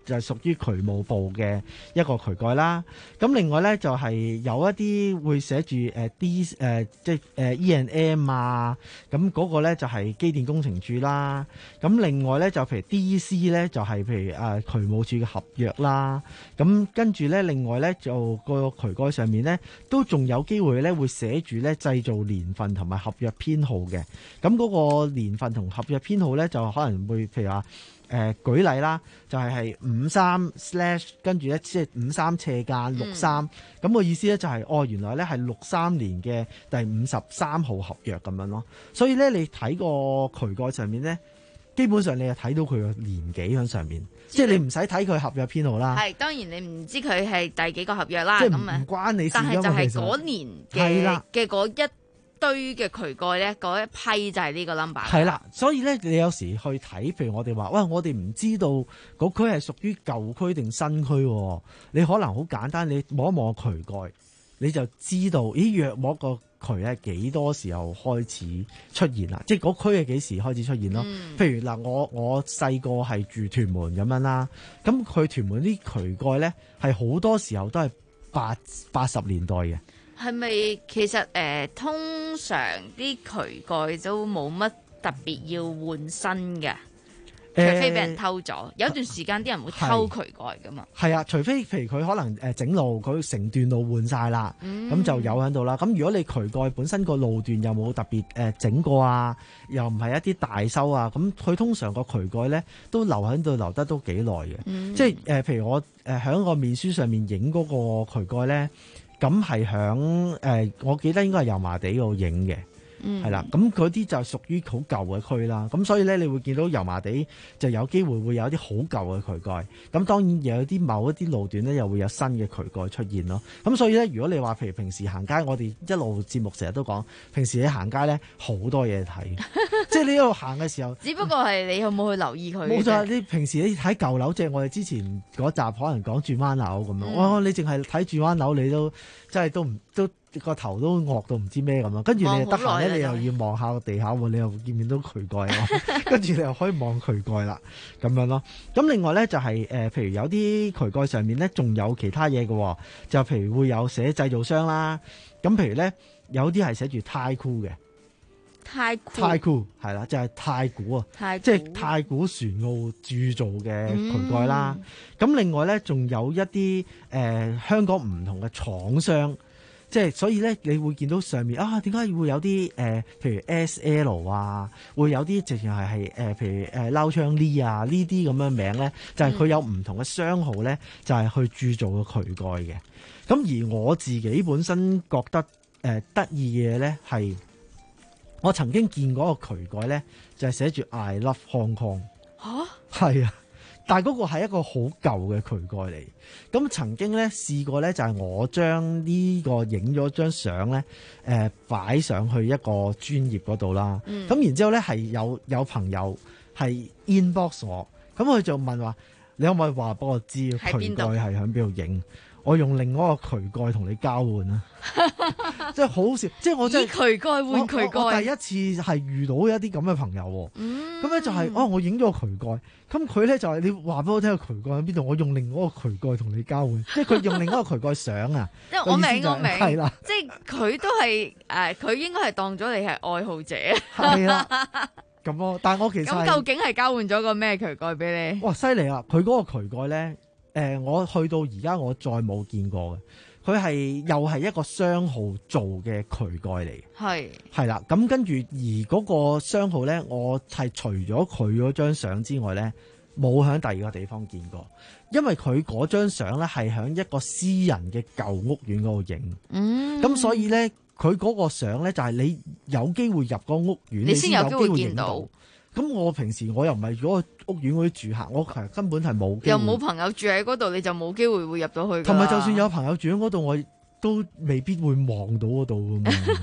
就係屬於渠務部嘅一個渠蓋啦。咁另外咧就係、是、有一啲會寫住誒 D 誒、呃、即係誒 E and M 啊，咁嗰個咧就係、是、機電工程署啦。咁另外咧就譬如 D C 咧就係、是、譬如誒、呃、渠務署嘅合約啦。咁跟住咧另外咧就個渠蓋上面咧都仲有機會咧會寫住咧製造年份同埋合約編號嘅。咁嗰個年份同合約編號咧就可能會譬如話。誒、呃、舉例啦，就係係五三 slash 跟住咧，即係五三斜間六三，咁個意思咧就係、是、哦，原來咧係六三年嘅第五十三號合約咁樣咯。所以咧，你睇個渠蓋上面咧，基本上你係睇到佢個年紀喺上面，即係你唔使睇佢合約編號啦。 係當然你唔知佢係第幾個合約啦， 即係咁啊唔關你事。 但係就係嗰年嘅嘅嗰一堆嘅渠蓋咧，嗰一批就係呢個 number。 係啦，所以咧，你有時去睇，譬如我哋話，喂，我哋唔知道嗰區係屬於舊區定新區，你可能好簡單，你望一望渠蓋，你就知道，咦，約莫個渠係幾多時候開始出現啦？即係嗰區係幾時開始出現咯？嗯、譬如嗱，我我細個係住屯門咁樣啦，咁佢屯門啲渠蓋咧係好多時候都係八八十年代嘅。 係咪其實誒、呃、通常啲渠蓋都冇乜特別要換新嘅，除非俾人偷咗。呃、有一段時間啲人會偷渠蓋噶嘛。係啊，除非譬如佢可能誒整路，佢成段路換晒啦，咁、嗯、就有喺度啦。咁如果你渠蓋本身個路段又冇特別誒整過啊，又唔係一啲大修啊，咁佢通常個渠蓋咧都留喺度留得都幾耐嘅。嗯、即係誒、呃，譬如我誒喺、呃、個面書上面影嗰個渠蓋咧。咁係響誒，我記得應該係油麻地度影嘅，係啦、嗯。咁嗰啲就屬於好舊嘅區啦。咁所以咧，你會見到油麻地就有機會會有啲好舊嘅渠蓋。咁當然有啲某一啲路段咧，又會有新嘅渠蓋出現咯。咁所以咧，如果你話譬如平時行街，我哋一路節目成日都講，平時你行街咧好多嘢睇，即係你一路行嘅時候， 只不過係你有冇去留意佢。 冇錯，你平時你睇舊樓，即係我哋之前嗰集可能講轉彎樓咁樣，哇、嗯！你淨係睇轉彎樓，你都真係都唔都個頭都惡到唔知咩咁樣。跟住你得閒咧，你又要望下個地下喎，你又見唔見到渠蓋啊？跟住你又可以望渠蓋啦，咁樣咯。咁另外咧就係、是、誒、呃，譬如有啲渠蓋上面咧仲有其他嘢嘅，就譬如會有寫製造商啦。咁譬如咧有啲係寫住太酷嘅。 太古太古係啦，就係、是、太古啊，即係太古船澳鑄造嘅渠蓋啦。咁、嗯、另外咧，仲有一啲誒、呃、香港唔同嘅廠商，即係所以咧，你會見到上面啊，點解會有啲誒、呃，譬如 S L 啊，會有啲直情係係誒，譬如誒撈昌 Lee 啊呢啲咁樣名咧，就係、是、佢有唔同嘅商號咧，就係、是、去鑄造嘅渠蓋嘅。咁而我自己本身覺得誒得意嘅嘢咧係。我曾經見過個渠蓋咧，就係、是、寫住 I Love Hong Kong。嚇，係啊，但係嗰個係一個好舊嘅渠蓋嚟。咁曾經咧試過咧，就係、是、我將呢個影咗張相咧，誒、呃、擺上去一個專頁嗰度啦。咁、嗯、然之後咧係有有朋友係 inbox 我，咁佢就問話：你可唔可以話俾我知渠蓋係喺邊度影？我用另外一個渠蓋同你交換啊！即係好笑，即係我真係渠蓋換渠蓋。 我第一次係遇到一啲咁嘅朋友，咁咧、嗯、就係、是、哦，我影咗個渠蓋，咁佢咧就係、是、你話俾我聽個渠蓋喺邊度，我用另外一個渠蓋同你交換，即係佢用另外一個渠蓋相啊！ 即係我明、就是、我明， 係啦， 即係佢都係誒，佢、呃、應該係當咗你係愛好者， 係啦，咁咯。但係我其實咁究竟係交換咗個咩渠蓋俾你？ 哇，犀利啊！佢嗰個渠蓋咧。誒、呃，我去到而家我再冇見過嘅，佢係又係一個商號做嘅渠蓋嚟，係係啦。咁跟住而嗰個商號咧，我係除咗佢嗰張相之外咧，冇喺第二個地方見過，因為佢嗰張相咧係喺一個私人嘅舊屋苑嗰度影，嗯，咁所以咧佢嗰個相咧就係、是、你有機會入個屋苑，你先有機會見到。咁我平時我又唔係嗰個屋苑嗰啲住客，我其實根本係冇機會， 又冇朋友住喺嗰度，你就冇機會會入到去。 同埋就算有朋友住喺嗰度，我都未必會望到嗰度㗎嘛。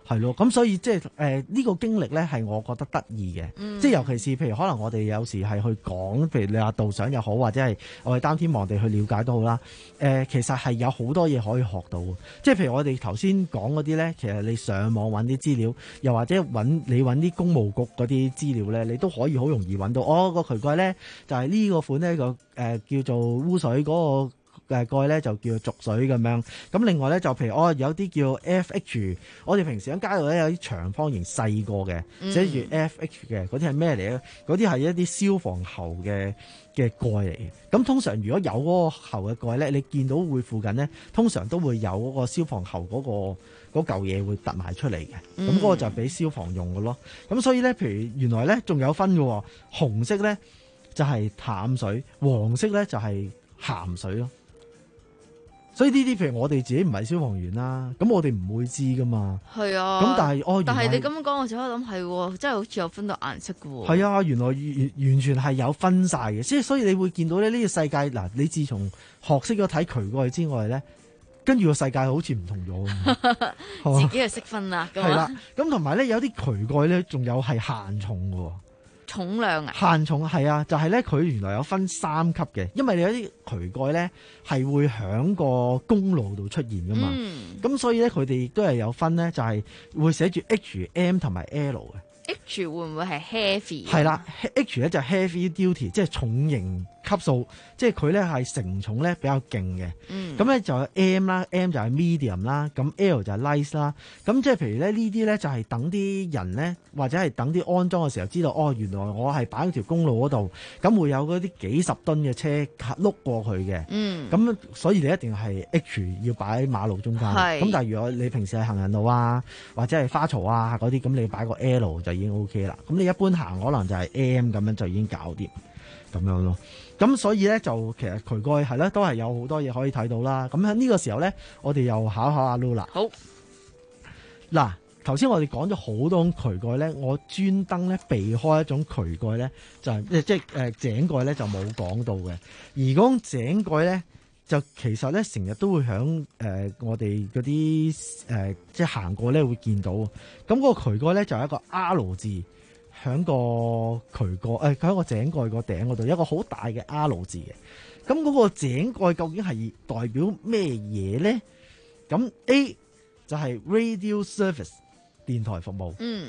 係咯，咁所以即係誒呢個經歷咧，係我覺得得意嘅， 嗯即係尤其是譬如可能我哋有時係去講，譬如你話導賞又好，或者係我哋擔天望地去了解都好啦。誒、呃，其實係有好多嘢可以學到，即係譬如我哋頭先講嗰啲咧，其實你上網揾啲資料，又或者揾你揾啲公務局嗰啲資料咧，你都可以好容易揾到。哦，個渠蓋咧就係、是、呢個款呢個誒、呃、叫做污水嗰、那個。誒蓋咧就叫做濁水咁樣，咁另外咧就譬如哦有啲叫 F H， 我哋平時喺街度咧有啲長方形細個嘅寫住 F H 嘅，嗰啲係咩嚟咧？嗰啲係一啲消防喉嘅嘅蓋嚟嘅。咁通常如果有嗰個喉嘅蓋咧，你見到會附近咧，通常都會有嗰個消防喉嗰、嗰個嗰嚿嘢會突埋出嚟嘅。咁嗰、嗯、個就係俾消防用嘅咯。咁所以咧，譬如原來咧仲有分嘅，紅色咧就係淡水，黃色咧就係鹹水咯。所以呢啲譬如我哋自己唔係消防員啦，咁我哋唔會知噶嘛。 係啊。 咁但係哦， 但係你咁樣講，我就喺度諗係，真係好似有分到顏色噶喎。 係啊，原來完完全係有分晒嘅，即係所以你會見到咧呢個世界嗱，你自從學識咗睇渠蓋之外咧，跟住個世界好似唔同咗。 自己係識分啦。 係啦，咁同埋咧有啲渠蓋咧，仲有係限重嘅。 重量啊？ 限重係啊，就係咧佢原來有分三級嘅，因為你有啲渠蓋咧係會響個公路度出現噶嘛，咁、嗯、所以咧佢哋亦都係有分咧，就係會寫住 H、M 同埋 L 嘅。 H 會唔會係 heavy？ 係啦 ，H 咧就 heavy duty，即係重型級數，即係佢咧係承重咧比較勁嘅。咁咧、嗯、就有 M 啦 ，M 就係 medium 啦，咁 L 就係 light 啦。咁即係譬如咧呢啲咧就係等啲人咧，或者係等啲安裝嘅時候知道，哦，原來我係擺喺條公路嗰度，咁會有嗰啲幾十噸嘅車碌過去嘅。嗯。咁所以你一定係 H 要擺喺馬路中間。係。咁但係如果你平時係行人路啊，或者係花槽啊嗰啲，咁你擺個 L 就已經 OK 啦。咁你一般行可能就係 M 咁樣就已經搞掂咁樣咯。咁所以咧就其實渠蓋係咧都係有好多嘢可以睇到啦。咁喺呢個時候咧，我哋又考考阿 Lu 啦。 好。 嗱，頭先我哋講咗好多渠蓋咧，我專登咧避開一種渠蓋咧，就係即係誒井蓋咧就冇講到嘅。而嗰井蓋咧，就其實咧成日都會響誒、呃、我哋嗰啲誒即係行過咧會見到。咁、那、嗰個渠蓋咧就係一個 R 字。喺個渠蓋誒，喺個井蓋個頂嗰度，有一個好大嘅 R 字嘅。咁嗰個井蓋究竟係代表咩嘢咧？咁 A 就係 radio service 電台服務，嗯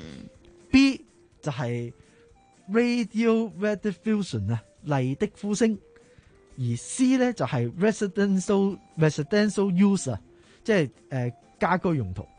B 就係 radio rediffusion 啊麗的呼聲，而 C 咧就係 residential residential use 啊，即係誒家居用途。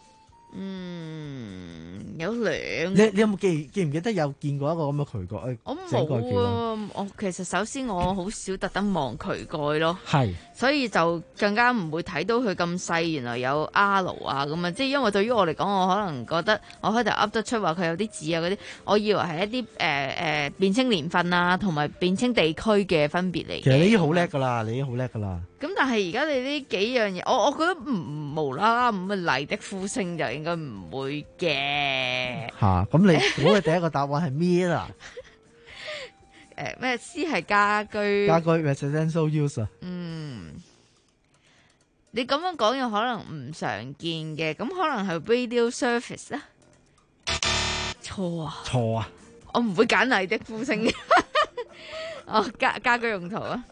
嗯，有兩。 你你有冇記記唔記得有見過一個咁嘅渠蓋？ 我冇啊，我其實首先我好少特登望渠蓋咯， 係， 所以就更加唔會睇到佢咁細，原來有 R 啊咁啊，即係因為對於我嚟講，我可能覺得我開頭噏得出話佢有啲字啊嗰啲，我以為係一啲誒誒辨清年份啊，同埋辨清地區嘅分別嚟嘅。 其實你已經好叻噶啦，你已經好叻噶啦。 咁但係而家你呢幾樣嘢，我我覺得唔無啦啦咁嘅麗的呼聲就應該唔會嘅。 吓，咁你估嘅第一個答案係咩啦？ 誒咩 C 係家居？ 家居 residential use。 嗯，你咁樣講有可能唔常見嘅，咁可能係 radio service 啊？錯啊！ 錯啊！ 我唔會揀麗的呼聲嘅。哦，家家居用途啊？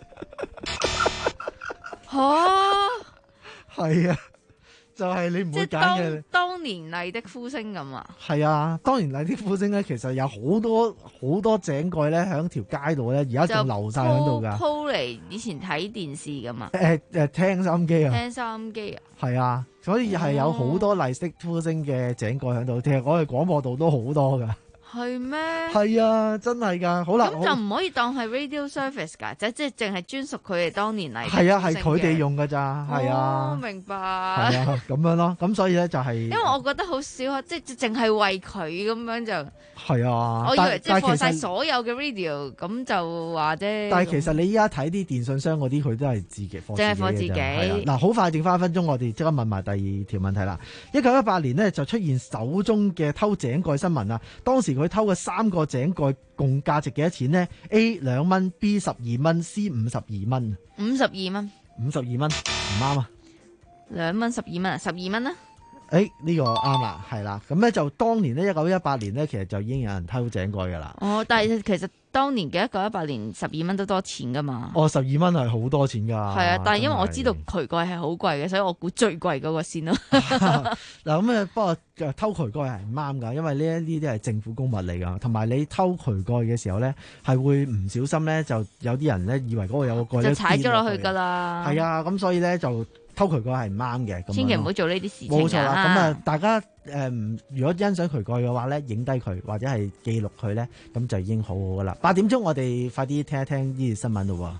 吓， 係啊，就係、是、你唔會揀嘅。 當年麗的呼聲咁啊？ 係啊，當年麗的呼聲咧，其實有好多好多井蓋咧，喺條街度咧，而家仲留晒喺度噶。 鋪嚟以前睇電視噶嘛？ 誒誒、呃，聽收音機啊！ 聽收音機啊！ 係啊，所以係有好多麗的呼聲嘅井蓋喺度。其實我哋廣播道都好多噶。 係咩？ 係啊，真係噶。好啦， 咁就唔可以當係 radio service 噶，即即係淨係專屬佢哋當年嚟。 係啊，係佢哋用噶咋，係啊。 哦，明白。係啊，咁樣咯。咁所以咧就係、是，因為我覺得好少，即係淨係為佢咁樣就。 係啊， 我以為即係放晒所有嘅 radio，咁就話啫。 但係其實你依家睇啲電信商嗰啲，佢都係自己放自己嘅啫。淨係放自己。嗱，好快剩翻一分鐘，我哋即刻問埋第二條問題啦。一九一八年呢，就出現首宗嘅偷井蓋新聞啊，當時佢偷嘅三個井蓋共價值幾多錢呢？ A 兩蚊 ，B 十二蚊 ，C 五十二蚊。 五十二蚊。 五十二蚊唔啱啊！ 兩蚊十二蚊啊，十二蚊啦。 誒呢個啱啦，係啦，咁咧就當年呢，一九一八年呢，其實就已經有人偷井蓋噶啦。 哦，但係其實當年嘅一九一八年十二蚊都多錢噶嘛。 哦，十二蚊係好多錢㗎。 係啊，但係因為我知道渠蓋係好貴嘅，所以我估最貴嗰個先咯。 嗱咁啊，不過偷渠蓋係唔啱㗎，因為呢一呢啲係政府公物嚟㗎，同埋你偷渠蓋嘅時候咧，係會唔小心咧，就有啲人咧以為嗰個有個蓋就踩咗落去㗎啦。 係啊，咁所以咧就。偷渠蓋係唔啱嘅， 千祈唔好做呢啲事情。 冇錯啦，咁啊，大家誒、呃，如果欣賞渠蓋嘅話咧，影低佢或者係記錄佢咧，咁就已經好好噶啦。八點鐘我哋快啲聽一聽呢啲新聞咯。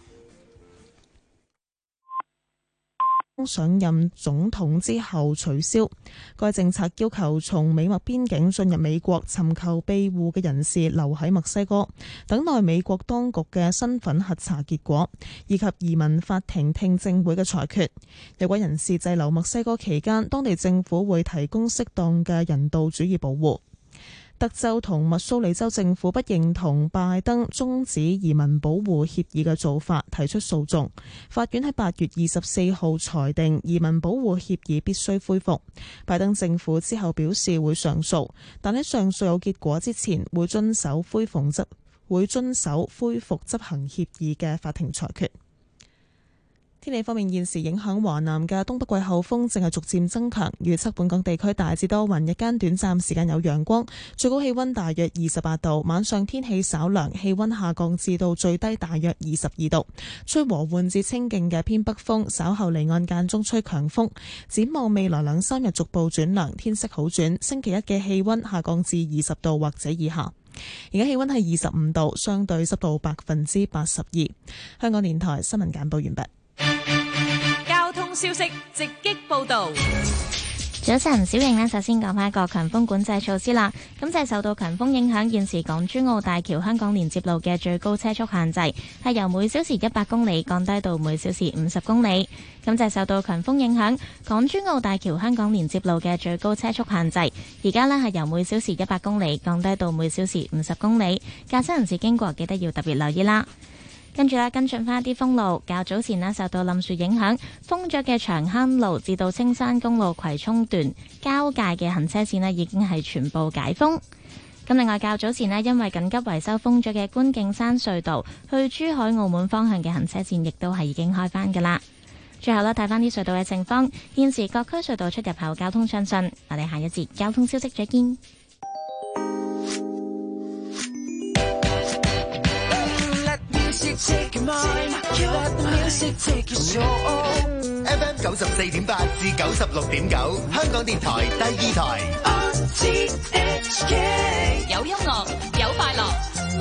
上任總統之後取消該政策，要求從美墨邊境進入美國尋求庇護嘅人士留喺墨西哥，等待美國當局嘅身份核查結果，以及移民法庭聽證會嘅裁決。有關人士滯留墨西哥期間，當地政府會提供適當嘅人道主義保護。德州同密蘇里州政府不認同拜登終止移民保護協議嘅做法，提出訴訟。法院喺八月二十四號裁定移民保護協議必須恢復。拜登政府之後表示會上訴，但喺上訴有結果之前，會遵守恢復執會遵守恢復執行協議嘅法庭裁決。天氣方面，現時影響華南嘅東北季候風正係逐漸增強，預測本港地區大致多雲，日間短暫時間有陽光，最高氣溫大約二十八度，晚上天氣稍涼，氣溫下降至到最低大約二十二度，吹和緩至清勁嘅偏北風，稍後離岸間中吹強風。展望未來兩三日逐步轉涼，天色好轉，星期一嘅氣溫下降至二十度或者以下。而家氣溫係二十五度，相對濕度百分之八十二。香港電台新聞簡報完畢。 交通消息直擊報道。 早晨，小瑩呢，首先講翻一個強風管制措施啦。咁就係受到強風影響，現時港珠澳大橋香港連接路嘅最高車速限制係由每小時一百公里降低到每小時五十公里。咁就係受到強風影響，港珠澳大橋香港連接路嘅最高車速限制而家呢係由每小時一百公里降低到每小時五十公里。駕駛人士經過記得要特別留意啦。跟住咧，跟進翻一啲封路。較早前咧受到冧樹影響，封咗嘅長坑路至到青山公路葵涌段交界嘅行車線咧已經係全部解封。咁另外較早前咧因為緊急維修封咗嘅觀景山隧道去珠海澳門方向嘅行車線亦都係已經開返噶啦。最後咧睇翻啲隧道嘅情況，現時各區隧道出入口交通暢順。我哋下一節交通消息再見。 F M 九十四點八至九十六點九，香港電台第二台。 有音樂，有快樂。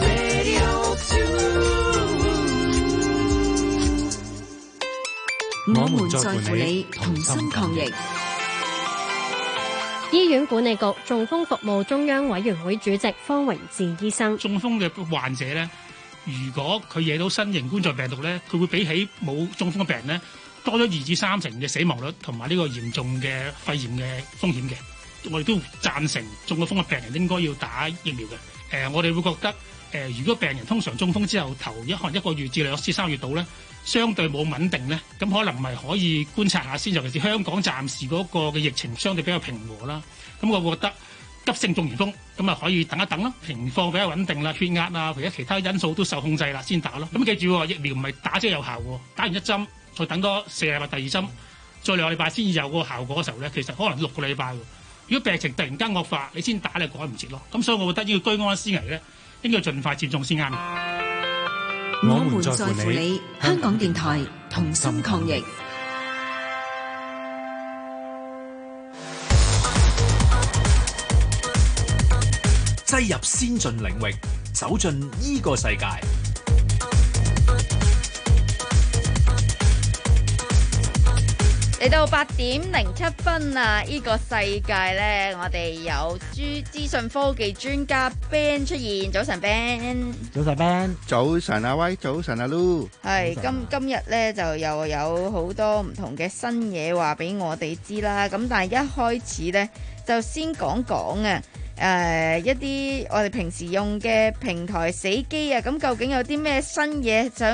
我們在乎你，同心抗疫。 醫院管理局中風服務中央委員會主席方榮志醫生： 中風嘅患者咧，如果佢惹到新型冠狀病毒咧，佢會比起冇中風嘅病人咧，多咗二至三成嘅死亡率同埋呢個嚴重嘅肺炎嘅風險嘅。我哋都贊成中咗風嘅病人應該要打疫苗嘅。誒、呃，我哋會覺得誒、呃，如果病人通常中風之後頭一可能一個月至兩至三個月度咧，相對冇穩定咧，咁可能咪可以觀察下先。尤其是香港暫時嗰個嘅疫情相對比較平和啦，咁我覺得急性中完風咁啊可以等一等咯，情況比較穩定啦，血壓啊或者其他因素都受控制啦，先打咯。咁記住疫苗唔係打即有效喎，打完一針再等多四禮拜第二針，再兩個禮拜先有個效果嘅時候咧，其實可能六個禮拜。如果病情突然間惡化，你先打你改唔切咯。咁所以我覺得呢個居安思危咧，應該盡快接種先啱。 我們在乎你，香港電台同心抗疫。 擠入先進領域，走進呢個世界。 嚟到八點零七分啊！呢、這個世界呢，我哋有資資訊科技專家 Ben 出現。早晨 Ben， 早晨 Ben， 早晨阿威，早晨阿 Lu。 係今今日呢，就又有好多唔同嘅新嘢話俾我哋知啦。咁但係一開始呢，就先講講啊，誒、呃、一啲我哋平時用嘅平台死機啊，咁究竟有啲咩新嘢想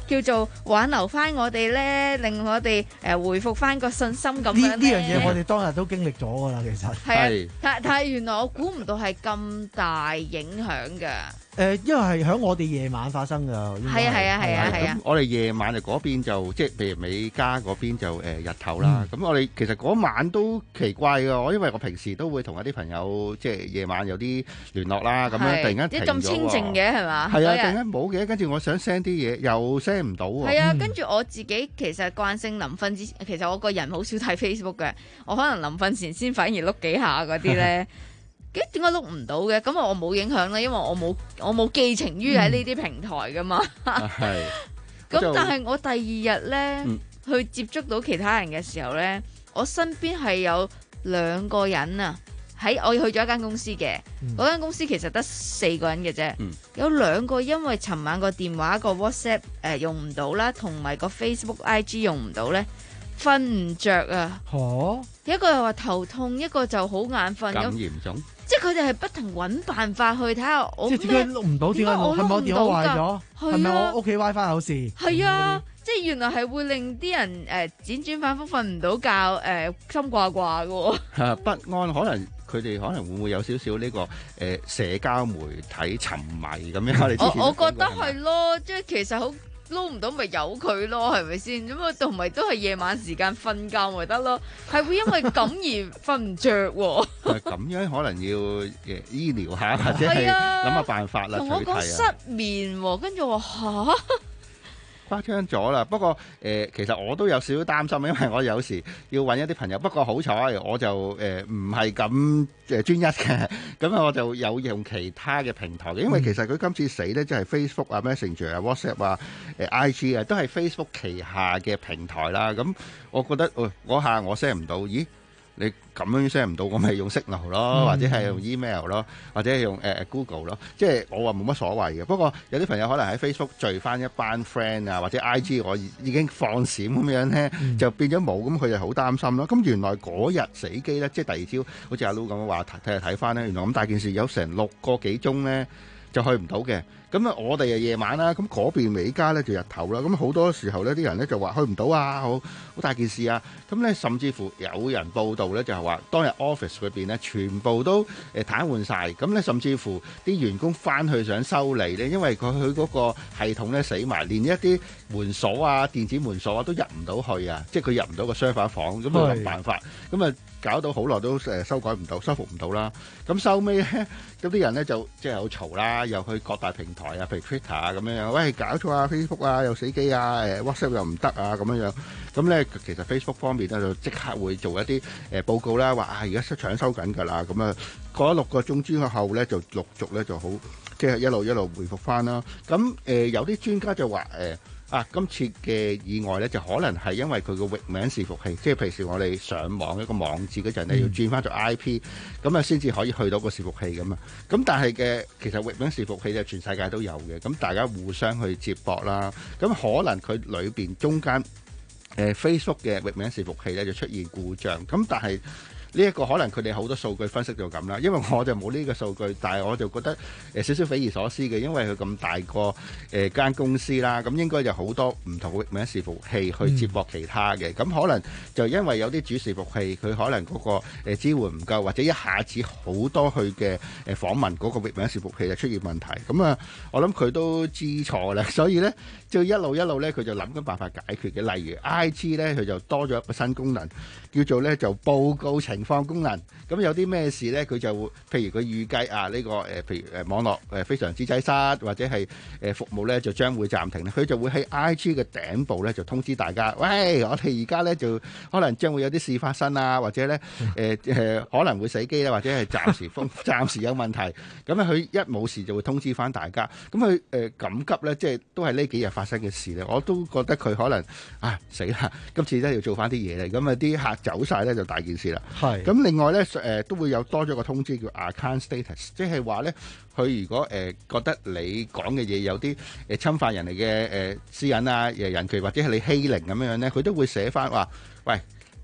叫做挽留翻我哋咧，令我哋誒、呃、回復翻個信心咁樣呢呢樣嘢我哋當日都經歷咗噶啦，其實係啊，但但係原來我估唔到係咁大影響㗎。 誒、呃，因為係喺我哋夜晚發生㗎。 係啊係啊係啊係啊！ 我哋夜晚就嗰邊就即係譬如美加嗰邊就誒、呃、日頭啦。咁、嗯、我哋其實嗰晚都奇怪㗎，我因為我平時都會同一啲朋友即係夜晚有啲聯絡啦，咁樣突然間停咗喎。 咁清靜嘅係嘛？ 係啊，突然間冇嘅，跟住我想 send 啲嘢又 send 唔到喎。 係啊，跟住我自己其實慣性臨瞓之前，其實我個人好少睇 Facebook 嘅，我可能臨瞓前先反而碌幾下嗰啲咧。點解碌唔到嘅？咁我冇影響啦，因為我冇我冇寄情於喺呢啲平台噶嘛。 係。 咁但係我第二日咧、嗯、去接觸到其他人嘅時候咧，我身邊係有兩個人啊，喺我去咗一間公司嘅，嗰、嗯、間公司其實得四個人嘅啫、嗯，有兩個因為尋晚個電話個 WhatsApp 誒、呃、用唔到啦，同埋個 Facebook I G 用唔到咧，瞓唔着啊。 哦， 一個又話頭痛，一個就好眼瞓咁嚴重。 即係佢哋係不停揾辦法去睇下我。 即係點解錄唔到？點解錄？係咪我電話壞咗？係咪我屋企 WiFi 有事？ 係啊，即係原來係會令啲人誒、呃、輾轉反覆瞓唔到覺，誒、呃、心掛掛嘅喎。 係不安，可能佢哋可能會唔會有少少呢個誒、呃、社交媒體沉迷咁樣？我哋我我覺得係咯，即係其實好。撈唔到咪由佢咯，係咪先？咁啊，同埋都係夜晚時間瞓覺咪得咯，係會因為咁而瞓唔着喎。 咁樣可能要誒醫療下，或者係諗下辦法啦。 同我講失眠喎，跟住我話嚇。 誇張咗啦，不過誒、呃，其實我都有少少擔心，因為我有時要揾一啲朋友。不過好彩，我就誒唔係咁誒專一嘅，咁我就有用其他嘅平台嘅。因為其實佢今次死咧，即係 Facebook 啊、Messenger 啊、WhatsApp 啊、誒 I G 啊，都係 Facebook 旗下嘅平台啦。咁我覺得，誒嗰下我 send 唔到，咦？你咁樣 send 唔到，我咪用 Signal 咯、嗯，或者係用 email 咯，或者係用誒、呃、Google 咯。即係我話冇乜所謂嘅。不過有啲朋友可能喺 Facebook 聚翻一班 friend 啊，或者 I G 我已經放閃咁樣咧、嗯，就變咗冇，咁佢就好擔心咯。咁原來嗰日死機咧，即係第二朝，好似阿 Lu 咁話睇睇翻咧，原來咁大件事有成六個幾鐘咧就去唔到嘅。咁啊，我哋啊夜晚啦，咁嗰邊美加咧就日頭啦。咁好多時候咧，啲人咧就話去唔到啊，好好大件事啊。咁咧，甚至乎有人報道咧，就係話當日 office 裏邊咧，全部都誒癱瘓晒。咁咧，甚至乎啲員工翻去想修理咧，因為佢佢嗰個系統咧死埋，連一啲門鎖啊、電子門鎖啊都入唔到去啊，即係佢入唔到個 server 房，咁冇辦法，咁啊搞到好耐都誒修改唔到、修復唔到啦。咁收尾咧，咁啲人咧就即係好嘈啦，又去各大平台啊，譬如 Twitter 啊咁樣樣，喂搞錯啊 Facebook 啊又死機啊，誒 WhatsApp 又唔得啊咁樣樣，咁咧其實 Facebook 方面咧就即刻會做一啲誒報告啦，話啊而家搶收緊㗎啦，咁啊過咗六個鐘之後咧就陸續咧就好，即係一路一路回復翻啦。咁誒有啲專家就話誒。啊！今次嘅意外咧，就可能係因為佢個域名伺服器，即係平時我哋上網一個網址嗰陣咧，要轉翻做 I P，咁啊先至可以去到個伺服器咁啊。咁但係嘅其實域名伺服器就全世界都有嘅，咁大家互相去接駁啦。咁可能佢裏邊中間誒 Facebook 嘅域名伺服器咧就出現故障，咁但係。呢、這、一個可能佢哋好多數據分析就咁啦，因為我就冇呢個數據，但係我就覺得誒少少匪夷所思嘅，因為佢咁大個誒、呃、間公司啦，咁應該有好多唔同嘅域名伺服器去接駁其他嘅，咁、嗯、可能就因為有啲主伺服器佢可能嗰個誒支援唔夠，或者一下子好多去嘅誒訪問嗰個域名伺服器就出現問題，咁啊我諗佢都知錯啦，所以咧就一路一路咧佢就諗緊辦法解決嘅，例如 I G 咧佢就多咗一個新功能，叫做咧就報告情放功能，咁有啲咩事咧？佢就會，譬如佢預計啊，呢、這個誒、呃，譬如誒網絡誒非常之擠塞，或者係誒、呃、服務咧就將會暫停咧，佢就會喺 I G 嘅頂部咧就通知大家，喂，我哋而家咧就可能將會有啲事發生啊，或者咧誒誒可能會死機啦，或者係暫時封暫時有問題，咁啊佢一冇事就會通知翻大家，咁佢誒緊急咧，即係都係呢幾日發生嘅事咧，我都覺得佢可能啊死啦，今次咧要做翻啲嘢嚟，咁啊啲客走晒咧就大件事啦。係。咁另外咧，誒、呃、都會有多咗個通知叫 account status，即係話咧，佢如果誒、呃、覺得你講嘅嘢有啲誒侵犯人哋嘅誒私隱啊、誒人權或者係你欺凌咁樣樣咧，佢都會寫翻話，喂，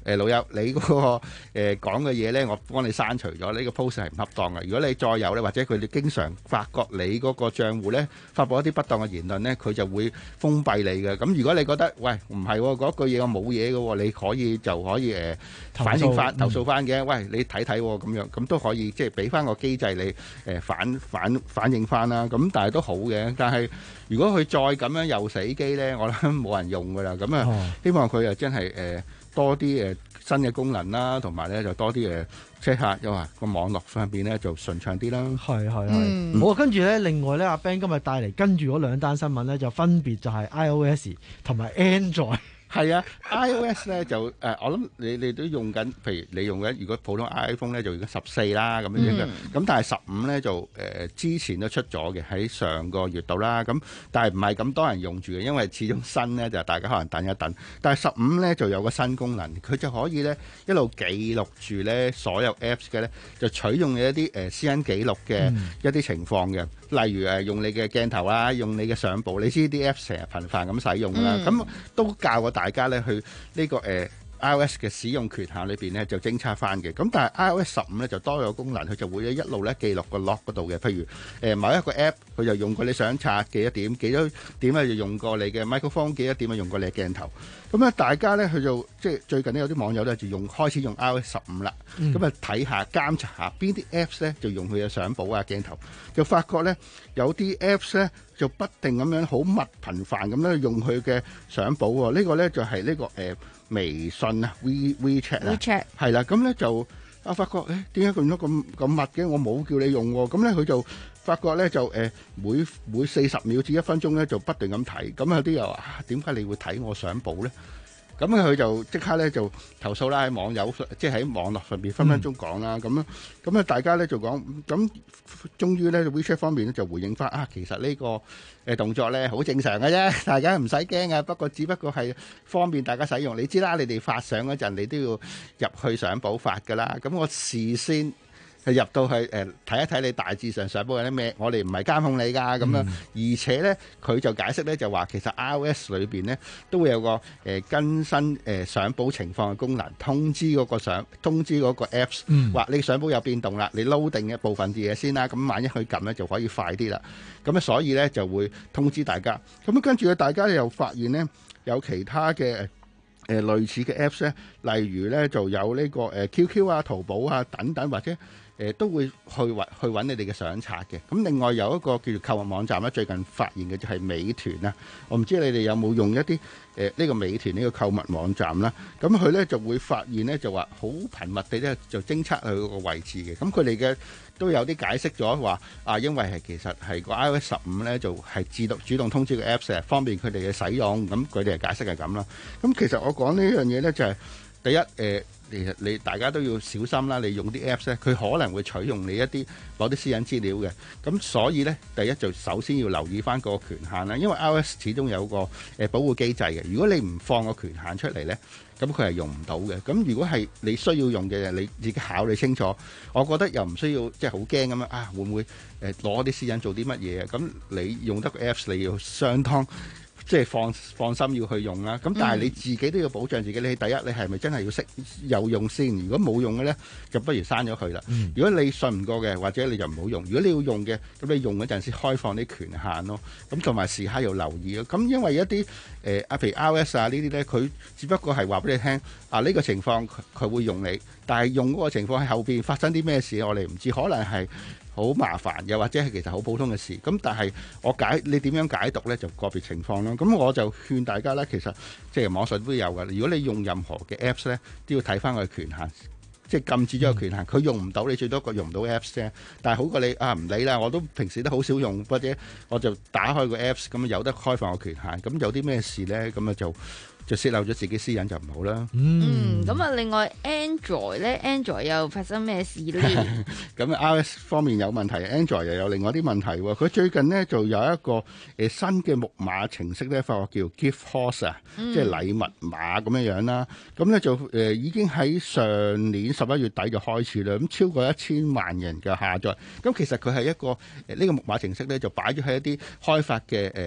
誒老友，你嗰、那個誒、呃、講嘅嘢咧，我幫你刪除咗，呢、這個 post 係唔恰當嘅。如果你再有咧，或者佢哋經常發覺你嗰個賬戶咧發布一啲不當嘅言論咧，佢就會封閉你嘅。咁如果你覺得喂唔係嗰句嘢我冇嘢嘅喎，你可以就可以誒、呃、反映翻投訴翻嘅。嗯、喂，你睇睇咁樣，咁都可以即係俾翻個機制你誒、呃、反反反映翻啦。咁但係都好嘅。但係如果佢再咁樣又死機咧，我諗冇人用㗎啦。咁啊，哦、希望佢啊真係誒。呃多啲誒新嘅功能啦，同埋咧就多啲誒 check 下，又話個網絡上邊咧就順暢啲啦。 係係係。好啊，跟住咧，另外咧，阿 Ben 今日帶嚟跟住嗰兩單新聞咧，就分別就係 iOS 同埋 Android。 係啊 ，iOS 咧就誒、呃，我諗你你都用緊，譬如你用緊，如果普通 iPhone 咧就用緊十四啦咁樣樣嘅，咁、嗯、但係十五咧就誒、呃、之前都出咗嘅，喺上個月度啦，咁但係唔係咁多人用住嘅，因為始終新咧就大家可能等一等。但係十五咧就有個新功能，佢就可以咧一路記錄住咧所有 Apps 嘅咧，就取用你一啲誒、呃、私隱記錄嘅一啲情況嘅。嗯例如誒用你嘅鏡頭啦，用你嘅相簿，你知啲 Apps 成日頻繁咁使用啦，咁、嗯、都教過大家咧去呢、呢個誒、呃、iOS 嘅使用權限裏邊咧就偵測翻嘅。咁但係 iOS 十五咧就多咗個功能，佢就會一路咧記錄個 log 嗰度嘅。譬如誒、呃、某一個 App 佢就用過你相冊幾多點，幾多點咧就用過你嘅 microphone， 幾多點啊用過你嘅鏡頭。咁咧大家咧佢就即係最近咧有啲網友咧就用開始用 iOS 十五啦，咁啊睇下監察下邊啲 Apps 咧就用佢嘅相簿啊鏡頭，就發覺咧有啲 Apps 咧就不定咁樣好密頻繁咁樣用佢嘅相簿喎。呢、這個咧就係、是、呢、這個誒、呃、微信啊 We WeChat 啊 WeChat 係啦，咁咧就啊發覺誒點解佢用得咁咁密嘅？我冇叫你用喎。咁咧佢就發覺咧就誒、呃、每每四十秒至一分鐘咧就不斷咁睇。咁有啲又啊點解你會睇我相簿咧？咁佢就即刻咧就投訴啦，喺網友即係喺網絡上邊分分鐘講啦，咁樣咁啊大家咧就講，咁終於咧 WeChat 方面咧就回應翻啊，其實呢個誒動作咧好正常嘅啫，大家唔使驚嘅，不過只不過係方便大家使用。你知啦，你哋發相嗰陣你都要入去相簿發噶啦，咁我事先係入到去誒睇、呃、一睇你大致上相簿有啲咩，我哋唔係監控你㗎咁樣，而且咧佢就解釋咧就話其實 iOS 裏邊咧都會有個誒、呃、更新誒相簿情況嘅功能，通知嗰個相通知嗰個 Apps 話、嗯、你相簿有變動啦，你 load 定嘅部分啲嘢先啦，咁萬一佢撳咧就可以快啲啦，咁啊所以咧就會通知大家，咁跟住咧大家又發現咧有其他嘅誒、呃、類似嘅 Apps 咧，例如咧就有呢、這個誒、呃、Q Q 啊、淘寶啊等等或者。誒都會去揾去揾你哋嘅相冊嘅。咁另外有一個叫做購物網站咧，最近發現嘅就係美團啊。我唔知你哋有冇用一啲誒呢個美團呢個購物網站啦。咁佢咧就會發現咧就話好頻密地咧就偵測佢個位置嘅。咁佢哋嘅都有啲解釋咗話啊，因為係其實係個 iOS 十五咧就係自動主動通知個 Apps 方便佢哋嘅使用。咁佢哋嘅解釋係咁啦。咁其實我講呢樣嘢咧就係、是、第一誒。呃其實你大家都要小心啦，你用啲 Apps 咧，佢可能會取用你一啲攞啲私隱資料嘅，咁所以咧，第一就首先要留意翻個權限啦，因為 iOS 始終有個誒保護機制嘅，如果你唔放個權限出嚟咧，咁佢係用唔到嘅。咁如果係你需要用嘅，你自己考慮清楚。我覺得又唔需要即係好驚咁樣啊，會唔會誒攞啲私隱做啲乜嘢啊？咁你用得個 Apps 你要相當。即係放放心要去用啦，咁但係你自己都要保障自己。你第一，你係咪真係要識有用先？如果冇用嘅咧，就不如刪咗佢啦。嗯、如果你信唔過嘅，或者你就唔好用。如果你要用嘅，咁你用嗰陣時開放啲權限咯。咁同埋時刻要留意咯。咁因為一啲誒啊，譬如 iOS 啊呢啲咧，佢只不過係話俾你聽啊，呢、呢個情況佢會用你，但係用嗰個情況喺後邊發生啲咩事，我哋唔知，可能係。好麻煩，又或者係其實好普通嘅事，咁但係我解你點樣解讀呢？就個別情況咯。咁我就勸大家呢，其實即係網上都有㗎。如果你用任何嘅 Apps 呢，都要睇翻佢權限，即係禁止咗個權限。佢、嗯、用唔到，你最多個用唔到 Apps 啫。但係好過你啊唔理啦，我都平時都好少用，或者我就打開個 Apps 咁有得開放個權限。咁有啲咩事呢？咁啊就。就泄漏咗自己私隱就唔好啦。 嗯，咁啊，另外 Android 咧 ，Android 又發生咩事咧？ 咁 iOS 方面有問題 ，Android 又有另外啲問題喎。佢最近呢就有一個誒、呃、新嘅木馬程式咧，發覺叫 Gift Horse 啊、嗯，即係禮物馬咁樣樣啦。咁咧就誒、呃、已經喺上年十一月底就開始啦。咁超過一千萬人嘅下載。咁其實佢係一個誒呢、呃這個木馬程式咧，就擺咗喺一啲開發嘅誒。呃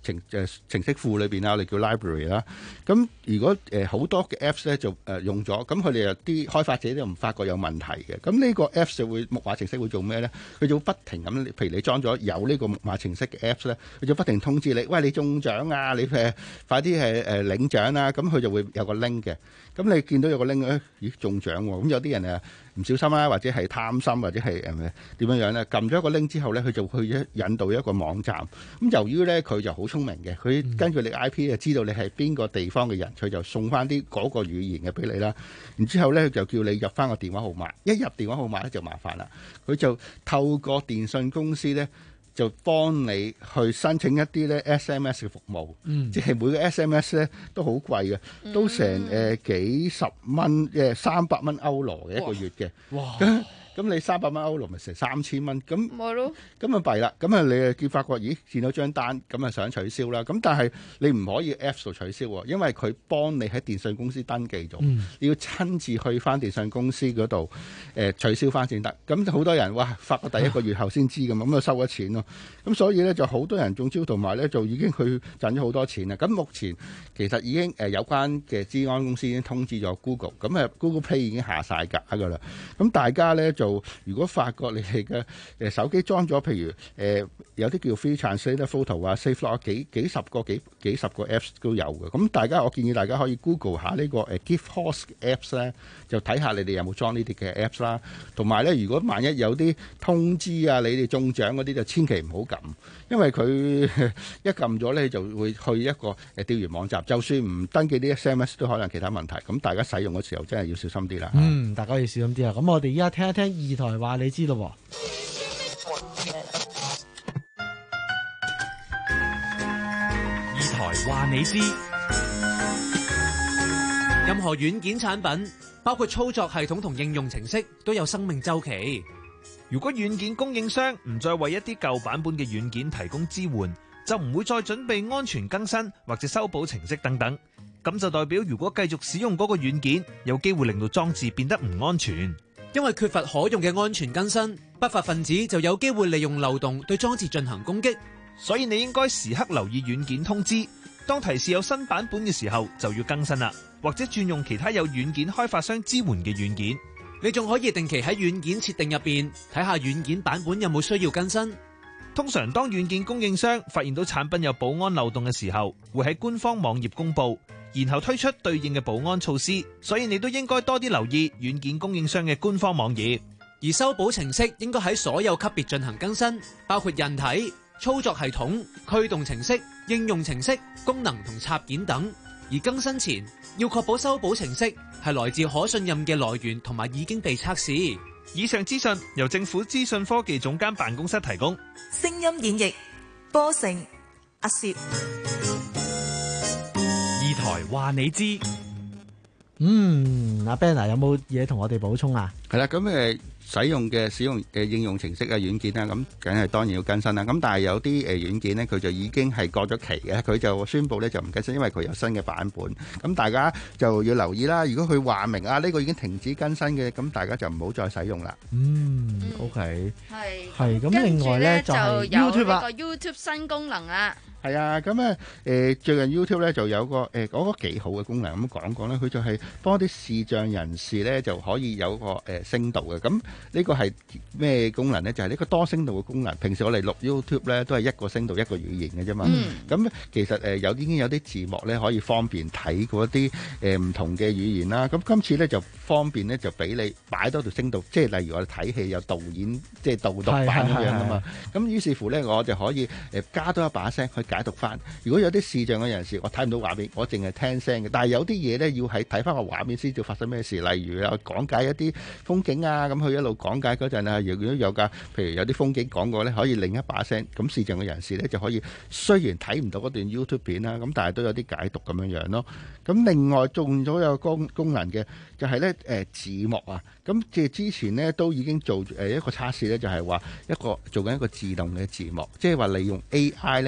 程誒程式庫裏邊啦，我哋叫 library 啦。咁如果誒好多嘅 apps 咧就誒用咗，咁佢哋有啲開發者都唔發覺有問題嘅。咁呢個 apps 就會木馬程式會做咩咧？佢就會不停咁，譬如你裝咗有呢個木馬程式嘅 apps 咧，佢就不停通知你，喂，你中獎啊！你誒快啲係誒領獎啦！咁佢就會有個 link 嘅。咁你見到有個 link 咧，咦中獎喎！咁有啲人誒唔小心啦，或者係貪心，或者係誒點樣樣咧，撳咗一個 link 之後咧，佢就會去引導一個網站。咁由於咧佢就好聰明嘅，佢根據你 I P 就知道你係邊個地方嘅人，佢就送翻啲嗰個語言嘅俾你啦。然之後咧就叫你入翻個電話號碼，一入電話號碼咧就麻煩啦。佢就透過電信公司咧，就幫你去申請一啲咧 S M S 嘅服務，嗯、即係每個 S M S 咧都好貴嘅，都成誒、呃、幾十蚊，誒三百蚊歐羅嘅一個月嘅。哇！咁你三百蚊歐羅咪成三千蚊，咁咪咯，咁啊弊啦，咁啊你啊見發覺，咦見到張單，咁啊想取消啦，咁但係你唔可以 Apps 度取消喎，因為佢幫你喺電信公司登記咗，嗯、你要親自去翻電信公司嗰度誒取消翻先得。咁好多人哇發覺第一個月後先知咁，咁就收咗錢咯。咁所以咧就好多人中招，同埋咧就已經去賺咗好多錢啦。咁目前其實已經誒有關嘅資安公司已經通知咗 Google，咁啊 Google Play 已經下晒架㗎啦。咁大家咧就如果發覺你哋嘅誒手機裝咗，譬如誒、呃、有啲叫 Free Translate Photo 啊、Save Log 幾幾十個幾幾十個 Apps 都有嘅。咁大家我建議大家可以 Google 下呢個誒 Gift Horse Apps 咧，就睇下你哋有冇裝呢啲嘅 Apps 啦。同埋咧，如果萬一有啲通知啊，你哋中獎嗰啲就千祈唔好撳，因為佢一撳咗咧就會去一個誒釣魚網站，就算唔登記啲 S M S 都可能其他問題。咁大家使用嘅時候真係要小心啲啦。 嗯，大家要小心啲啦。咁我哋依家聽一聽二台話你知咯。 二台話你知，任何軟件產品，包括操作系統同應用程式，都有生命週期。 如果軟件供應商唔再為一啲舊版本嘅軟件提供支援，就唔會再準備安全更新或者修補程式等等。咁就代表如果繼續使用嗰個軟件，有機會令到裝置變得唔安全。 因為缺乏可用嘅安全更新，不法分子就有機會利用漏洞對裝置進行攻擊。 所以你應該時刻留意軟件通知，當提示有新版本嘅時候就要更新啦，或者轉用其他有軟件開發商支援嘅軟件。 你仲可以定期喺軟件設定入邊睇下軟件版本有冇需要更新。 通常當軟件供應商發現到產品有保安漏洞嘅時候，會喺官方網頁公佈，然後推出對應嘅保安措施。所以你都應該多啲留意軟件供應商嘅官方網頁。 而修補程式應該喺所有級別進行更新，包括印體、操作系統、驅動程式、應用程式、功能同插件等。而更新前要確保修補程式係來自可信任嘅來源同埋已經被測試。 以上資訊由政府資訊科技總監辦公室提供。 聲音演繹波成阿薛。 二台話你知。 嗯，阿 Ben 有冇嘢同我哋補充啊？ 係啦，咁誒使用嘅使用嘅應用程式啊軟件啦，咁梗係當然要更新啦。咁但係有啲誒軟件咧，佢就已經係過咗期嘅，佢就宣布咧就唔更新，因為佢有新嘅版本。咁大家就要留意啦。如果佢話明啊呢個已經停止更新嘅，咁大家就唔好再使用啦。 嗯 ，OK， 係係咁，另外咧就係 YouTube 啦， 個 YouTube 新功能啦。 係啊，咁啊誒最近 YouTube 咧就有個誒嗰個幾好嘅功能，咁講講咧，佢就係幫啲視障人士咧就可以有個誒聲道嘅。咁呢個係咩功能咧？就係呢個多聲道嘅功能。平時我哋錄 YouTube 咧都係一個聲道一個語言嘅啫嘛。咁其實誒有啲已經有啲字幕咧可以方便睇嗰啲誒唔同嘅語言啦。咁今次咧就方便咧就俾你擺多條聲道，即係例如我哋睇戲有導演即係導讀版咁樣啊嘛。咁於是乎咧我就可以誒加多一把聲去解讀翻。如果有啲視障嘅人士，我睇唔到畫面，我淨係聽聲嘅。但係有啲嘢咧要係睇翻個畫面先至發生咩事。例如啊講解一啲風景啊，咁佢一路講解嗰陣啊，如果有架譬如有啲風景講過咧，可以另一把聲。咁視障嘅人士咧就可以雖然睇唔到嗰段 YouTube 片啦，咁但係都有啲解讀咁樣樣咯。咁另外仲咗有功功能嘅就係咧誒字幕啊。咁即係之前咧都已經做誒一個測試咧，就係話一個做緊一個自動嘅字幕，即係話利用 A I 咧，我喺度講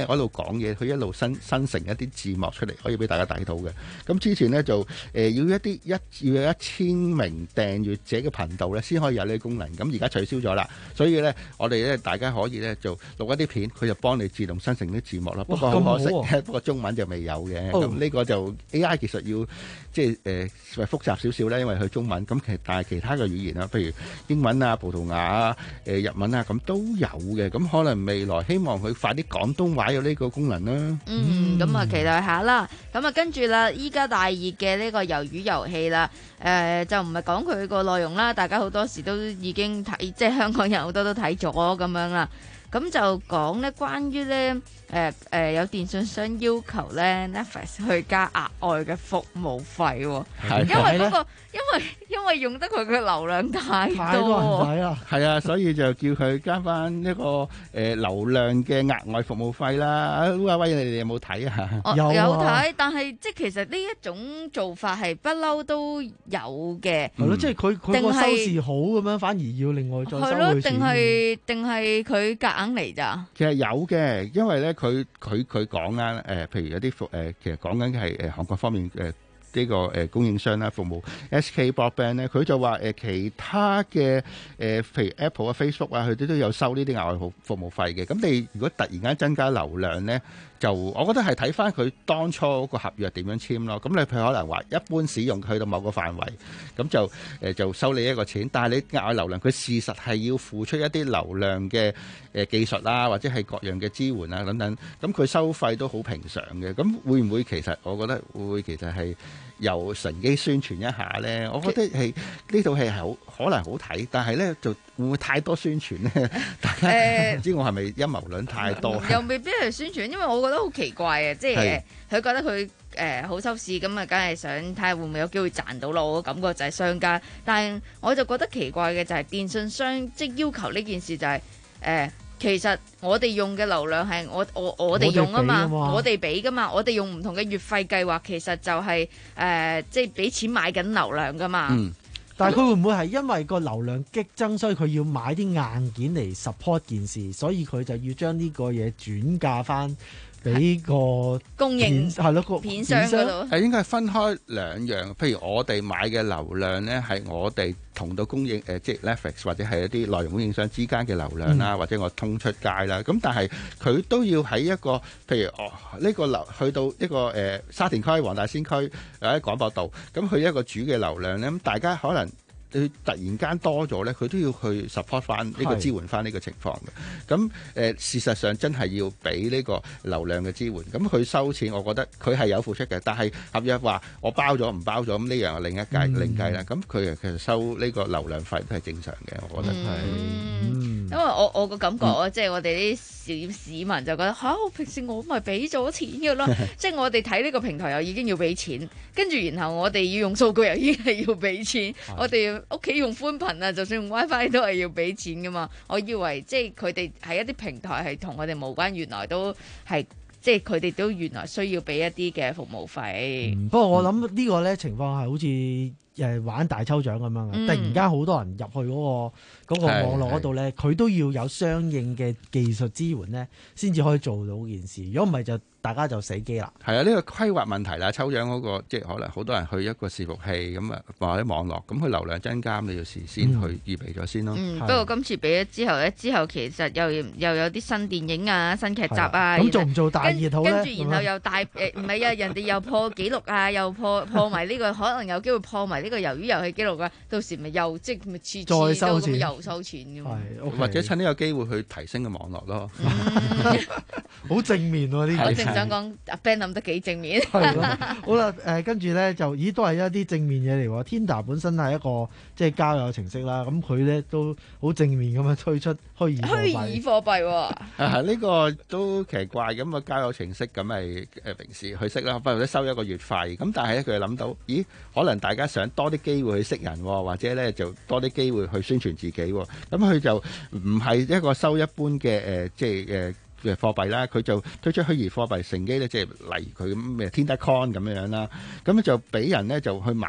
講嘢，佢一路生生成一啲字幕出嚟，可以俾大家睇到嘅。咁之前呢，就誒、呃、要一啲一要有一千名訂閱者嘅頻道咧，先可以有呢個功能。咁而家取消咗啦，所以咧我哋咧大家可以咧就錄一啲片，佢就幫你自動生成啲字幕啦。不過好可惜，啊、不過中文就未有嘅。咁呢、哦、個就 A I 其實要即係誒係複雜少少咧，因為佢中文。咁其實但係其他嘅語言啊，譬如英文啊、葡萄牙啊、誒日文啊，咁都有嘅。咁可能未來希望佢快啲廣東話有呢個功能啦。 嗯，咁啊期待下啦。咁啊跟住啦，依家大熱嘅呢個魷魚遊戲啦，誒、呃、就唔係講佢個內容啦，大家好多時都已經睇，即係香港人好多都睇咗咁樣啦。咁就講咧，關於咧誒誒有電信商要求咧 Netflix 去加額外嘅服務費喎、哦，因為嗰、那個因為因為用得佢嘅流量太多，太多人睇啦， 係啊，所以就叫佢加翻一個誒、呃、流量嘅額外服務費啦。盧亞威，你哋有冇睇啊？ 有有睇，但係即係其實呢一種做法係不嬲都有嘅。 係咯、嗯，即係佢佢個收視好咁樣，反而要另外再收佢錢。係咯， 定係定係佢夾硬嚟咋？ 其實有嘅，因為咧佢佢佢講啦，誒，譬如有啲服誒，其實講緊嘅係誒韓國方面誒呢、這個誒供應商啦，服務 S K Broadband 咧，佢就話誒其他嘅誒，譬如 Apple 啊、Facebook 啊，佢哋都有收呢啲額外服服務費嘅。咁你如果突然間增加流量咧，就我覺得係睇翻佢當初個合約點樣簽咯。咁你譬如可能話一般使用去到某個範圍，咁就誒就收你一個錢。但係你額外流量，佢事實係要付出一啲流量嘅誒技術啊，或者係各樣嘅支援啊等等。咁佢收費都好平常嘅。咁會唔會其實我覺得會唔會其實係由乘機宣傳一下咧？我覺得係呢套戲係好可能好睇，但係咧就會唔會太多宣傳咧？大家唔、呃、知我係咪陰謀論太多？ 又未必係宣傳，因為我覺得好奇怪啊！即係佢覺得佢誒好收視，咁啊，梗係想睇下會唔會有機會賺到咯。我感覺就係商家，但係我就覺得奇怪嘅就係電信商即係要求呢件事就係、是、誒、呃，其實我哋用嘅流量係我我我哋用啊嘛，我哋俾噶嘛，我哋用唔同嘅月費計劃，其實就係、是、誒、呃、即係俾錢買緊流量噶嘛。 嗯，但係佢會唔會係因為個流量激增，所以佢要買啲硬件嚟 support 件事，所以佢就要將呢個嘢轉嫁翻俾個供應係咯個片商嗰度？ 係應該係分開兩樣。譬如我哋買嘅流量咧，係我哋同到供應誒、呃，即係 Netflix 或者係一啲內容供應商之間嘅流量啦、嗯，或者我通出街啦。咁但係佢都要喺一個譬如哦呢、呢個流去到一個誒、呃、沙田區、黃大仙區或者廣播道，咁佢一個主嘅流量咧，咁大家可能。佢突然間多咗咧，佢都要去 support 翻呢個支援翻呢個情況嘅。咁誒、呃、事實上真係要俾呢個流量嘅支援。咁佢收錢，我覺得佢係有付出嘅。但係合約話我包咗唔包咗，咁呢樣係另一計、嗯、另計啦。咁佢其實收呢個流量費都係正常嘅，我覺得係。 嗯，因為我我個感覺啊，即、嗯、係、就是、我哋啲小市民就覺得吓、啊，平時我咪俾咗錢嘅咯。即係我哋睇呢個平台又已經要俾錢，跟住然後我哋要用數據又已經係要俾錢，我哋屋企用寬頻啊，就算用 WiFi 都係要俾錢噶嘛。我以為即係佢哋喺一啲平台係同我哋無關，原來都係即係佢哋都原來需要俾一啲嘅服務費。 嗯、不過我諗呢個咧情況係好似誒玩大抽獎咁樣、嗯、突然間好多人入去嗰、嗰個嗰、嗰個網絡嗰度咧，佢都要有相應嘅技術支援咧，先至可以做到件事。如果唔係就大家就死機啦。 係啊，呢、呢個規劃問題啦，抽獎嗰、嗰個即係可能好多人去一個伺服器咁啊，或者網絡，咁佢流量增加，你要事先去預備咗先咯。 嗯，不過今次俾咗之後咧，之後其實又又有啲新電影啊、新劇集啊， 咁做唔做大熱好咧？ 跟住然後又大誒唔係啊，人哋又破紀錄啊，又破破埋呢、呢個可能有機會破埋呢個魷魚遊戲紀錄啊，到時咪又即係咪次次都咁又收錢㗎嘛？ Okay. 或者趁呢個機會去提升個網絡咯。 好、嗯、正面喎、啊、呢個。 我正想講阿 Ben 諗得幾正面。 好啦，誒跟住咧就咦都係一啲正面嘢嚟喎。Tinder 本身係一個即係交友程式啦，咁佢咧都好正面咁樣推出虛擬貨幣。 虛擬貨幣喎。 啊，呢個都奇怪咁啊！交友程式咁咪誒平時去識啦，不如收一個月費。咁但係咧佢諗到，咦可能大家想多啲機會去識人，或者咧就多啲機會去宣傳自己。咁佢就唔係一個收一般嘅誒、呃，即係誒。呃嘅貨幣啦，佢就推出虛擬貨幣，乘機咧即係例如佢咁咩 Tinder Coin 咁樣樣啦，咁就俾人咧就去買，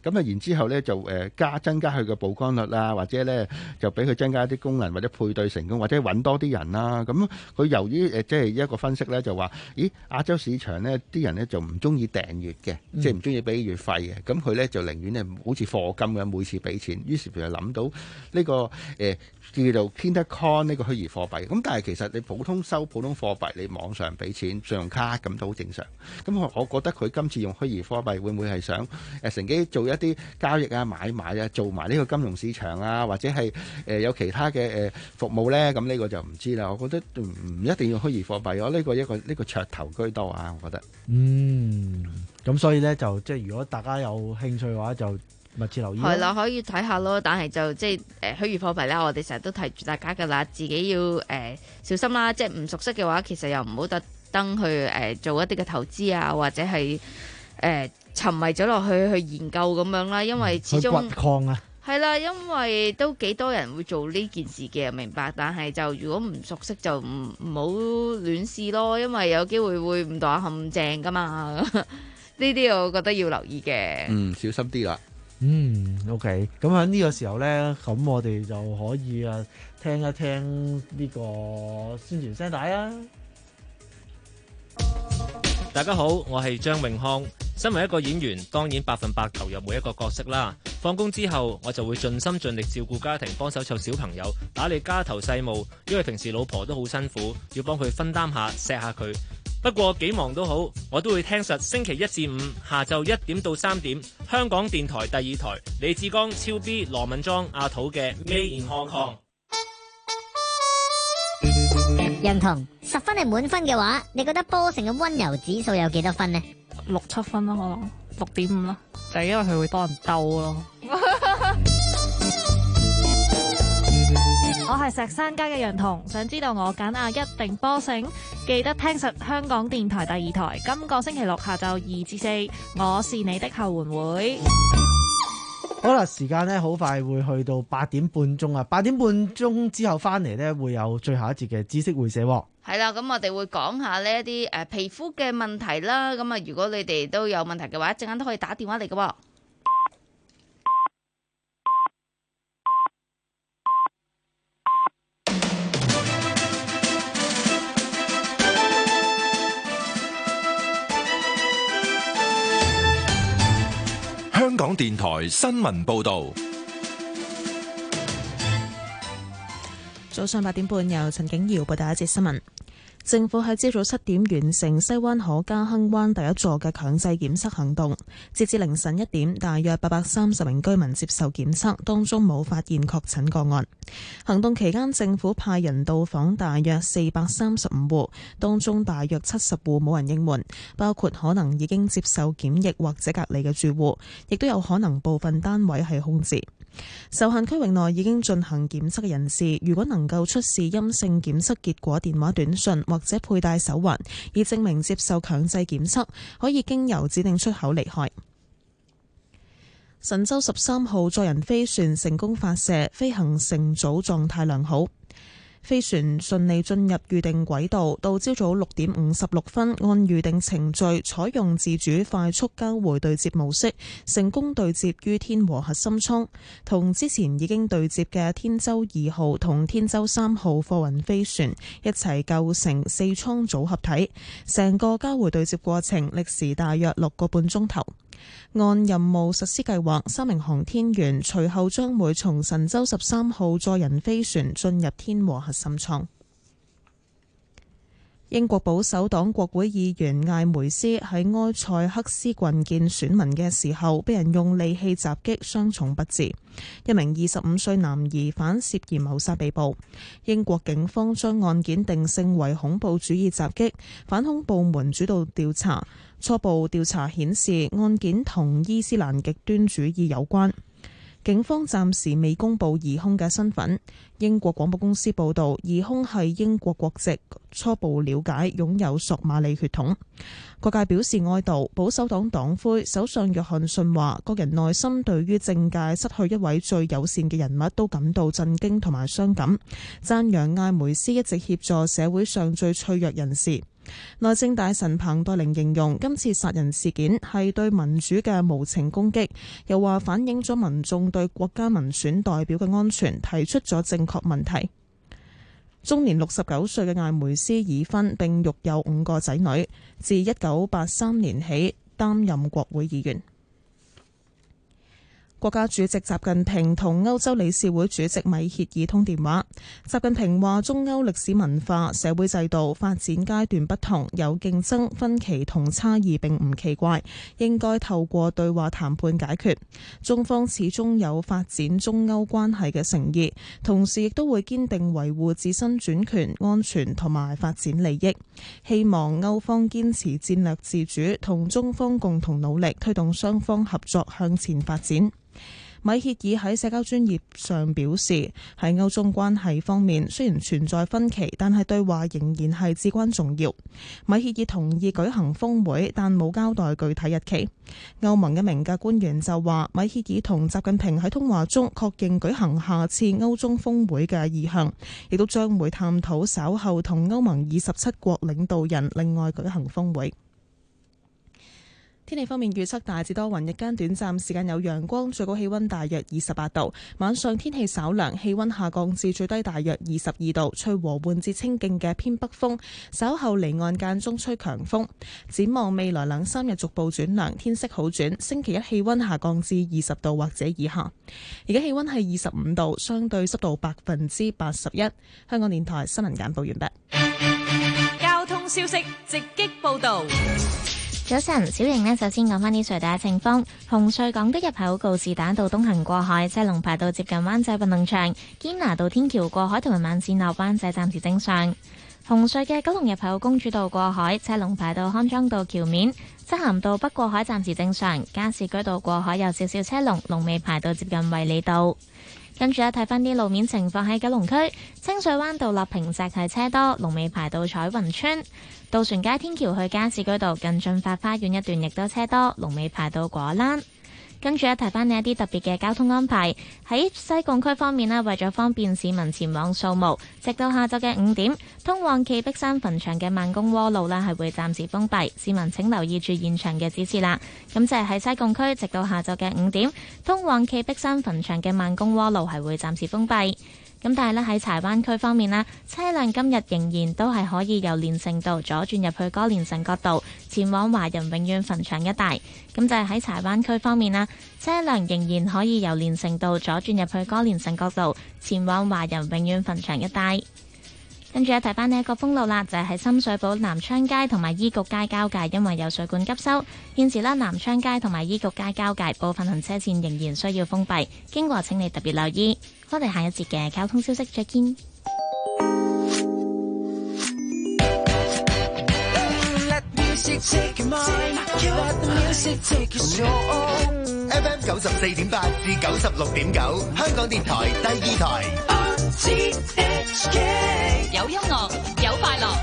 咁啊然之後咧就誒加增加佢嘅曝光率啦，或者咧就俾佢增加一啲功能或者配對成功，或者揾多啲人啦。咁佢由於誒即係一個分析咧就話，咦亞洲市場咧啲人咧就唔中意訂閱嘅，嗯、即係唔中意俾月費嘅。咁佢咧就寧願咧好似課金咁每次俾錢。於是佢就諗到呢、這個誒、呃、叫做 KinderCoin 呢個虛擬貨幣。咁但係其實你普通收普通貨幣，你網上俾錢信用卡咁都好正常。咁我我覺得佢今次用虛擬貨幣會唔會係想誒乘機做一啲交易啊、買賣啊，做埋呢個金融市場啊，或者係誒、呃、有其他嘅誒、呃、服務咧？咁呢個就唔知啦。我覺得唔唔一定要虛擬貨幣，我呢個一個呢、這個噱頭居多啊，我覺得。 嗯，咁所以咧就即係如果大家有興趣嘅話，就密切留意。 係啦，可以睇下咯。但係就即係誒虛擬貨幣咧，我哋成日都提住大家噶啦，自己要誒、呃、小心啦。即係唔熟悉嘅話，其實又唔好特登去誒、呃、做一啲嘅投資啊，或者係誒、呃、沉迷咗落去去研究咁樣啦。因為始終掘礦啊， 係啦，因為都幾多人會做呢件事嘅，明白。但係就如果唔熟悉就唔唔好亂試咯，因為有機會會誤墮陷阱噶嘛。呢啲我覺得要留意嘅。 嗯，小心啲啦。 嗯 ，OK，咁喺呢個時候咧，咁我哋就可以啊聽一聽呢個宣傳聲帶啊。 大家好，我係張永康。身為一個演員，當然百分百投入每一個角色啦。放工之後，我就會盡心盡力照顧家庭，幫手湊小朋友，打理家頭細務。因為平時老婆都好辛苦，要幫佢分擔下，錫下佢。不過幾忙都好，我都會聽實星期一至五下晝一點到三點，香港電台第二台李志剛、超 B、羅敏莊、阿土嘅 Made in Hong Kong。 楊彤，十分係滿分嘅話，你覺得波城嘅溫柔指數有幾多分呢？ 六七分啦，可能六點五啦，就係因為佢會幫人鬥咯。我係石山街嘅楊彤，想知道我揀亞一定波城？記得聽實香港電台第二台，今個星期六下晝二至四，我是你的後援會。 好啦，時間咧好快會去到八點半鐘啊！八點半鐘之後翻嚟咧，會有最後一節嘅知識會社。 係啦，咁我哋會講下呢一啲誒皮膚嘅問題啦。咁啊，如果你哋都有問題嘅話，一陣間都可以打電話嚟嘅。 香港電台新聞報道。 早上八點半，由陳景瑤報道一節新聞。政府喺朝早七點完成西灣河嘉亨灣第一座嘅強制檢測行動，截至凌晨一點，大約八百三十名居民接受檢測，當中冇發現確診個案。行動期間，政府派人到訪大約四百三十五戶，當中大約七十戶冇人應門，包括可能已經接受檢疫或者隔離嘅住戶，亦都有可能部分單位係空置。受限區域內已經進行檢測嘅人士，如果能夠出示陰性檢測結果電話短訊或者佩戴手環，以證明接受強制檢測，可以經由指定出口離開。神舟十三號載人飛船成功發射，飛行乘組狀態良好。飛船順利進入預定軌道，到朝早六點五十六分，按預定程序採用自主快速交會對接模式，成功對接於天和核心艙，同之前已經對接嘅天舟二號同天舟三號貨運飛船一齊構成四艙組合體。成個交會對接過程歷時大約六個半鐘頭。按任務實施計劃，三名航天員隨後將會從神舟十三號載人飛船進入天和核心艙。英國保守黨國會議員艾梅斯喺埃塞克斯郡見選民嘅時候，被人用利器襲擊，傷重不治。一名二十五歲男疑犯涉嫌謀殺被捕。英國警方將案件定性為恐怖主義襲擊，反恐部門主導調查。初步調查顯示，案件同伊斯蘭極端主義有關。警方暫時未公布疑兇嘅身份。英國廣播公司報道，疑兇係英國國籍，初步了解擁有索馬里血統。各界表示哀悼。保守黨黨魁首相約翰遜話，個人內心對於政界失去一位最友善嘅人物都感到震驚同埋傷感，讚揚艾梅斯一直協助社會上最脆弱人士。 內政大臣彭黛玲形容今次殺人事件係對民主嘅無情攻擊，又話反映咗民眾對國家民選代表嘅安全提出咗正確問題。終年六十九歲嘅艾梅斯已婚並育有五個仔女，自一九八三年起擔任國會議員。國家主席習近平同歐洲理事會主席米歇爾通電話。習近平話：中歐歷史文化、社會制度發展階段不同，有競爭、分歧同差異並唔奇怪，應該透過對話談判解決。中方始終有發展中歐關係嘅誠意，同時亦都會堅定維護自身主權、安全同埋發展利益。希望歐方堅持戰略自主，同中方共同努力，推動雙方合作向前發展。米歇爾喺社交專頁上表示，喺歐中關係方面雖然存在分歧，但係對話仍然係至關重要。米歇爾同意舉行峰會，但冇交代具體日期。歐盟一名嘅官員就話，米歇爾同習近平喺通話中確認舉行下次歐中峰會嘅意向，亦都將會探討稍後同歐盟二十七國領導人另外舉行峰會。天氣方面預測大致多雲，日間短暫時間有陽光，最高氣溫大約二十八度。晚上天氣稍涼，氣溫下降至最低大約二十二度，吹和緩至清勁嘅偏北風。稍後離岸間中吹強風。展望未來兩三日逐步轉涼，天色好轉。星期一氣溫下降至二十度或者以下。而家氣溫係二十五度，相對濕度百分之八十一。香港電台新聞簡報完畢。 交通消息直擊報道。 早晨，小瑩呢，首先講返啲隧道情況。紅隧港島入口告士打道東行過海，車龍排到接近灣仔運動場；堅拿道天橋過海同埋慢線落灣仔暫時正常。紅隧嘅九龍入口公主道過海，車龍排到康莊道橋面；漆咸道北過海暫時正常。加士居道過海有少少車龍，龍尾排到接近衛理道。跟住咧睇翻啲路面情況，喺九龍區清水灣道落坪石係車多，龍尾排到彩雲村；渡船街天橋去加士居道近駿發花園一段亦都車多，龍尾排到果欄。跟住咧提翻你一啲特別嘅交通安排，喺西貢區方面咧，為咗方便市民前往掃墓，直到下晝嘅五點，通往企碧山墳場嘅慢工窩路咧係會暫時封閉，市民請留意住現場嘅指示啦。咁就係喺西貢區，直到下晝嘅五點，通往企碧山墳場嘅慢工窩路係會暫時封閉。咁但係咧喺柴灣區方面啦，車輛今日仍然都係可以由連城道左轉入去歌連臣角道，前往華人永遠墳場一帶。咁就係喺柴灣區方面啦，車輛仍然可以由連城道左轉入去歌連臣角道，前往華人永遠墳場一帶。跟住咧提翻呢一個封路啦，就係喺深水埗南昌街同埋醫局街交界，因為有水管急修，現時咧南昌街同埋醫局街交界部分行車線仍然需要封閉，經過請你特別留意。我哋下一節嘅交通消息再見。 F M 九十四點八至九十六點九，香港電台第二台。 有音樂，有快樂。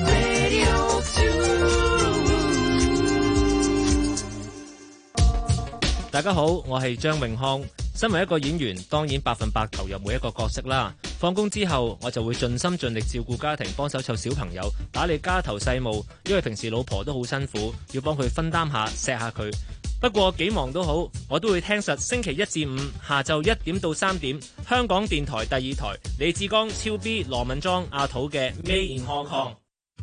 大家好，我係張永康。身為一個演員，當然百分百投入每一個角色啦。放工之後，我就會盡心盡力照顧家庭，幫手湊小朋友，打理家頭細務。因為平時老婆都好辛苦，要幫佢分擔下，錫下佢。不過幾忙都好，我都會聽實星期一至五下晝一點到三點，香港電台第二台李志剛、超 B、羅敏莊、阿土嘅 Made in Hong Kong。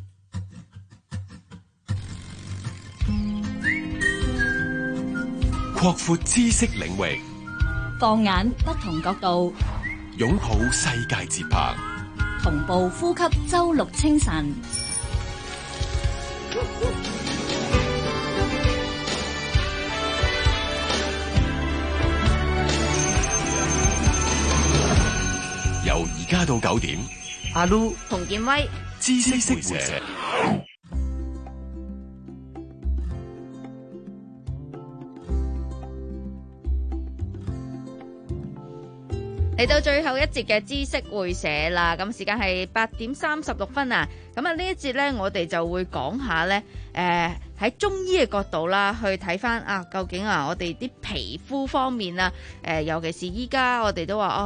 擴闊知識領域， 放眼不同角度， 擁抱世界節拍， 同步呼吸周六清晨。 由而家到九點， 阿 Lu 洪建威， 知識會社。 嚟到最後一節嘅知識會社啦，咁時間係八點三十六分啊！咁啊呢一節呢，我哋就會講下呢，誒、呃、喺中醫嘅角度啦，去睇翻啊，究竟啊我哋啲皮膚方面啊，誒、呃、尤其是依家我哋都話哦，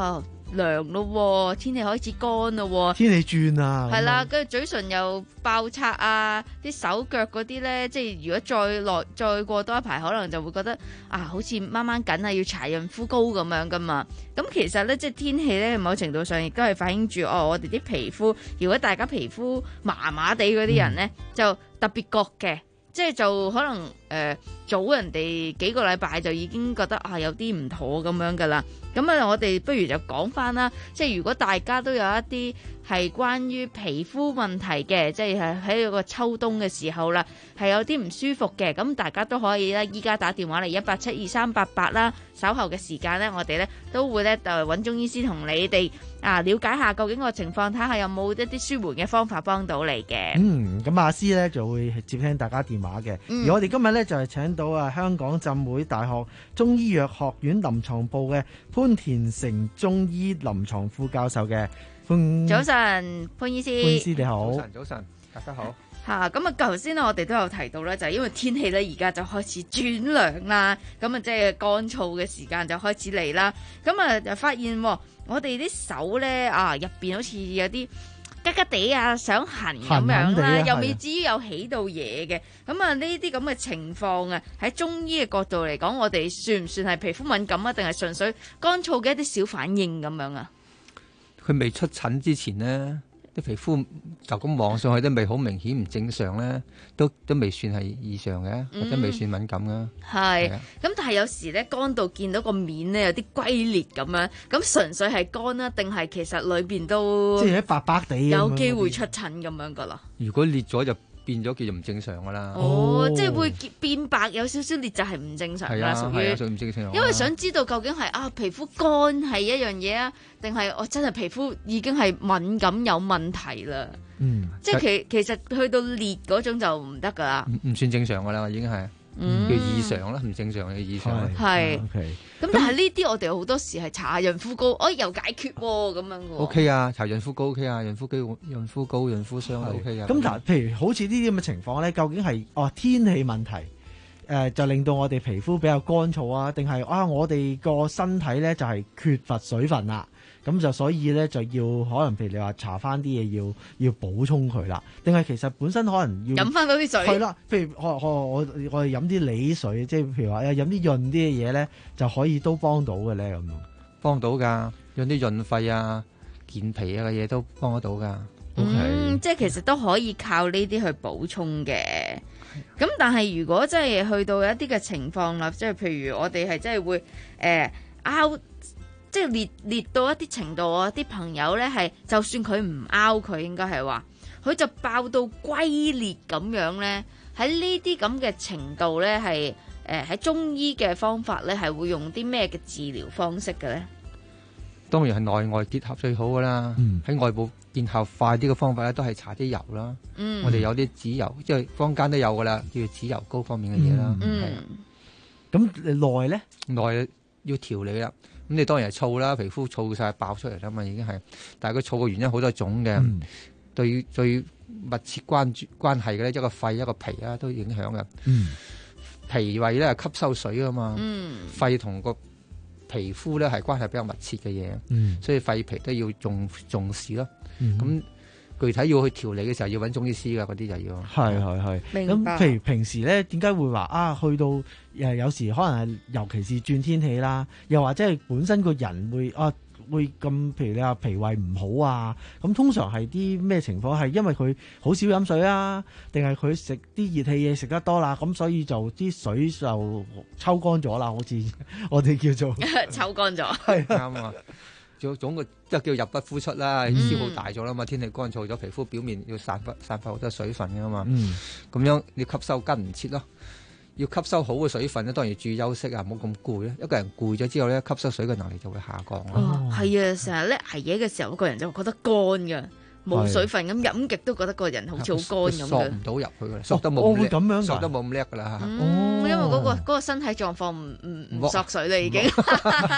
涼咯，天氣開始乾咯， 天氣轉啊， 係啦，跟住嘴唇又爆拆啊，啲手腳嗰啲咧，即係如果再耐再過多一排，可能就會覺得啊，好似掹掹緊啊，要搽潤膚膏咁樣噶嘛。咁其實咧，即係天氣咧，某程度上亦都係反映住哦，我哋啲皮膚，如果大家皮膚麻麻地嗰啲人咧，嗯、就特別覺嘅。即係就可能誒、呃、早人哋幾個禮拜就已經覺得啊有啲唔妥咁樣噶啦，咁啊我哋不如就講翻啦，即係如果大家都有一啲係關於皮膚問題嘅，即係喺個秋冬嘅時候啦，係有啲唔舒服嘅，咁大家都可以咧，依家打電話嚟一八七二三八八啦，稍後嘅時間咧，我哋咧都會咧就揾中醫師同你哋啊了解下究竟個情況，睇下有冇一啲舒緩嘅方法幫到你嘅。 嗯，咁阿師咧就會接聽大家電話嘅，嗯、而我哋今日咧就係、是、請到啊香港浸會大學中醫藥學院臨床部嘅潘田成中醫臨床副教授嘅。 早晨，潘醫師。 潘醫師你好。 早晨，早晨，大家好。 嚇，咁啊，頭先咧我哋都有提到咧，就係因為天氣咧而家就開始轉涼啦，咁啊即係乾燥嘅時間就開始嚟啦。咁啊就發現我哋啲手咧啊入邊好似有啲吉吉地啊，想痕咁樣啦，又未至於有起到嘢嘅。咁啊呢啲咁嘅情況啊，喺中醫嘅角度嚟講，我哋算唔算係皮膚敏感啊？定係純粹乾燥嘅一啲小反應咁樣啊？ 佢未出疹之前呢，啲皮膚就咁望上去都未好明顯唔正常咧，都都未算係異常嘅，或者未算敏感嘅。 係、嗯，咁但係有時咧乾到見到個面咧有啲龜裂咁樣，咁純粹係乾啦，定係其實裏邊都即係白白地有機會出疹咁樣噶啦？ 如果裂咗就變咗叫做唔正常噶啦。 哦，即係會變白有少少裂就係唔正常㗎啦，屬於屬於唔正常。 因為想知道究竟係啊皮膚乾係一樣嘢啊，定係我真係皮膚已經係敏感有問題啦。 嗯， 即係其其實去到裂嗰種就唔得㗎啦。 唔唔算正常㗎啦，已經係。嗯、叫異常啦，唔正常嘅異常。 係，咁、okay. 但係呢啲我哋好多時係搽潤膚膏，哦又解決喎咁樣嘅。O K 啊，搽潤膚膏 O K 啊，潤膚膏、潤膚膏、潤膚霜 O K 啊。 咁嗱，譬如好似呢啲咁嘅情況咧，究竟係哦天氣問題，誒、呃、就令到我哋皮膚比較乾燥啊，定係啊我哋個身體咧就係缺乏水分啦？咁就所以咧就要可能譬如你話搽翻啲嘢要要補充佢啦，定係其實本身可能要飲翻多啲水。係啦， 譬如我我我我哋飲啲梨水，即係譬如話飲啲潤啲嘅嘢咧，就可以都幫到嘅咧咁。 幫到㗎，用啲潤肺啊、健脾啊嘅嘢都幫得到㗎。 嗯，okay. 即係其實都可以靠呢啲去補充嘅。咁但係如果真係去到一啲嘅情況啦，即係譬如我哋係真係會誒拗。呃即係裂裂到一啲程度啊！啲朋友咧係，就算佢唔拗佢，應該係話佢就爆到龜裂咁樣咧。喺呢啲咁嘅程度咧，係誒喺中醫嘅方法咧，係會用啲咩嘅治療方式嘅咧？ 當然係內外結合最好噶啦。喺、嗯、外部見效快啲嘅方法咧，都係搽啲油啦。嗯、我哋有啲指油，即係坊間都有噶啦，叫做指油膏方面嘅嘢啦。 咁內咧， 內要調理啦。咁你當然係燥啦，皮膚燥晒爆出嚟啦嘛，已經係。但係佢燥嘅原因好多種嘅、嗯，對最密切關注關係嘅咧，一個肺一個脾啊，都影響嘅、嗯。脾胃咧係吸收水噶嘛，嗯、肺同個皮膚咧係關係比較密切嘅嘢、嗯，所以肺脾都要重重視咯。咁、嗯、具體要去調理嘅時候，要揾中醫師噶，嗰啲就要。 係係係。咁譬如平時咧，點解會話啊？去到誒有時可能係，尤其是轉天氣啦，又或者係本身個人會啊會咁，譬如你話脾胃唔好啊，咁通常係啲咩情況？係因為佢好少飲水啊，定係佢食啲熱氣嘢食得多啦，咁所以就啲水就抽乾咗啦，好似我哋叫做抽乾咗。 係啱啊！總總個即係叫入不敷出啦，消耗大咗啦嘛，天氣乾燥咗，皮膚表面要散發散發好多水分噶嘛，咁、嗯、樣你吸收跟唔切咯。要吸收好嘅水分咧，當然要注意休息啊，唔好咁攰咧。一個人攰咗之後咧，吸收水嘅能力就會下降咯。 哦，係啊，成日咧捱夜嘅時候，個人就會覺得乾㗎，冇水分咁飲極都覺得個人好似好乾咁嘅。 索唔到入去㗎，索得冇咁叻，索得冇咁叻㗎啦。 嗯，因為嗰個嗰個身體狀況唔唔唔索水啦已經。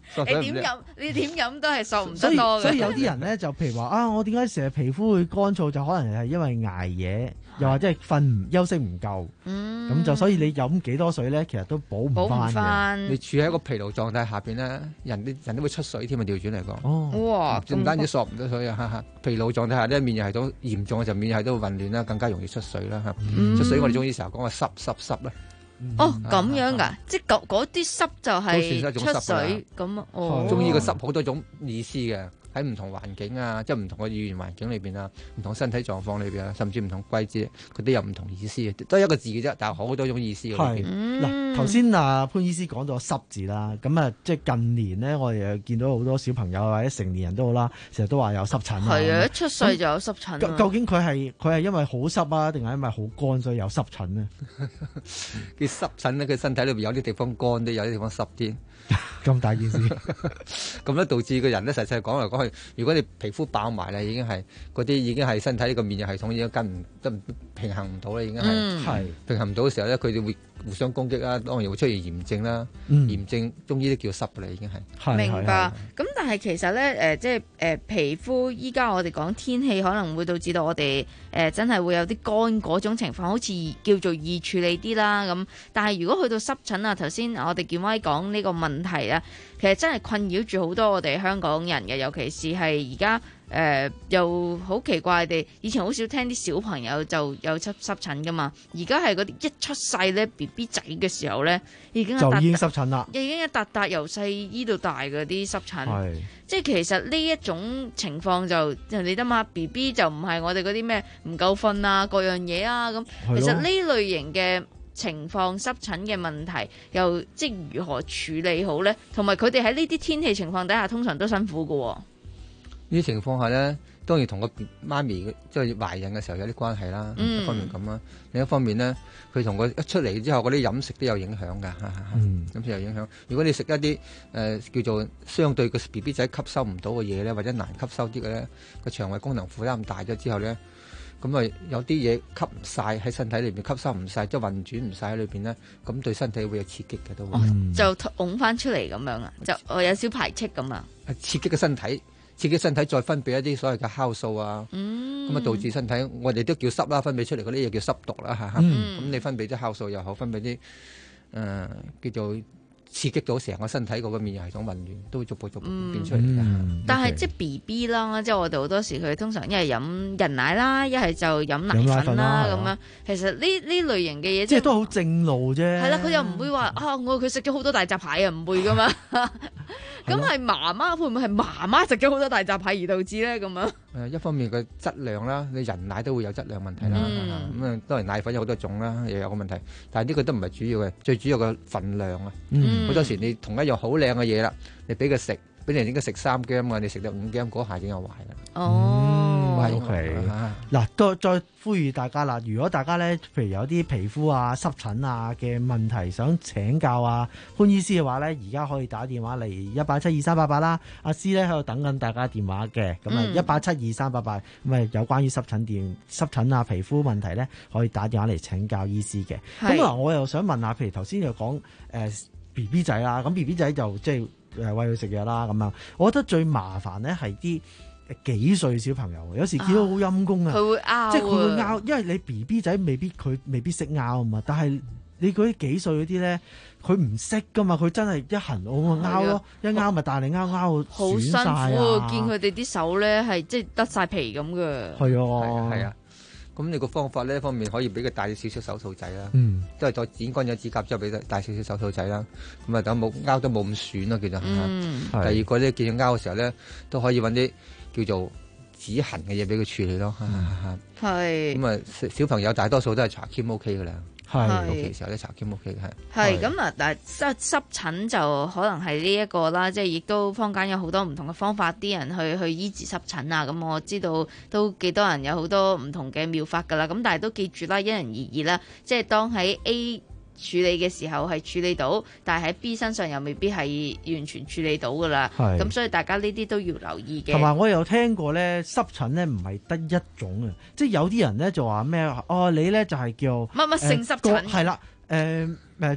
你點飲你點飲都係索唔所以得多嘅。 所以有啲人咧就譬如話啊，我點解成日皮膚會乾燥？就可能係因為捱夜，又或者係瞓唔休息唔夠。 嗯， 咁就所以你飲幾多水咧，其實都補唔翻嘅。 你處喺一個疲勞狀態下邊咧，人啲人都會出水添啊！調轉嚟講， 哦， 哇， 唔單止索唔到水啊，哈哈！疲勞狀態下咧，免疫系統嚴重嘅時候，免疫系統混亂啦，更加容易出水啦嚇。 嗯出水我哋中醫成日講話濕濕濕啦。 哦，咁樣噶，即係嗰嗰啲濕就係都算一種濕㗎啦出水咁。哦， 中醫個濕好多種意思嘅，喺唔同環境啊，即係唔同嘅語言環境裏邊啊，唔同身體狀況裏邊啊，甚至唔同季節，佢都有唔同意思嘅，都係一個字嘅啫，但係好多種意思嘅。 係嗱，頭先啊潘醫師講咗濕字啦，咁啊即係近年咧，我哋又見到好多小朋友或者成年人都好啦，成日都話有濕疹啊。 係啊，一出世就有濕疹啊。 究竟佢係佢係因為好濕啊，定係因為好乾所以有濕疹呢？ 佢濕疹咧，佢身體裏邊有啲地方乾啲，有啲地方濕啲。 咁大件事， 咁咧導致個人咧，實際講嚟講去，如果你皮膚爆埋咧，已經係嗰啲已經係身體呢個免疫系統已經跟唔得平衡唔到啦，已經係、 嗯、 平衡唔到嘅時候咧，佢哋會互相攻擊啦，當然會出現炎症啦。 嗯、 炎症中醫都叫濕㗎啦，已經係。 明白。咁但係其實咧，誒、呃、即係誒、呃、皮膚，依家我哋講天氣可能會導致到我哋誒、呃、真係會有啲乾嗰種情況，好似叫做易處理啲啦咁。但係如果去到濕疹啊，頭先我哋健威講呢個問題咧，其實真係困擾住好多我哋香港人嘅，尤其是係而家誒又好奇怪地，以前好少聽啲小朋友就有濕濕疹噶嘛，而家係嗰啲一出世咧 B B 仔嘅時候咧，已經就已經濕疹啦， 已經一笪笪由細醫到大嗰啲濕疹，即係其實呢一種情況就你得嘛 B B 就唔係我哋嗰啲咩唔夠瞓啊各樣嘢啊咁，其實呢類型嘅情況濕疹嘅問題又即係如何處理好咧？同埋佢哋喺呢啲天氣情況底下，通常都辛苦㗎喎。 呢啲情況下咧，當然同個媽咪即係懷孕嘅時候有啲關係啦。 嗯、 一方面咁啦，另一方面咧，佢同佢一出嚟之後嗰啲飲食都有影響㗎。 嗯， 飲食有影響。如果你食一啲誒、呃、叫做相對個 B B 仔吸收唔到嘅嘢咧，或者難吸收啲嘅咧，個腸胃功能負擔大咗之後咧，咁啊有啲嘢吸唔晒喺身體裏邊，吸收唔晒，即係運轉唔晒喺裏邊咧，咁對身體會有刺激嘅都會。 嗯、 就拱翻出嚟咁樣啊，就我有少排斥咁啊。 刺激嘅身體。刺激身體再分泌一啲所謂嘅酵素啊，咁啊、嗯、導致身體我哋都叫濕啦，分泌出嚟嗰啲嘢叫濕毒啦嚇。咁、嗯、你分泌啲酵素又好，分泌啲誒、呃、叫做刺激到成個身體嗰個免疫系統混亂，都會逐步逐步變出嚟嘅。 嗯、 但係即係 B B 啦，即係我哋好多時佢通常一係飲人奶啦，一係就飲奶粉啦咁樣。其實呢呢類型嘅嘢即係都好正路啫。 係啦，佢又唔會話啊，我佢食咗好多大閘蟹啊，唔會噶嘛。咁係媽媽會唔會係媽媽食咗好多大閘蟹而導致咧咁樣？ 誒，一方面嘅質量啦，你人奶都會有質量問題啦。咁啊、嗯，當然奶粉有好多種啦，又有個問題。但係呢個都唔係主要嘅，最主要嘅份量啊。好、嗯、多時你同一樣好靚嘅嘢啦，你俾佢食，俾人應該食三 gram 啊，你食到五 gram 嗰下已經有壞啦。 哦、 嗯、，OK。嗱，再再呼籲大家啦，如果大家咧，譬如有啲皮膚啊、濕疹啊嘅問題，想請教啊潘醫師嘅話咧，而家可以打電話嚟一八七二三八八啦。阿師咧喺度等緊大家電話嘅，咁啊一八七二三八八，咁啊有關於濕疹電、濕疹啊、皮膚問題咧，可以打電話嚟請教醫師嘅。咁啊，我又想問下，譬如頭先又講誒 B B 仔啦，咁 B B 仔就即係誒餵佢食嘢啦，咁樣，我覺得最麻煩咧係啲幾歲小朋友，有時見到好陰公啊， 佢會拗， 即係佢會拗，因為你 B B 仔未必佢未必識拗啊嘛，但係你嗰啲幾歲嗰啲咧，佢唔識噶嘛，佢真係一行我咪拗咯，一拗咪大力拗拗好辛苦啊！見佢哋啲手咧係即係得晒皮咁嘅， 係啊， 係啊。咁你個方法呢，一方面可以俾佢戴少少手套仔啦， 嗯， 都係再剪乾咗指甲之後俾佢戴少少手套仔啦。咁啊，等冇拗得冇咁損咯，叫做。 嗯、 第二個咧，見佢拗嘅時候咧，都可以揾啲叫做止痕嘅嘢俾佢處理咯。 係。 咁啊，小朋友大多數都係搽 cream OK 噶啦。 係， 到期時候咧搽 cream OK 嘅係。 係咁嗱，但係濕濕疹就可能係呢一個啦，即係亦都坊間有好多唔同嘅方法，啲人去去醫治濕疹啊。咁我知道都幾多人有好多唔同嘅妙法噶啦。咁但係都記住啦，因人而異啦。即係當喺 A處理嘅時候係處理到，但係喺 B 身上又未必係完全處理到噶啦。咁所以大家呢啲都要留意嘅。 同埋我有聽過咧，濕疹咧唔係得一種啊，即係有啲人咧就話咩哦，你咧就係叫乜乜性濕疹， 係啦，誒誒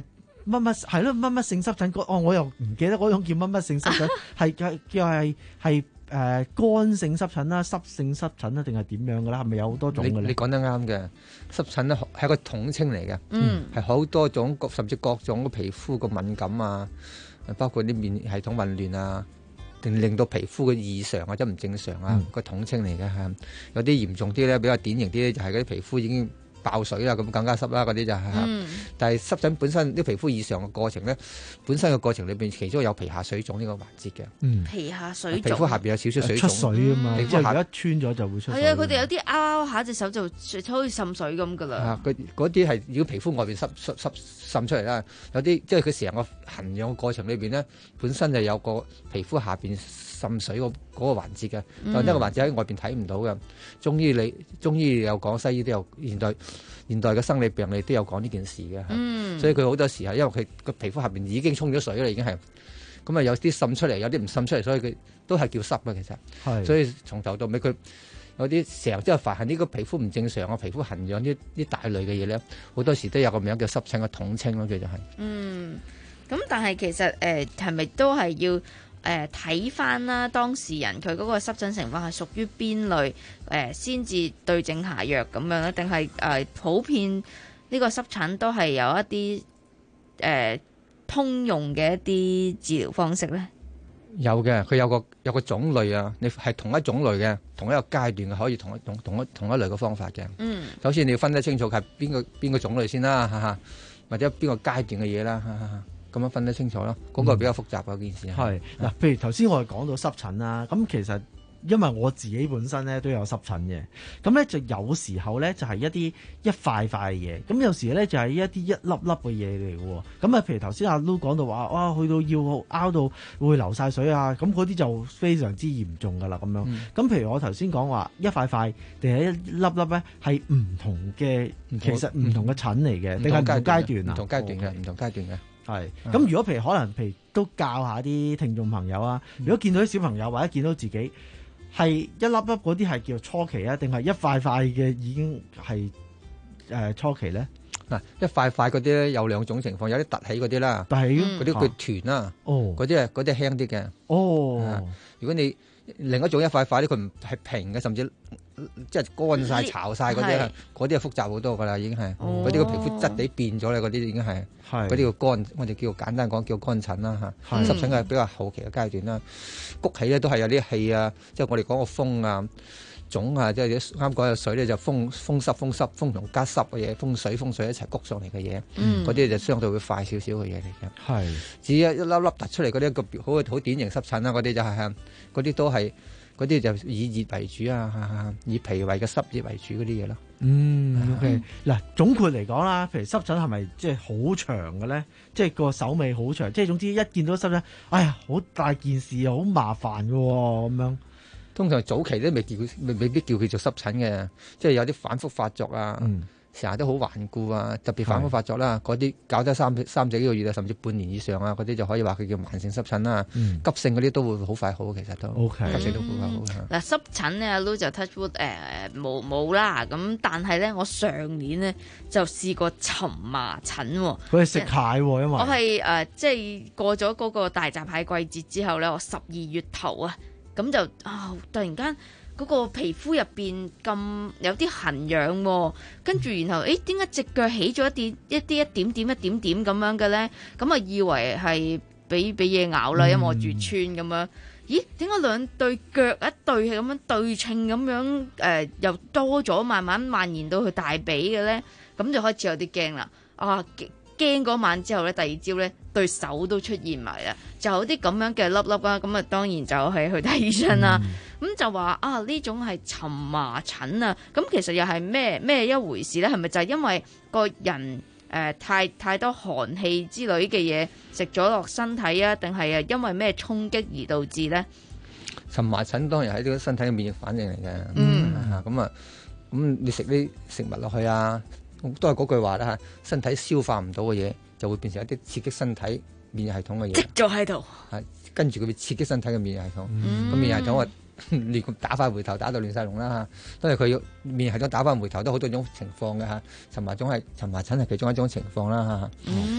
乜乜係咯乜乜性濕疹，哦我又唔記得嗰種叫乜乜性濕疹，係係叫係係誒乾性濕疹啦、濕性濕疹啦，定係點樣嘅啦？係咪有好多種嘅咧？ 你你講得啱嘅，濕疹咧係一個統稱嚟嘅， 嗯係好多種甚至各種皮膚個敏感啊，包括啲免疫系統混亂啊。令令到皮膚嘅異常或者唔正常啊，個、嗯、統稱嚟嘅係有啲嚴重啲咧，比較典型啲咧就係嗰啲皮膚已經爆水啦，咁更加濕啦嗰啲就係、是嗯。但係濕疹本身啲皮膚異常嘅過程咧，本身嘅過程裏邊其中有皮下水腫呢個環節嘅。 嗯、皮下水腫， 皮膚下邊有少少水腫出水啊嘛， 皮膚下一穿咗就會出水。 係啊，佢哋有啲拗下隻手就好似滲水咁噶啦。 啊，嗰啲係如果皮膚外邊濕濕濕滲出嚟啦，有啲即係佢成個痕癢嘅過程裏邊咧，本身就有個皮膚下邊滲水嗰嗰個環節嘅，但係呢個環節喺外邊睇唔到嘅。中醫你中醫有講，西醫都有，現代現代嘅生理病理都有講呢件事嘅。嗯，所以佢好多時係因為佢個皮膚下邊已經沖咗水啦，已經係咁啊，有啲滲出嚟，有啲唔滲出嚟，所以佢都係叫濕嘅其實。係，所以從頭到尾佢有啲成日即係凡係呢個皮膚唔正常啊，皮膚痕癢啲啲大類嘅嘢咧，好多時都有個名叫濕疹嘅統稱咯，佢就係。 嗯，咁但係其實誒係咪都係要？誒睇翻啦，當事人佢嗰個濕疹情況係屬於邊類誒，先、呃、至對症下藥咁樣咧？定係誒普遍呢個濕疹都係有一啲誒、呃、通用嘅一啲治療方式咧？ 有嘅，佢有個有個種類啊，你係同一種類嘅，同一個階段嘅，可以同一同同一同一類嘅方法嘅。嗯，首先你要分得清楚係邊個邊個種類先啦，哈哈，或者邊個階段嘅嘢啦，哈哈。咁樣分得清楚咯，嗰、那個比較複雜嗰件事。 係、嗯、嗱，譬如頭先我哋講到濕疹啦，咁其實因為我自己本身咧都有濕疹嘅，咁咧就有時候咧就係一啲一塊塊嘅嘢，咁有時咧就係一啲一粒粒嘅嘢嚟嘅喎。咁啊，譬如頭先阿 Lu 講到話，哇，去到要拗到會流晒水啊，咁嗰啲就非常之嚴重㗎啦，咁樣。咁、嗯、譬如我頭先講話一塊塊定係一粒粒咧，係唔同嘅，其實唔同嘅疹嚟嘅，定係唔同階段啊？唔同階段嘅，唔同階段嘅。係，咁如果譬如可能，譬如都教下啲聽眾朋友啊，如果見到啲小朋友或者見到自己係一粒粒嗰啲係叫初期啊，定係一塊塊嘅已經係誒、呃、初期咧？ 嗱，一塊塊嗰啲咧有兩種情況，有啲凸起嗰啲啦，凸起嗰啲叫團啦，哦，嗰啲係嗰啲輕啲嘅，哦，如果你另一種一塊塊咧，佢唔係平嘅，甚至即係乾晒、巢晒嗰啲，嗰啲係複雜好多噶啦，已經係嗰啲個皮膚質地變咗啦，嗰啲已經係嗰啲叫乾，我哋叫簡單講叫乾疹啦嚇。濕疹係比較後期嘅階段啦，谷起咧都係有啲氣啊，即係我哋講個風啊、腫啊，即係啱講嘅水咧就風風濕、風濕、風同加濕嘅嘢，風水、風水一齊谷上嚟嘅嘢，嗰啲就相對會快少少嘅嘢嚟嘅。係，至於一粒粒突出嚟嗰啲個好好典型濕疹啦，嗰啲就係係嗰啲都係。嗰啲就以熱為主啊，以脾胃嘅濕熱為主嗰啲嘢咯。 嗯 ，OK，嗱，總括嚟講啦，譬如濕疹係咪即係好長嘅咧？即係個手尾好長，即係總之一見到濕疹，哎呀，好大件事啊，好麻煩嘅喎，咁樣。 通常早期都未叫佢，未未必叫佢做濕疹嘅，即係有啲反覆發作啊。嗯。成日都好頑固啊，特別反覆發作啦，嗰啲搞得三三四個月啊，甚至半年以上啊，嗰啲就可以話佢叫慢性濕疹啦。嗯、急性嗰啲都會好快好，其實都。O K。急性都好快好。嗱、 嗯，濕疹咧，阿 Lu 就 touch wood 誒冇冇啦，咁但係咧，我上年咧就試過蕁麻疹喎。 佢係食蟹喎，因為我係誒、呃、即係過咗嗰個大閘蟹季節之後咧，我十二月頭啊，咁就啊、哦、突然間。嗰個皮膚入邊咁有啲痕癢喎，跟住然後誒點解隻腳起咗一啲一啲一點點一點點咁樣嘅咧？咁啊以為係俾俾嘢咬啦，因為我住村咁樣。咦？點解兩對腳一對係咁樣對稱咁樣誒、呃、又多咗，慢慢蔓延到去大髀嘅咧？咁就開始有啲驚啦。啊！驚嗰晚之後咧，第二朝咧對手都出現埋啦，就有啲咁樣嘅粒粒啦。咁啊，當然就係去睇醫生啦。咁、嗯、就話啊，呢種係蕁麻疹啊。咁其實又係咩咩一回事咧？係咪就係因為個人誒、呃、太太多寒氣之類嘅嘢食咗落身體啊？定係啊因為咩衝擊而導致咧？ 蕁麻疹當然係啲身體嘅免疫反應嚟嘅。嗯，咁啊，咁你食啲食物落去啊？都係嗰句話啦嚇，身體消化唔到嘅嘢，就會變成一啲刺激身體免疫系統嘅嘢。積咗喺度。 係跟住佢會刺激身體嘅免疫系統。咁、嗯、免疫系統啊亂咁打翻回頭，打到亂晒龍啦嚇。因為佢要免疫系統打翻回頭都好多種情況嘅嚇。蕁麻疹係蕁麻疹係其中一種情況啦嚇。嗯。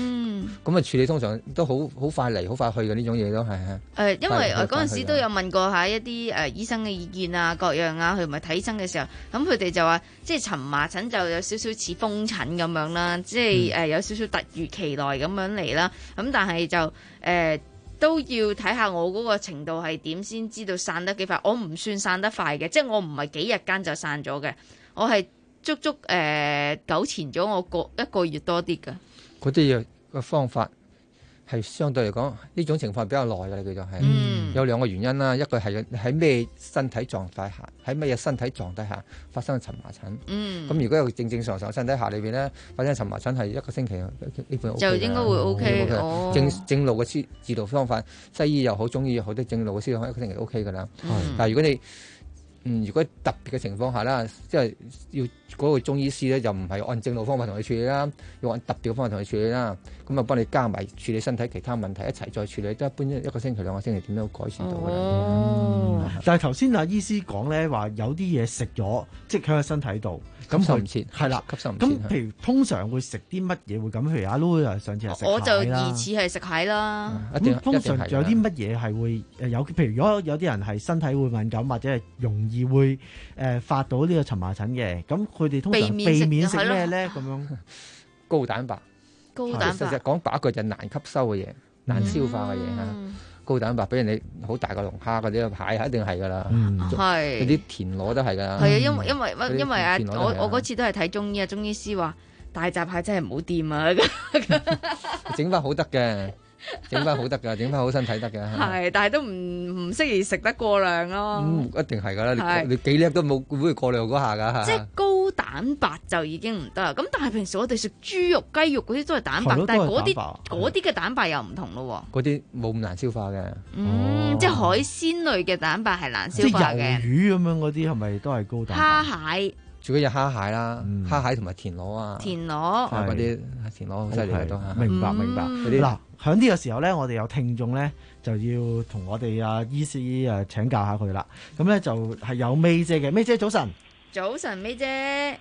咁啊處理通常都好好快嚟，好快去嘅呢種嘢都係啊。 誒，因為我嗰陣時都有有問過下一啲誒醫生嘅意見啊，各樣啊，佢咪睇醫生嘅時候，咁佢哋就話，即係蕁麻疹就有少少似風疹咁樣啦，即係誒有少少突如其來咁樣嚟啦。咁但係就誒、呃、都要睇下我嗰個程度係點先知道散得幾快。我唔算散得快嘅，即係我唔係幾日間就散咗嘅，我係足足誒、呃、糾纏咗我個一個月多啲嘅。 嗰啲嘢嘅方法係相對嚟講，呢種情況係比較耐嘅，叫做係。 嗯、 有兩個原因啦，一個係喺咩身體狀態下，喺咩嘢身體狀態下發生蕁麻疹。 嗯。 咁如果有正正常常身體下裏邊咧，發生蕁麻疹係一個星期呢本 OK 就應該會 OK。哦。 正正路嘅治治療方法，西醫又好，中醫又好，啲正路嘅治療方法一個星期 OK 㗎啦。 嗯、 但係如果你嗯，如果特別嘅情況下啦，即係要嗰個中醫師咧，就唔係按正路方法同佢處理啦，要按特別嘅方法同佢處理啦。咁啊，幫你加埋處理身體其他問題一齊再處理，都一般一個星期兩個星期點都改善到嘅。 哦，嗯、但係頭先阿醫師講咧話，有啲嘢食咗即喺個身體度， 吸收唔切， 係啦， 吸收唔切。 咁譬如通常會食啲乜嘢會咁？譬如阿 Loo 啊，上次係食蟹啦， 我就疑似係食蟹啦。 咁、嗯、通常有啲乜嘢係會誒有？譬如如果有啲人係身體會敏感或者係容易會誒、呃、發到呢個蕁麻疹嘅，咁佢哋通常避免食咩咧？咁樣高蛋白， 高蛋白， 其實講白一句就難吸收嘅嘢，難消化嘅嘢嚇。嗯高蛋白，比如你好大個龍蝦嗰啲蟹，一定係噶啦。係嗰啲田螺都係噶。係啊， 因為因為因為啊，我我嗰次都係睇中醫啊，中醫師話大閘蟹真係唔好掂啊。 整翻好得嘅，整翻好得㗎，整翻好身體得嘅。 係，但係都唔唔適宜食得過量咯。 嗯，一定係㗎啦，你你幾叻都冇會過量嗰下㗎。 即係高蛋白就已經唔得啦。咁但係平時我哋食豬肉、雞肉嗰啲都係蛋白，但係嗰啲嗰啲嘅蛋白又唔同咯。 嗰啲冇咁難消化嘅。 嗯，即係海鮮類嘅蛋白係難消化嘅。 即係魷魚咁樣嗰啲係咪都係高蛋白？ 蝦蟹。 最緊要蝦蟹啦，蝦蟹同埋田螺啊。 田螺。 嗰啲田螺好犀利嘅都係。 明白明白。嗱，喺呢個時候咧，我哋有聽眾咧就要同我哋阿醫師誒請教下佢啦。咁咧就係有 May 姐嘅，May 姐早晨。 早晨，May 姐。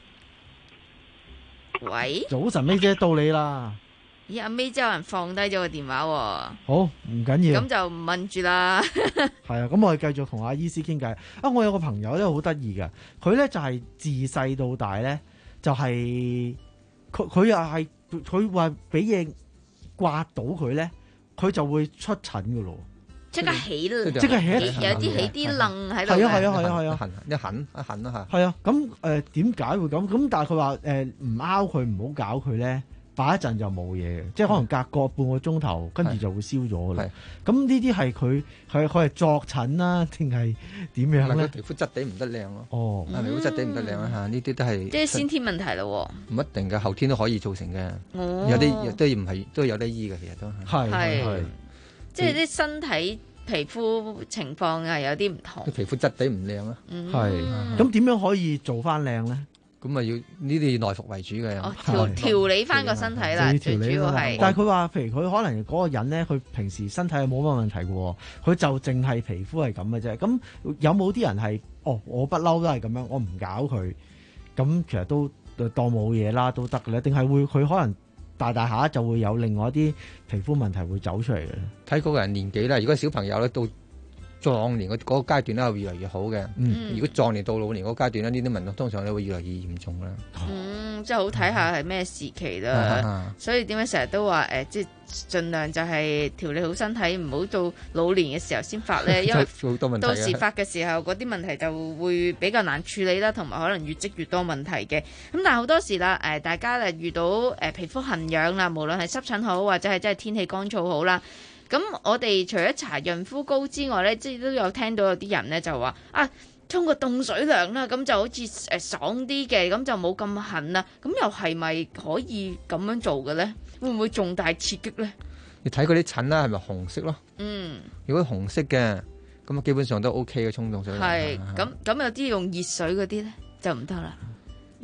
喂。 早晨，May 姐到你啦。 咦，阿 May 姐有人放低咗個電話喎。 好，唔緊要。 咁就唔問住啦。 係啊，咁我哋繼續同阿醫師傾偈。啊，我有個朋友咧好得意嘅，佢咧就係自細到大咧就係佢佢又係佢話俾嘢刮到佢咧，佢就會出疹噶咯。 即刻起啦！ 即刻起， 有啲起啲愣喺度。 係啊係啊係啊係啊， 痕一痕一痕啊嚇。係啊，咁誒點解會咁？咁但係佢話誒唔拗佢，唔好搞佢咧。擺一陣就冇嘢嘅，即係可能隔個半個鐘頭，跟住就會消咗噶啦。咁呢啲係佢係佢係作疹啦，定係點樣咧？ 皮膚質地唔得靚咯。 哦， 皮膚質地唔得靚啊嚇，呢啲都係即係先天問題咯。 唔一定嘅，後天都可以造成嘅。 哦， 有啲都唔係都有得醫嘅，其實都係係即係啲身體皮膚情況係有啲唔同。 皮膚質地唔靚啊。 係咁點樣可以做翻靚咧？ 咁啊要呢啲內服為主嘅， 哦調調理翻個身體啦，最主要係。 但係佢話，譬如佢可能嗰個人咧，佢平時身體係冇乜問題嘅，佢就淨係皮膚係咁嘅啫。咁有冇啲人係，哦，我不嬲都係咁樣，我唔搞佢，咁其實都當冇嘢啦，都得嘅咧。定係會佢可能大大下就會有另外一啲皮膚問題會走出嚟嘅咧？ 睇嗰個人年紀啦，如果小朋友咧到壯年嗰嗰個階段咧，會越嚟越好嘅。嗯，如果壯年到老年嗰個階段咧，呢啲問題通常咧會越嚟越嚴重啦。 嗯，即係好睇下係咩時期啦。嗯、所以點解成日都話誒、呃，即係盡量就係調理好身體，唔好到老年嘅時候先發咧，因為到時發嘅時候嗰啲問題就會比較難處理啦，同埋可能越積越多問題嘅。咁但係好多時啦，誒、呃、大家誒遇到誒、呃、皮膚痕癢啦，無論係濕疹好，或者係真係天氣乾燥好啦。咁我哋除咗搽潤膚膏之外咧，即係都有聽到有啲人咧就話啊，沖個凍水涼啦，咁就好似誒爽啲嘅，咁就冇咁痕啦。咁又係咪可以咁樣做嘅咧？會唔會重大刺激咧？ 你睇嗰啲疹啦，係咪紅色咯？ 嗯， 如果紅色嘅，咁啊基本上都 O K 嘅，沖凍水涼。 係咁咁有啲用熱水嗰啲咧就唔得啦。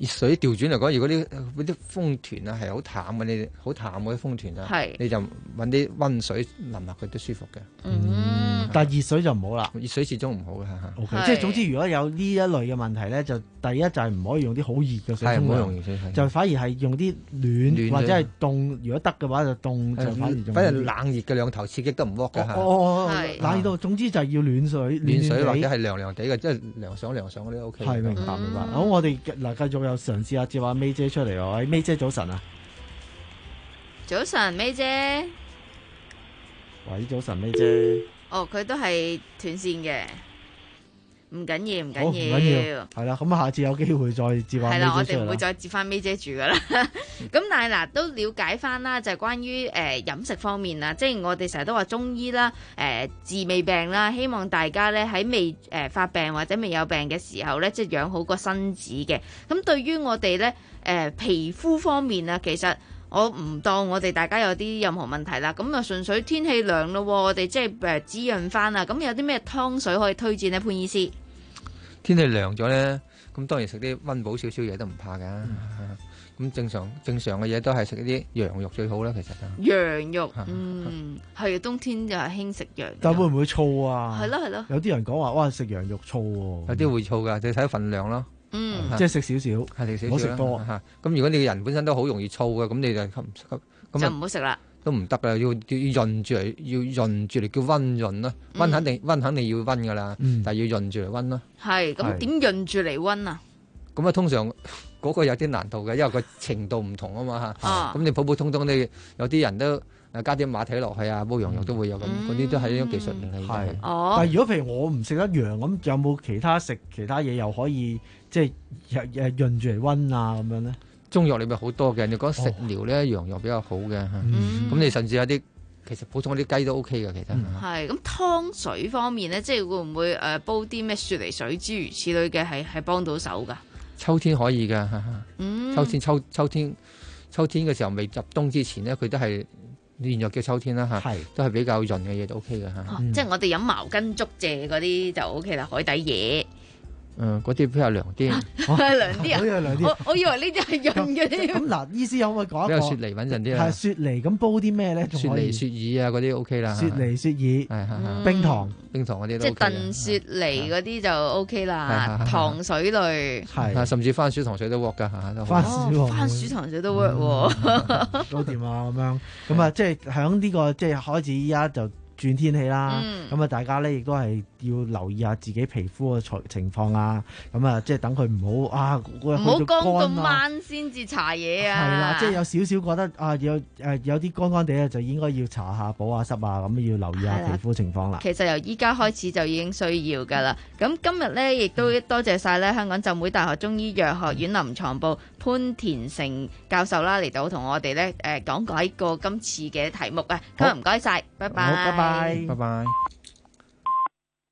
熱水調轉嚟講，如果啲嗰啲風團啊係好淡嘅，你好淡嗰啲風團啊， 係你就揾啲温水淋落佢都舒服嘅。 嗯，但係熱水就唔好啦。 熱水始終唔好嘅。 O K，即係總之如果有呢一類嘅問題咧，就第一就係唔可以用啲好熱嘅水沖係唔好用熱水涼，就反而係用啲暖暖或者係凍。如果得嘅話就凍，就反而仲反正冷熱嘅兩頭刺激都唔 work 嘅嚇。 哦，冷熱到總之就係要暖水， 暖水或者係涼涼地嘅，即係涼爽涼爽嗰啲 O K。 係明白明白。好，我哋嗱繼續又嘗試下接下 May 姐出嚟喎。喂，May 姐早晨啊！ 早晨，May 姐。 喂，早晨，May 姐。 哦，佢都係斷線嘅，唔緊要，唔好唔緊要。 緊要，係啦，咁下次有機會再接下 May 姐出嚟啦。 係啦，我哋唔會再接翻 May 姐住噶啦。咁但係嗱，都了解翻啦，就係關於誒飲食方面啦，即係我哋成日都話中醫啦，誒治未病啦，希望大家咧喺未誒發病或者未有病嘅時候咧，即係養好個身子嘅。咁對於我哋咧誒皮膚方面啊，其實我唔當我哋大家有啲任何問題啦，咁啊純粹天氣涼咯，我哋即係誒滋潤翻啊。咁有啲咩湯水可以推薦呢？潘醫師？ 天氣涼咗咧，咁當然食啲温補少少嘢都唔怕㗎。咁、嗯、正常正常嘅嘢都係食一啲羊肉最好啦，其實。 羊肉，嗯，係冬天就係興食羊肉。 但會唔會燥啊？ 係咯係咯。 有啲人講話哇食羊肉燥喎。 有啲會燥㗎，你睇份量咯。 嗯，即係食少少， 係食少少， 唔好食多。 嚇，咁如果你個人本身都好容易燥嘅，咁你就咁就唔好食啦。 都唔得㗎，要要潤住嚟，要潤住嚟叫温潤啦。温肯定温肯定要温㗎啦，但係要潤住嚟温咯。 係，咁點潤住嚟温啊？ 咁啊，通常嗰個有啲難度嘅，因為個程度唔同啊嘛嚇。咁你普普通通你有啲人都誒加啲馬蹄落去啊，煲羊肉都會有咁，嗰啲都係一種技術嚟嘅。 係，但係如果譬如我唔食得羊咁，有冇其他食其他嘢又可以即係誒誒潤住嚟温啊咁樣咧？ 中藥裏面好多嘅，你講食療咧，羊肉比較好嘅。咁你甚至有啲其實普通啲雞都 O K 嘅，其實。 係咁湯水方面咧，即係會唔會誒煲啲咩雪梨水諸如此類嘅，係係幫到手㗎？ 秋天可以㗎， 嗯， 秋天秋秋天秋天嘅時候未入冬之前咧，佢都係連藥叫秋天啦嚇，都係比較潤嘅嘢都 O K 嘅嚇。 即係我哋飲茅根竹蔗嗰啲就 O K 啦，海底椰。 嗯，嗰啲比較涼啲， 涼啲啊！ 好似涼啲。 我我以為呢啲係潤嘅添。 咁嗱，醫師可唔可以講一個？ 比較雪梨穩陣啲啦。 係雪梨咁煲啲咩咧？ 雪梨、雪耳啊嗰啲 O K 啦。 雪梨、雪耳、冰糖、 冰糖嗰啲都。 即係燉雪梨嗰啲就 O K 啦，糖水類。 係。 甚至番薯糖水都 work 㗎嚇。 番薯番薯糖水都 work 喎。 都掂啊咁樣，咁啊即係喺呢個即係開始依家就轉天氣啦，咁啊、嗯、大家咧亦都係要留意下自己皮膚嘅情況啊，咁啊即係等佢唔好啊，唔好乾到晚先至搽嘢啊， 係啦，即係有少少覺得啊有誒有啲乾乾地咧，就應該要搽下補下濕啊，咁要留意下皮膚情況啦。 其實由依家開始就已經需要噶啦。咁今日咧亦都多謝晒咧香港浸會大學中醫藥學院臨床部潘田成教授啦，嚟到同我哋咧誒講解過今次嘅題目啊。今日唔該晒，拜拜。 好，拜拜， 拜拜。